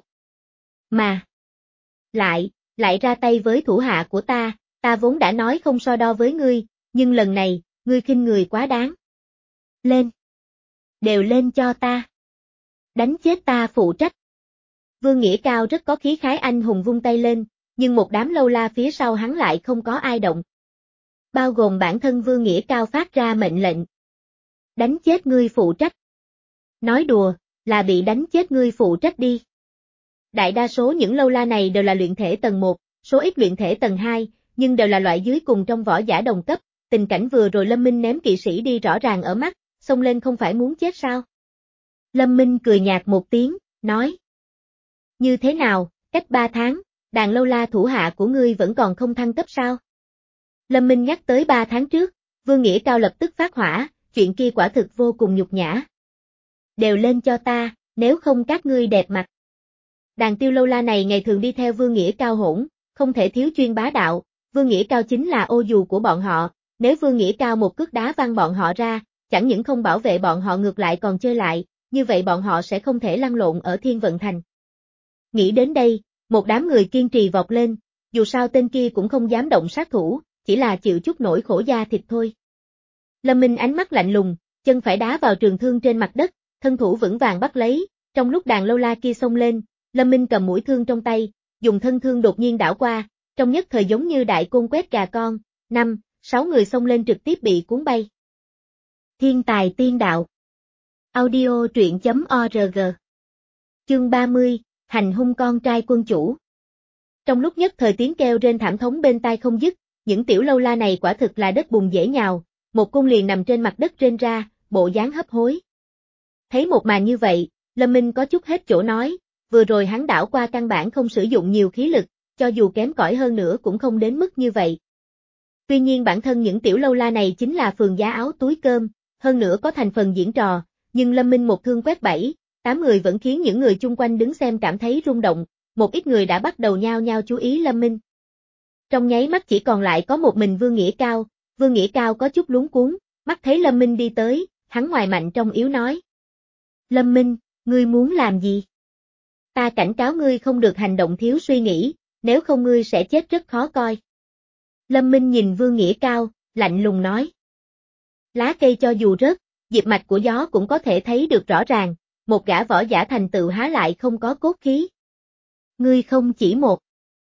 Mà! Lại, lại ra tay với thủ hạ của ta, ta vốn đã nói không so đo với ngươi, nhưng lần này, ngươi khinh người quá đáng. Lên! Đều lên cho ta! Đánh chết ta phụ trách! Vương Nghĩa Cao rất có khí khái anh hùng vung tay lên, nhưng một đám lâu la phía sau hắn lại không có ai động. Bao gồm bản thân Vương Nghĩa Cao phát ra mệnh lệnh. Đánh chết ngươi phụ trách. Nói đùa, là bị đánh chết ngươi phụ trách đi. Đại đa số những lâu la này đều là luyện thể tầng một, số ít luyện thể tầng hai, nhưng đều là loại dưới cùng trong võ giả đồng cấp, tình cảnh vừa rồi Lâm Minh ném kỵ sĩ đi rõ ràng ở mắt, xông lên không phải muốn chết sao? Lâm Minh cười nhạt một tiếng, nói. Như thế nào, cách ba tháng, đàn lâu la thủ hạ của ngươi vẫn còn không thăng cấp sao? Lâm Minh nhắc tới ba tháng trước, Vương Nghĩa Cao lập tức phát hỏa, chuyện kia quả thực vô cùng nhục nhã. Đều lên cho ta, nếu không các ngươi đẹp mặt. Đàn tiêu lâu la này ngày thường đi theo Vương Nghĩa Cao hỗn, không thể thiếu chuyên bá đạo, Vương Nghĩa Cao chính là ô dù của bọn họ, nếu Vương Nghĩa Cao một cước đá văng bọn họ ra, chẳng những không bảo vệ bọn họ ngược lại còn chơi lại, như vậy bọn họ sẽ không thể lăn lộn ở Thiên Vận Thành. Nghĩ đến đây, một đám người kiên trì vọt lên, dù sao tên kia cũng không dám động sát thủ, chỉ là chịu chút nỗi khổ da thịt thôi. Lâm Minh ánh mắt lạnh lùng, chân phải đá vào trường thương trên mặt đất, thân thủ vững vàng bắt lấy, trong lúc đàn lâu la kia xông lên, Lâm Minh cầm mũi thương trong tay, dùng thân thương đột nhiên đảo qua, trong nhất thời giống như đại côn quét gà con, năm, sáu người xông lên trực tiếp bị cuốn bay. Thiên tài tiên đạo. Audio truyện chấm org. Chương ba mươi, hành hung con trai quân chủ. Trong lúc nhất thời tiếng kêu rên thảm thống bên tai không dứt, những tiểu lâu la này quả thực là đất bùn dễ nhào, một cung liền nằm trên mặt đất rên ra, bộ dáng hấp hối. Thấy một màn như vậy, Lâm Minh có chút hết chỗ nói, vừa rồi hắn đảo qua căn bản không sử dụng nhiều khí lực, cho dù kém cỏi hơn nữa cũng không đến mức như vậy. Tuy nhiên bản thân những tiểu lâu la này chính là phường giá áo túi cơm, hơn nữa có thành phần diễn trò, nhưng Lâm Minh một thương quét bảy, tám người vẫn khiến những người chung quanh đứng xem cảm thấy rung động, một ít người đã bắt đầu nhao nhao chú ý Lâm Minh. Trong nháy mắt chỉ còn lại có một mình Vương Nghĩa Cao, Vương Nghĩa Cao có chút luống cuống, mắt thấy Lâm Minh đi tới, hắn ngoài mạnh trong yếu nói. Lâm Minh, ngươi muốn làm gì? Ta cảnh cáo ngươi không được hành động thiếu suy nghĩ, nếu không ngươi sẽ chết rất khó coi. Lâm Minh nhìn Vương Nghĩa Cao, lạnh lùng nói. Lá cây cho dù rớt, diệp mạch của gió cũng có thể thấy được rõ ràng, một gã võ giả thành tựu há lại không có cốt khí. Ngươi không chỉ một,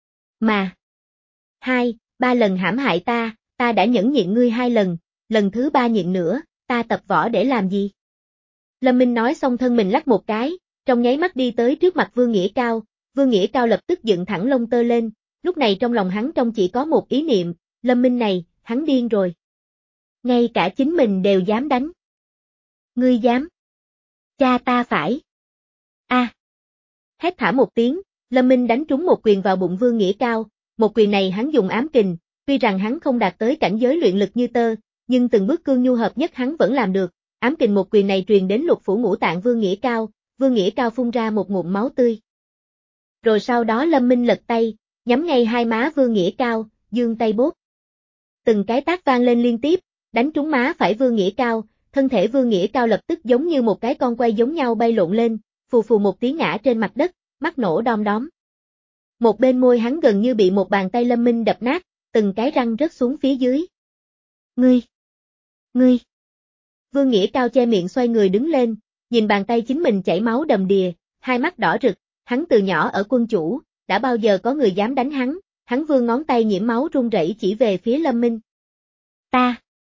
mà hai, ba lần hãm hại ta, ta đã nhẫn nhịn ngươi hai lần, lần thứ ba nhịn nữa, ta tập võ để làm gì? Lâm Minh nói xong thân mình lắc một cái, trong nháy mắt đi tới trước mặt Vương Nghĩa Cao, Vương Nghĩa Cao lập tức dựng thẳng lông tơ lên, lúc này trong lòng hắn trong chỉ có một ý niệm, Lâm Minh này, hắn điên rồi. Ngay cả chính mình đều dám đánh. Ngươi dám? Cha ta phải. A. À. Hét thả một tiếng, Lâm Minh đánh trúng một quyền vào bụng Vương Nghĩa Cao, một quyền này hắn dùng ám kình, tuy rằng hắn không đạt tới cảnh giới luyện lực như tơ, nhưng từng bước cương nhu hợp nhất hắn vẫn làm được, ám kình một quyền này truyền đến lục phủ ngũ tạng Vương Nghĩa Cao, Vương Nghĩa Cao phun ra một ngụm máu tươi. Rồi sau đó Lâm Minh lật tay, nhắm ngay hai má Vương Nghĩa Cao, giương tay bóp. Từng cái tác vang lên liên tiếp, đánh trúng má phải Vương Nghĩa Cao, thân thể Vương Nghĩa Cao lập tức giống như một cái con quay giống nhau bay lộn lên, phù phù một tiếng ngã trên mặt đất, mắt nổ đom đóm. Một bên môi hắn gần như bị một bàn tay Lâm Minh đập nát, từng cái răng rớt xuống phía dưới. Ngươi! Ngươi! Vương Nghĩa Cao che miệng xoay người đứng lên, nhìn bàn tay chính mình chảy máu đầm đìa, hai mắt đỏ rực, hắn từ nhỏ ở quân chủ, đã bao giờ có người dám đánh hắn, hắn vươn ngón tay nhiễm máu run rẩy chỉ về phía Lâm Minh. Ta!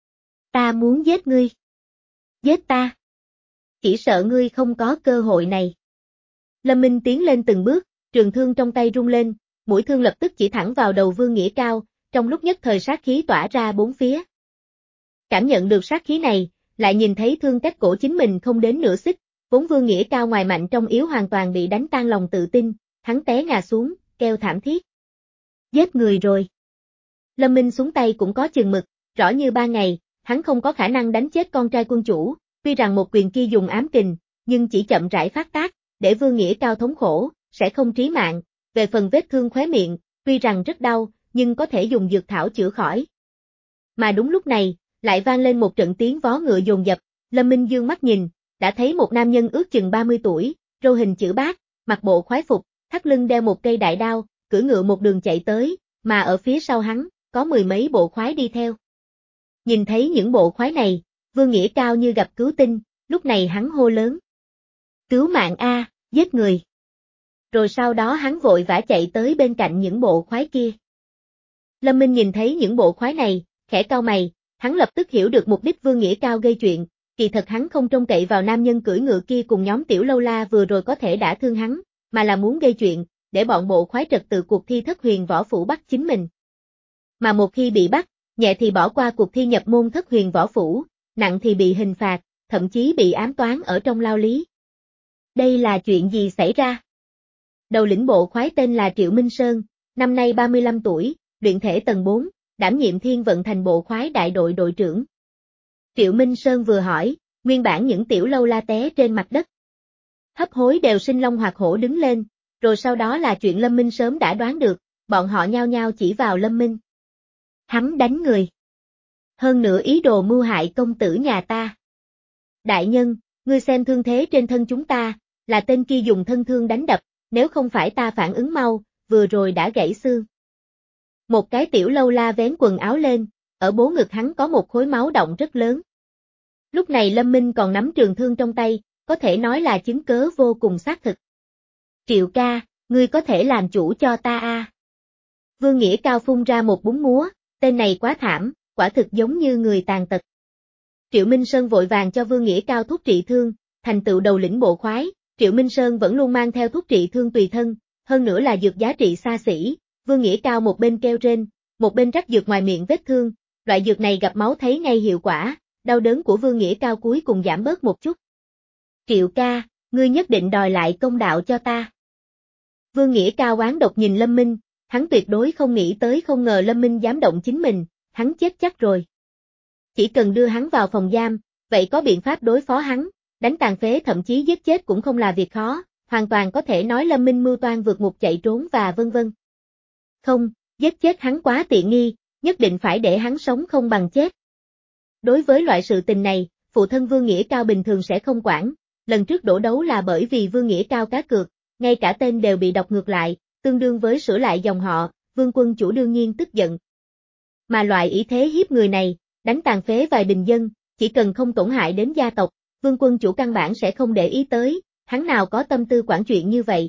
Ta muốn giết ngươi! Giết ta! Chỉ sợ ngươi không có cơ hội này. Lâm Minh tiến lên từng bước, trường thương trong tay rung lên, mũi thương lập tức chỉ thẳng vào đầu Vương Nghĩa Cao, trong lúc nhất thời sát khí tỏa ra bốn phía. Cảm nhận được sát khí này, lại nhìn thấy thương cách cổ chính mình không đến nửa xích, vốn Vương Nghĩa Cao ngoài mạnh trong yếu hoàn toàn bị đánh tan lòng tự tin, hắn té ngã xuống, kêu thảm thiết. Giết người rồi. Lâm Minh xuống tay cũng có chừng mực, rõ như ba ngày, hắn không có khả năng đánh chết con trai quân chủ, tuy rằng một quyền kia dùng ám kình, nhưng chỉ chậm rãi phát tác, để Vương Nghĩa Cao thống khổ, sẽ không trí mạng, về phần vết thương khóe miệng, tuy rằng rất đau, nhưng có thể dùng dược thảo chữa khỏi. Mà đúng lúc này, lại vang lên một trận tiếng vó ngựa dồn dập, Lâm Minh dương mắt nhìn, đã thấy một nam nhân ước chừng ba mươi tuổi, râu hình chữ bát, mặc bộ khoái phục, thắt lưng đeo một cây đại đao, cưỡi ngựa một đường chạy tới, mà ở phía sau hắn, có mười mấy bộ khoái đi theo. Nhìn thấy những bộ khoái này, Vương Nghĩa Cao như gặp cứu tinh, lúc này hắn hô lớn. Cứu mạng A, giết người. Rồi sau đó hắn vội vã chạy tới bên cạnh những bộ khoái kia. Lâm Minh nhìn thấy những bộ khoái này, khẽ cau mày, hắn lập tức hiểu được mục đích Vương Nghĩa Cao gây chuyện, kỳ thật hắn không trông cậy vào nam nhân cưỡi ngựa kia cùng nhóm tiểu lâu la vừa rồi có thể đã thương hắn, mà là muốn gây chuyện, để bọn bộ khoái trật tự cuộc thi thất huyền võ phủ bắt chính mình. Mà một khi bị bắt, nhẹ thì bỏ qua cuộc thi nhập môn thất huyền võ phủ, nặng thì bị hình phạt, thậm chí bị ám toán ở trong lao lý. Đây là chuyện gì xảy ra? Đầu lĩnh bộ khoái tên là Triệu Minh Sơn, năm nay ba mươi lăm tuổi, luyện thể tầng bốn, đảm nhiệm Thiên Vận Thành bộ khoái đại đội đội trưởng. Triệu Minh Sơn vừa hỏi, nguyên bản những tiểu lâu la té trên mặt đất. Hấp hối đều sinh long hoạt hổ đứng lên, rồi sau đó là chuyện Lâm Minh sớm đã đoán được, bọn họ nhao nhao chỉ vào Lâm Minh. Hắn đánh người. Hơn nữa ý đồ mưu hại công tử nhà ta. Đại nhân, ngươi xem thương thế trên thân chúng ta, là tên kia dùng thân thương đánh đập, nếu không phải ta phản ứng mau, vừa rồi đã gãy xương. Một cái tiểu lâu la vén quần áo lên, ở bố ngực hắn có một khối máu đọng rất lớn. Lúc này Lâm Minh còn nắm trường thương trong tay, có thể nói là chứng cớ vô cùng xác thực. Triệu ca, ngươi có thể làm chủ cho ta a. Vương Nghĩa Cao phun ra một búng múa, tên này quá thảm, quả thực giống như người tàn tật. Triệu Minh Sơn vội vàng cho Vương Nghĩa Cao thuốc trị thương, thành tựu đầu lĩnh bộ khoái, Triệu Minh Sơn vẫn luôn mang theo thuốc trị thương tùy thân, hơn nữa là dược giá trị xa xỉ, Vương Nghĩa Cao một bên kêu rên, một bên rắc dược ngoài miệng vết thương, loại dược này gặp máu thấy ngay hiệu quả, đau đớn của Vương Nghĩa Cao cuối cùng giảm bớt một chút. Triệu ca, ngươi nhất định đòi lại công đạo cho ta. Vương Nghĩa Cao oán độc nhìn Lâm Minh, hắn tuyệt đối không nghĩ tới không ngờ Lâm Minh dám động chính mình, hắn chết chắc rồi. Chỉ cần đưa hắn vào phòng giam, vậy có biện pháp đối phó hắn, đánh tàn phế thậm chí giết chết cũng không là việc khó, hoàn toàn có thể nói Lâm Minh mưu toan vượt ngục chạy trốn và vân vân. Không, giết chết hắn quá tiện nghi, nhất định phải để hắn sống không bằng chết. Đối với loại sự tình này, phụ thân Vương Nghĩa Cao bình thường sẽ không quản, lần trước đổ đấu là bởi vì Vương Nghĩa Cao cá cược, ngay cả tên đều bị đọc ngược lại, tương đương với sửa lại dòng họ, Vương quân chủ đương nhiên tức giận. Mà loại ý thế hiếp người này, đánh tàn phế vài bình dân, chỉ cần không tổn hại đến gia tộc, Vương quân chủ căn bản sẽ không để ý tới, hắn nào có tâm tư quản chuyện như vậy.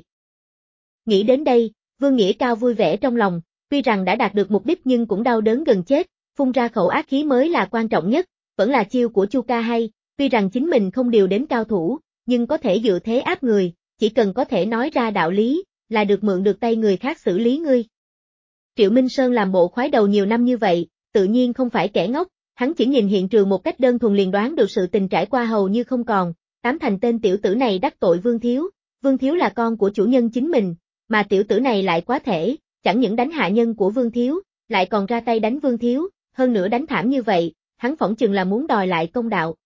Nghĩ đến đây, Vương Nghĩa Cao vui vẻ trong lòng, tuy rằng đã đạt được mục đích nhưng cũng đau đớn gần chết, phun ra khẩu ác khí mới là quan trọng nhất, vẫn là chiêu của Chu ca hay, tuy rằng chính mình không điều đến cao thủ, nhưng có thể dựa thế áp người, chỉ cần có thể nói ra đạo lý, là được mượn được tay người khác xử lý ngươi. Triệu Minh Sơn làm bộ khoái đầu nhiều năm như vậy, tự nhiên không phải kẻ ngốc, hắn chỉ nhìn hiện trường một cách đơn thuần liền đoán được sự tình trải qua hầu như không còn, tám thành tên tiểu tử này đắc tội Vương Thiếu, Vương Thiếu là con của chủ nhân chính mình, mà tiểu tử này lại quá thể, chẳng những đánh hạ nhân của Vương Thiếu, lại còn ra tay đánh Vương Thiếu, hơn nữa đánh thảm như vậy, hắn phỏng chừng là muốn đòi lại công đạo.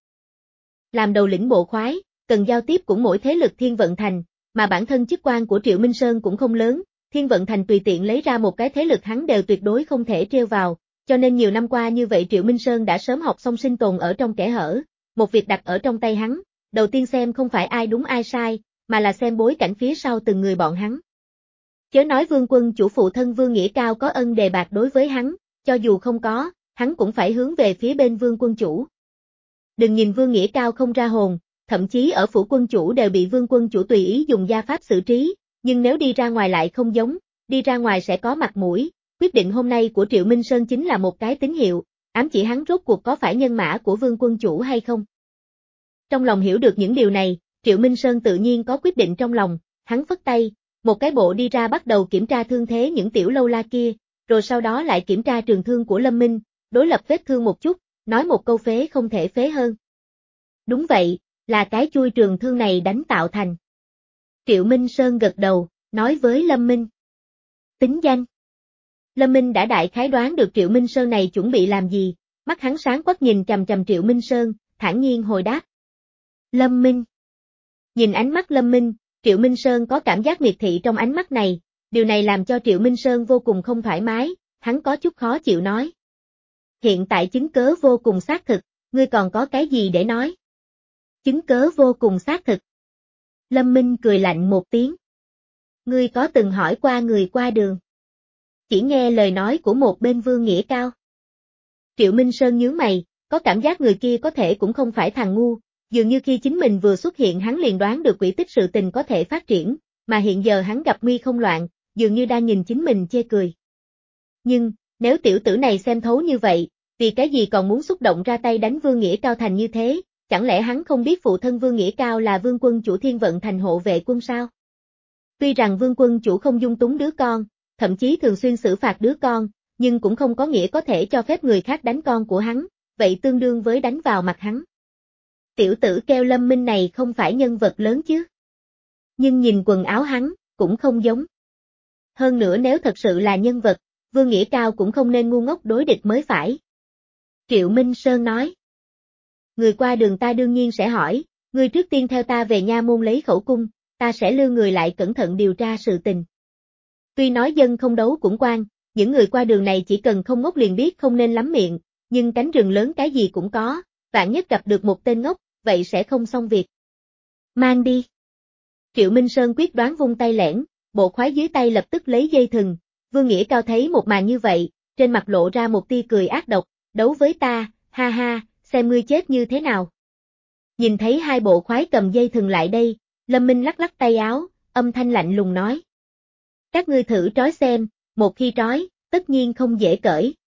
Làm đầu lĩnh bộ khoái, cần giao tiếp cũng mỗi thế lực Thiên Vận Thành, mà bản thân chức quan của Triệu Minh Sơn cũng không lớn, Thiên Vận Thành tùy tiện lấy ra một cái thế lực hắn đều tuyệt đối không thể trêu vào, cho nên nhiều năm qua như vậy Triệu Minh Sơn đã sớm học xong sinh tồn ở trong kẽ hở, một việc đặt ở trong tay hắn, đầu tiên xem không phải ai đúng ai sai, mà là xem bối cảnh phía sau từng người bọn hắn. Chớ nói Vương quân chủ phụ thân Vương Nghĩa Cao có ân đề bạc đối với hắn, cho dù không có, hắn cũng phải hướng về phía bên Vương quân chủ. Đừng nhìn Vương Nghĩa Cao không ra hồn, thậm chí ở phủ quân chủ đều bị Vương quân chủ tùy ý dùng gia pháp xử trí, nhưng nếu đi ra ngoài lại không giống, đi ra ngoài sẽ có mặt mũi, quyết định hôm nay của Triệu Minh Sơn chính là một cái tín hiệu, ám chỉ hắn rốt cuộc có phải nhân mã của Vương quân chủ hay không. Trong lòng hiểu được những điều này, Triệu Minh Sơn tự nhiên có quyết định trong lòng, hắn phất tay, một cái bộ đi ra bắt đầu kiểm tra thương thế những tiểu lâu la kia, rồi sau đó lại kiểm tra trường thương của Lâm Minh, đối lập vết thương một chút, nói một câu phế không thể phế hơn. Đúng vậy, là cái chui trường thương này đánh tạo thành. Triệu Minh Sơn gật đầu, nói với Lâm Minh. Tính danh. Lâm Minh đã đại khái đoán được Triệu Minh Sơn này chuẩn bị làm gì, mắt hắn sáng quắc nhìn chằm chằm Triệu Minh Sơn, thản nhiên hồi đáp. Lâm Minh. Nhìn ánh mắt Lâm Minh, Triệu Minh Sơn có cảm giác miệt thị trong ánh mắt này, điều này làm cho Triệu Minh Sơn vô cùng không thoải mái, hắn có chút khó chịu nói. Hiện tại chứng cớ vô cùng xác thực, ngươi còn có cái gì để nói? Chứng cớ vô cùng xác thực. Lâm Minh cười lạnh một tiếng. Ngươi có từng hỏi qua người qua đường? Chỉ nghe lời nói của một bên Vương Nghĩa Cao. Triệu Minh Sơn nhướng mày, có cảm giác người kia có thể cũng không phải thằng ngu, dường như khi chính mình vừa xuất hiện hắn liền đoán được quỹ tích sự tình có thể phát triển, mà hiện giờ hắn gặp nguy không loạn, dường như đang nhìn chính mình chê cười. Nhưng, nếu tiểu tử này xem thấu như vậy, vì cái gì còn muốn xúc động ra tay đánh Vương Nghĩa Cao thành như thế, chẳng lẽ hắn không biết phụ thân Vương Nghĩa Cao là Vương quân chủ Thiên Vận Thành hộ vệ quân sao? Tuy rằng Vương quân chủ không dung túng đứa con, thậm chí thường xuyên xử phạt đứa con, nhưng cũng không có nghĩa có thể cho phép người khác đánh con của hắn, vậy tương đương với đánh vào mặt hắn. Tiểu tử kêu Lâm Minh này không phải nhân vật lớn chứ. Nhưng nhìn quần áo hắn, cũng không giống. Hơn nữa nếu thật sự là nhân vật, Vương Nghĩa Cao cũng không nên ngu ngốc đối địch mới phải. Triệu Minh Sơn nói. Người qua đường ta đương nhiên sẽ hỏi, ngươi trước tiên theo ta về nha môn lấy khẩu cung, ta sẽ lưu người lại cẩn thận điều tra sự tình. Tuy nói dân không đấu cũng quan, những người qua đường này chỉ cần không ngốc liền biết không nên lắm miệng, nhưng cánh rừng lớn cái gì cũng có, vạn nhất gặp được một tên ngốc, vậy sẽ không xong việc. Mang đi. Triệu Minh Sơn quyết đoán vung tay lẻn, bộ khoái dưới tay lập tức lấy dây thừng, Vương Nghĩa Cao thấy một màn như vậy, trên mặt lộ ra một tia cười ác độc, đấu với ta, ha ha, xem ngươi chết như thế nào. Nhìn thấy hai bộ khoái cầm dây thừng lại đây, Lâm Minh lắc lắc tay áo, âm thanh lạnh lùng nói. Các ngươi thử trói xem, một khi trói, tất nhiên không dễ cởi.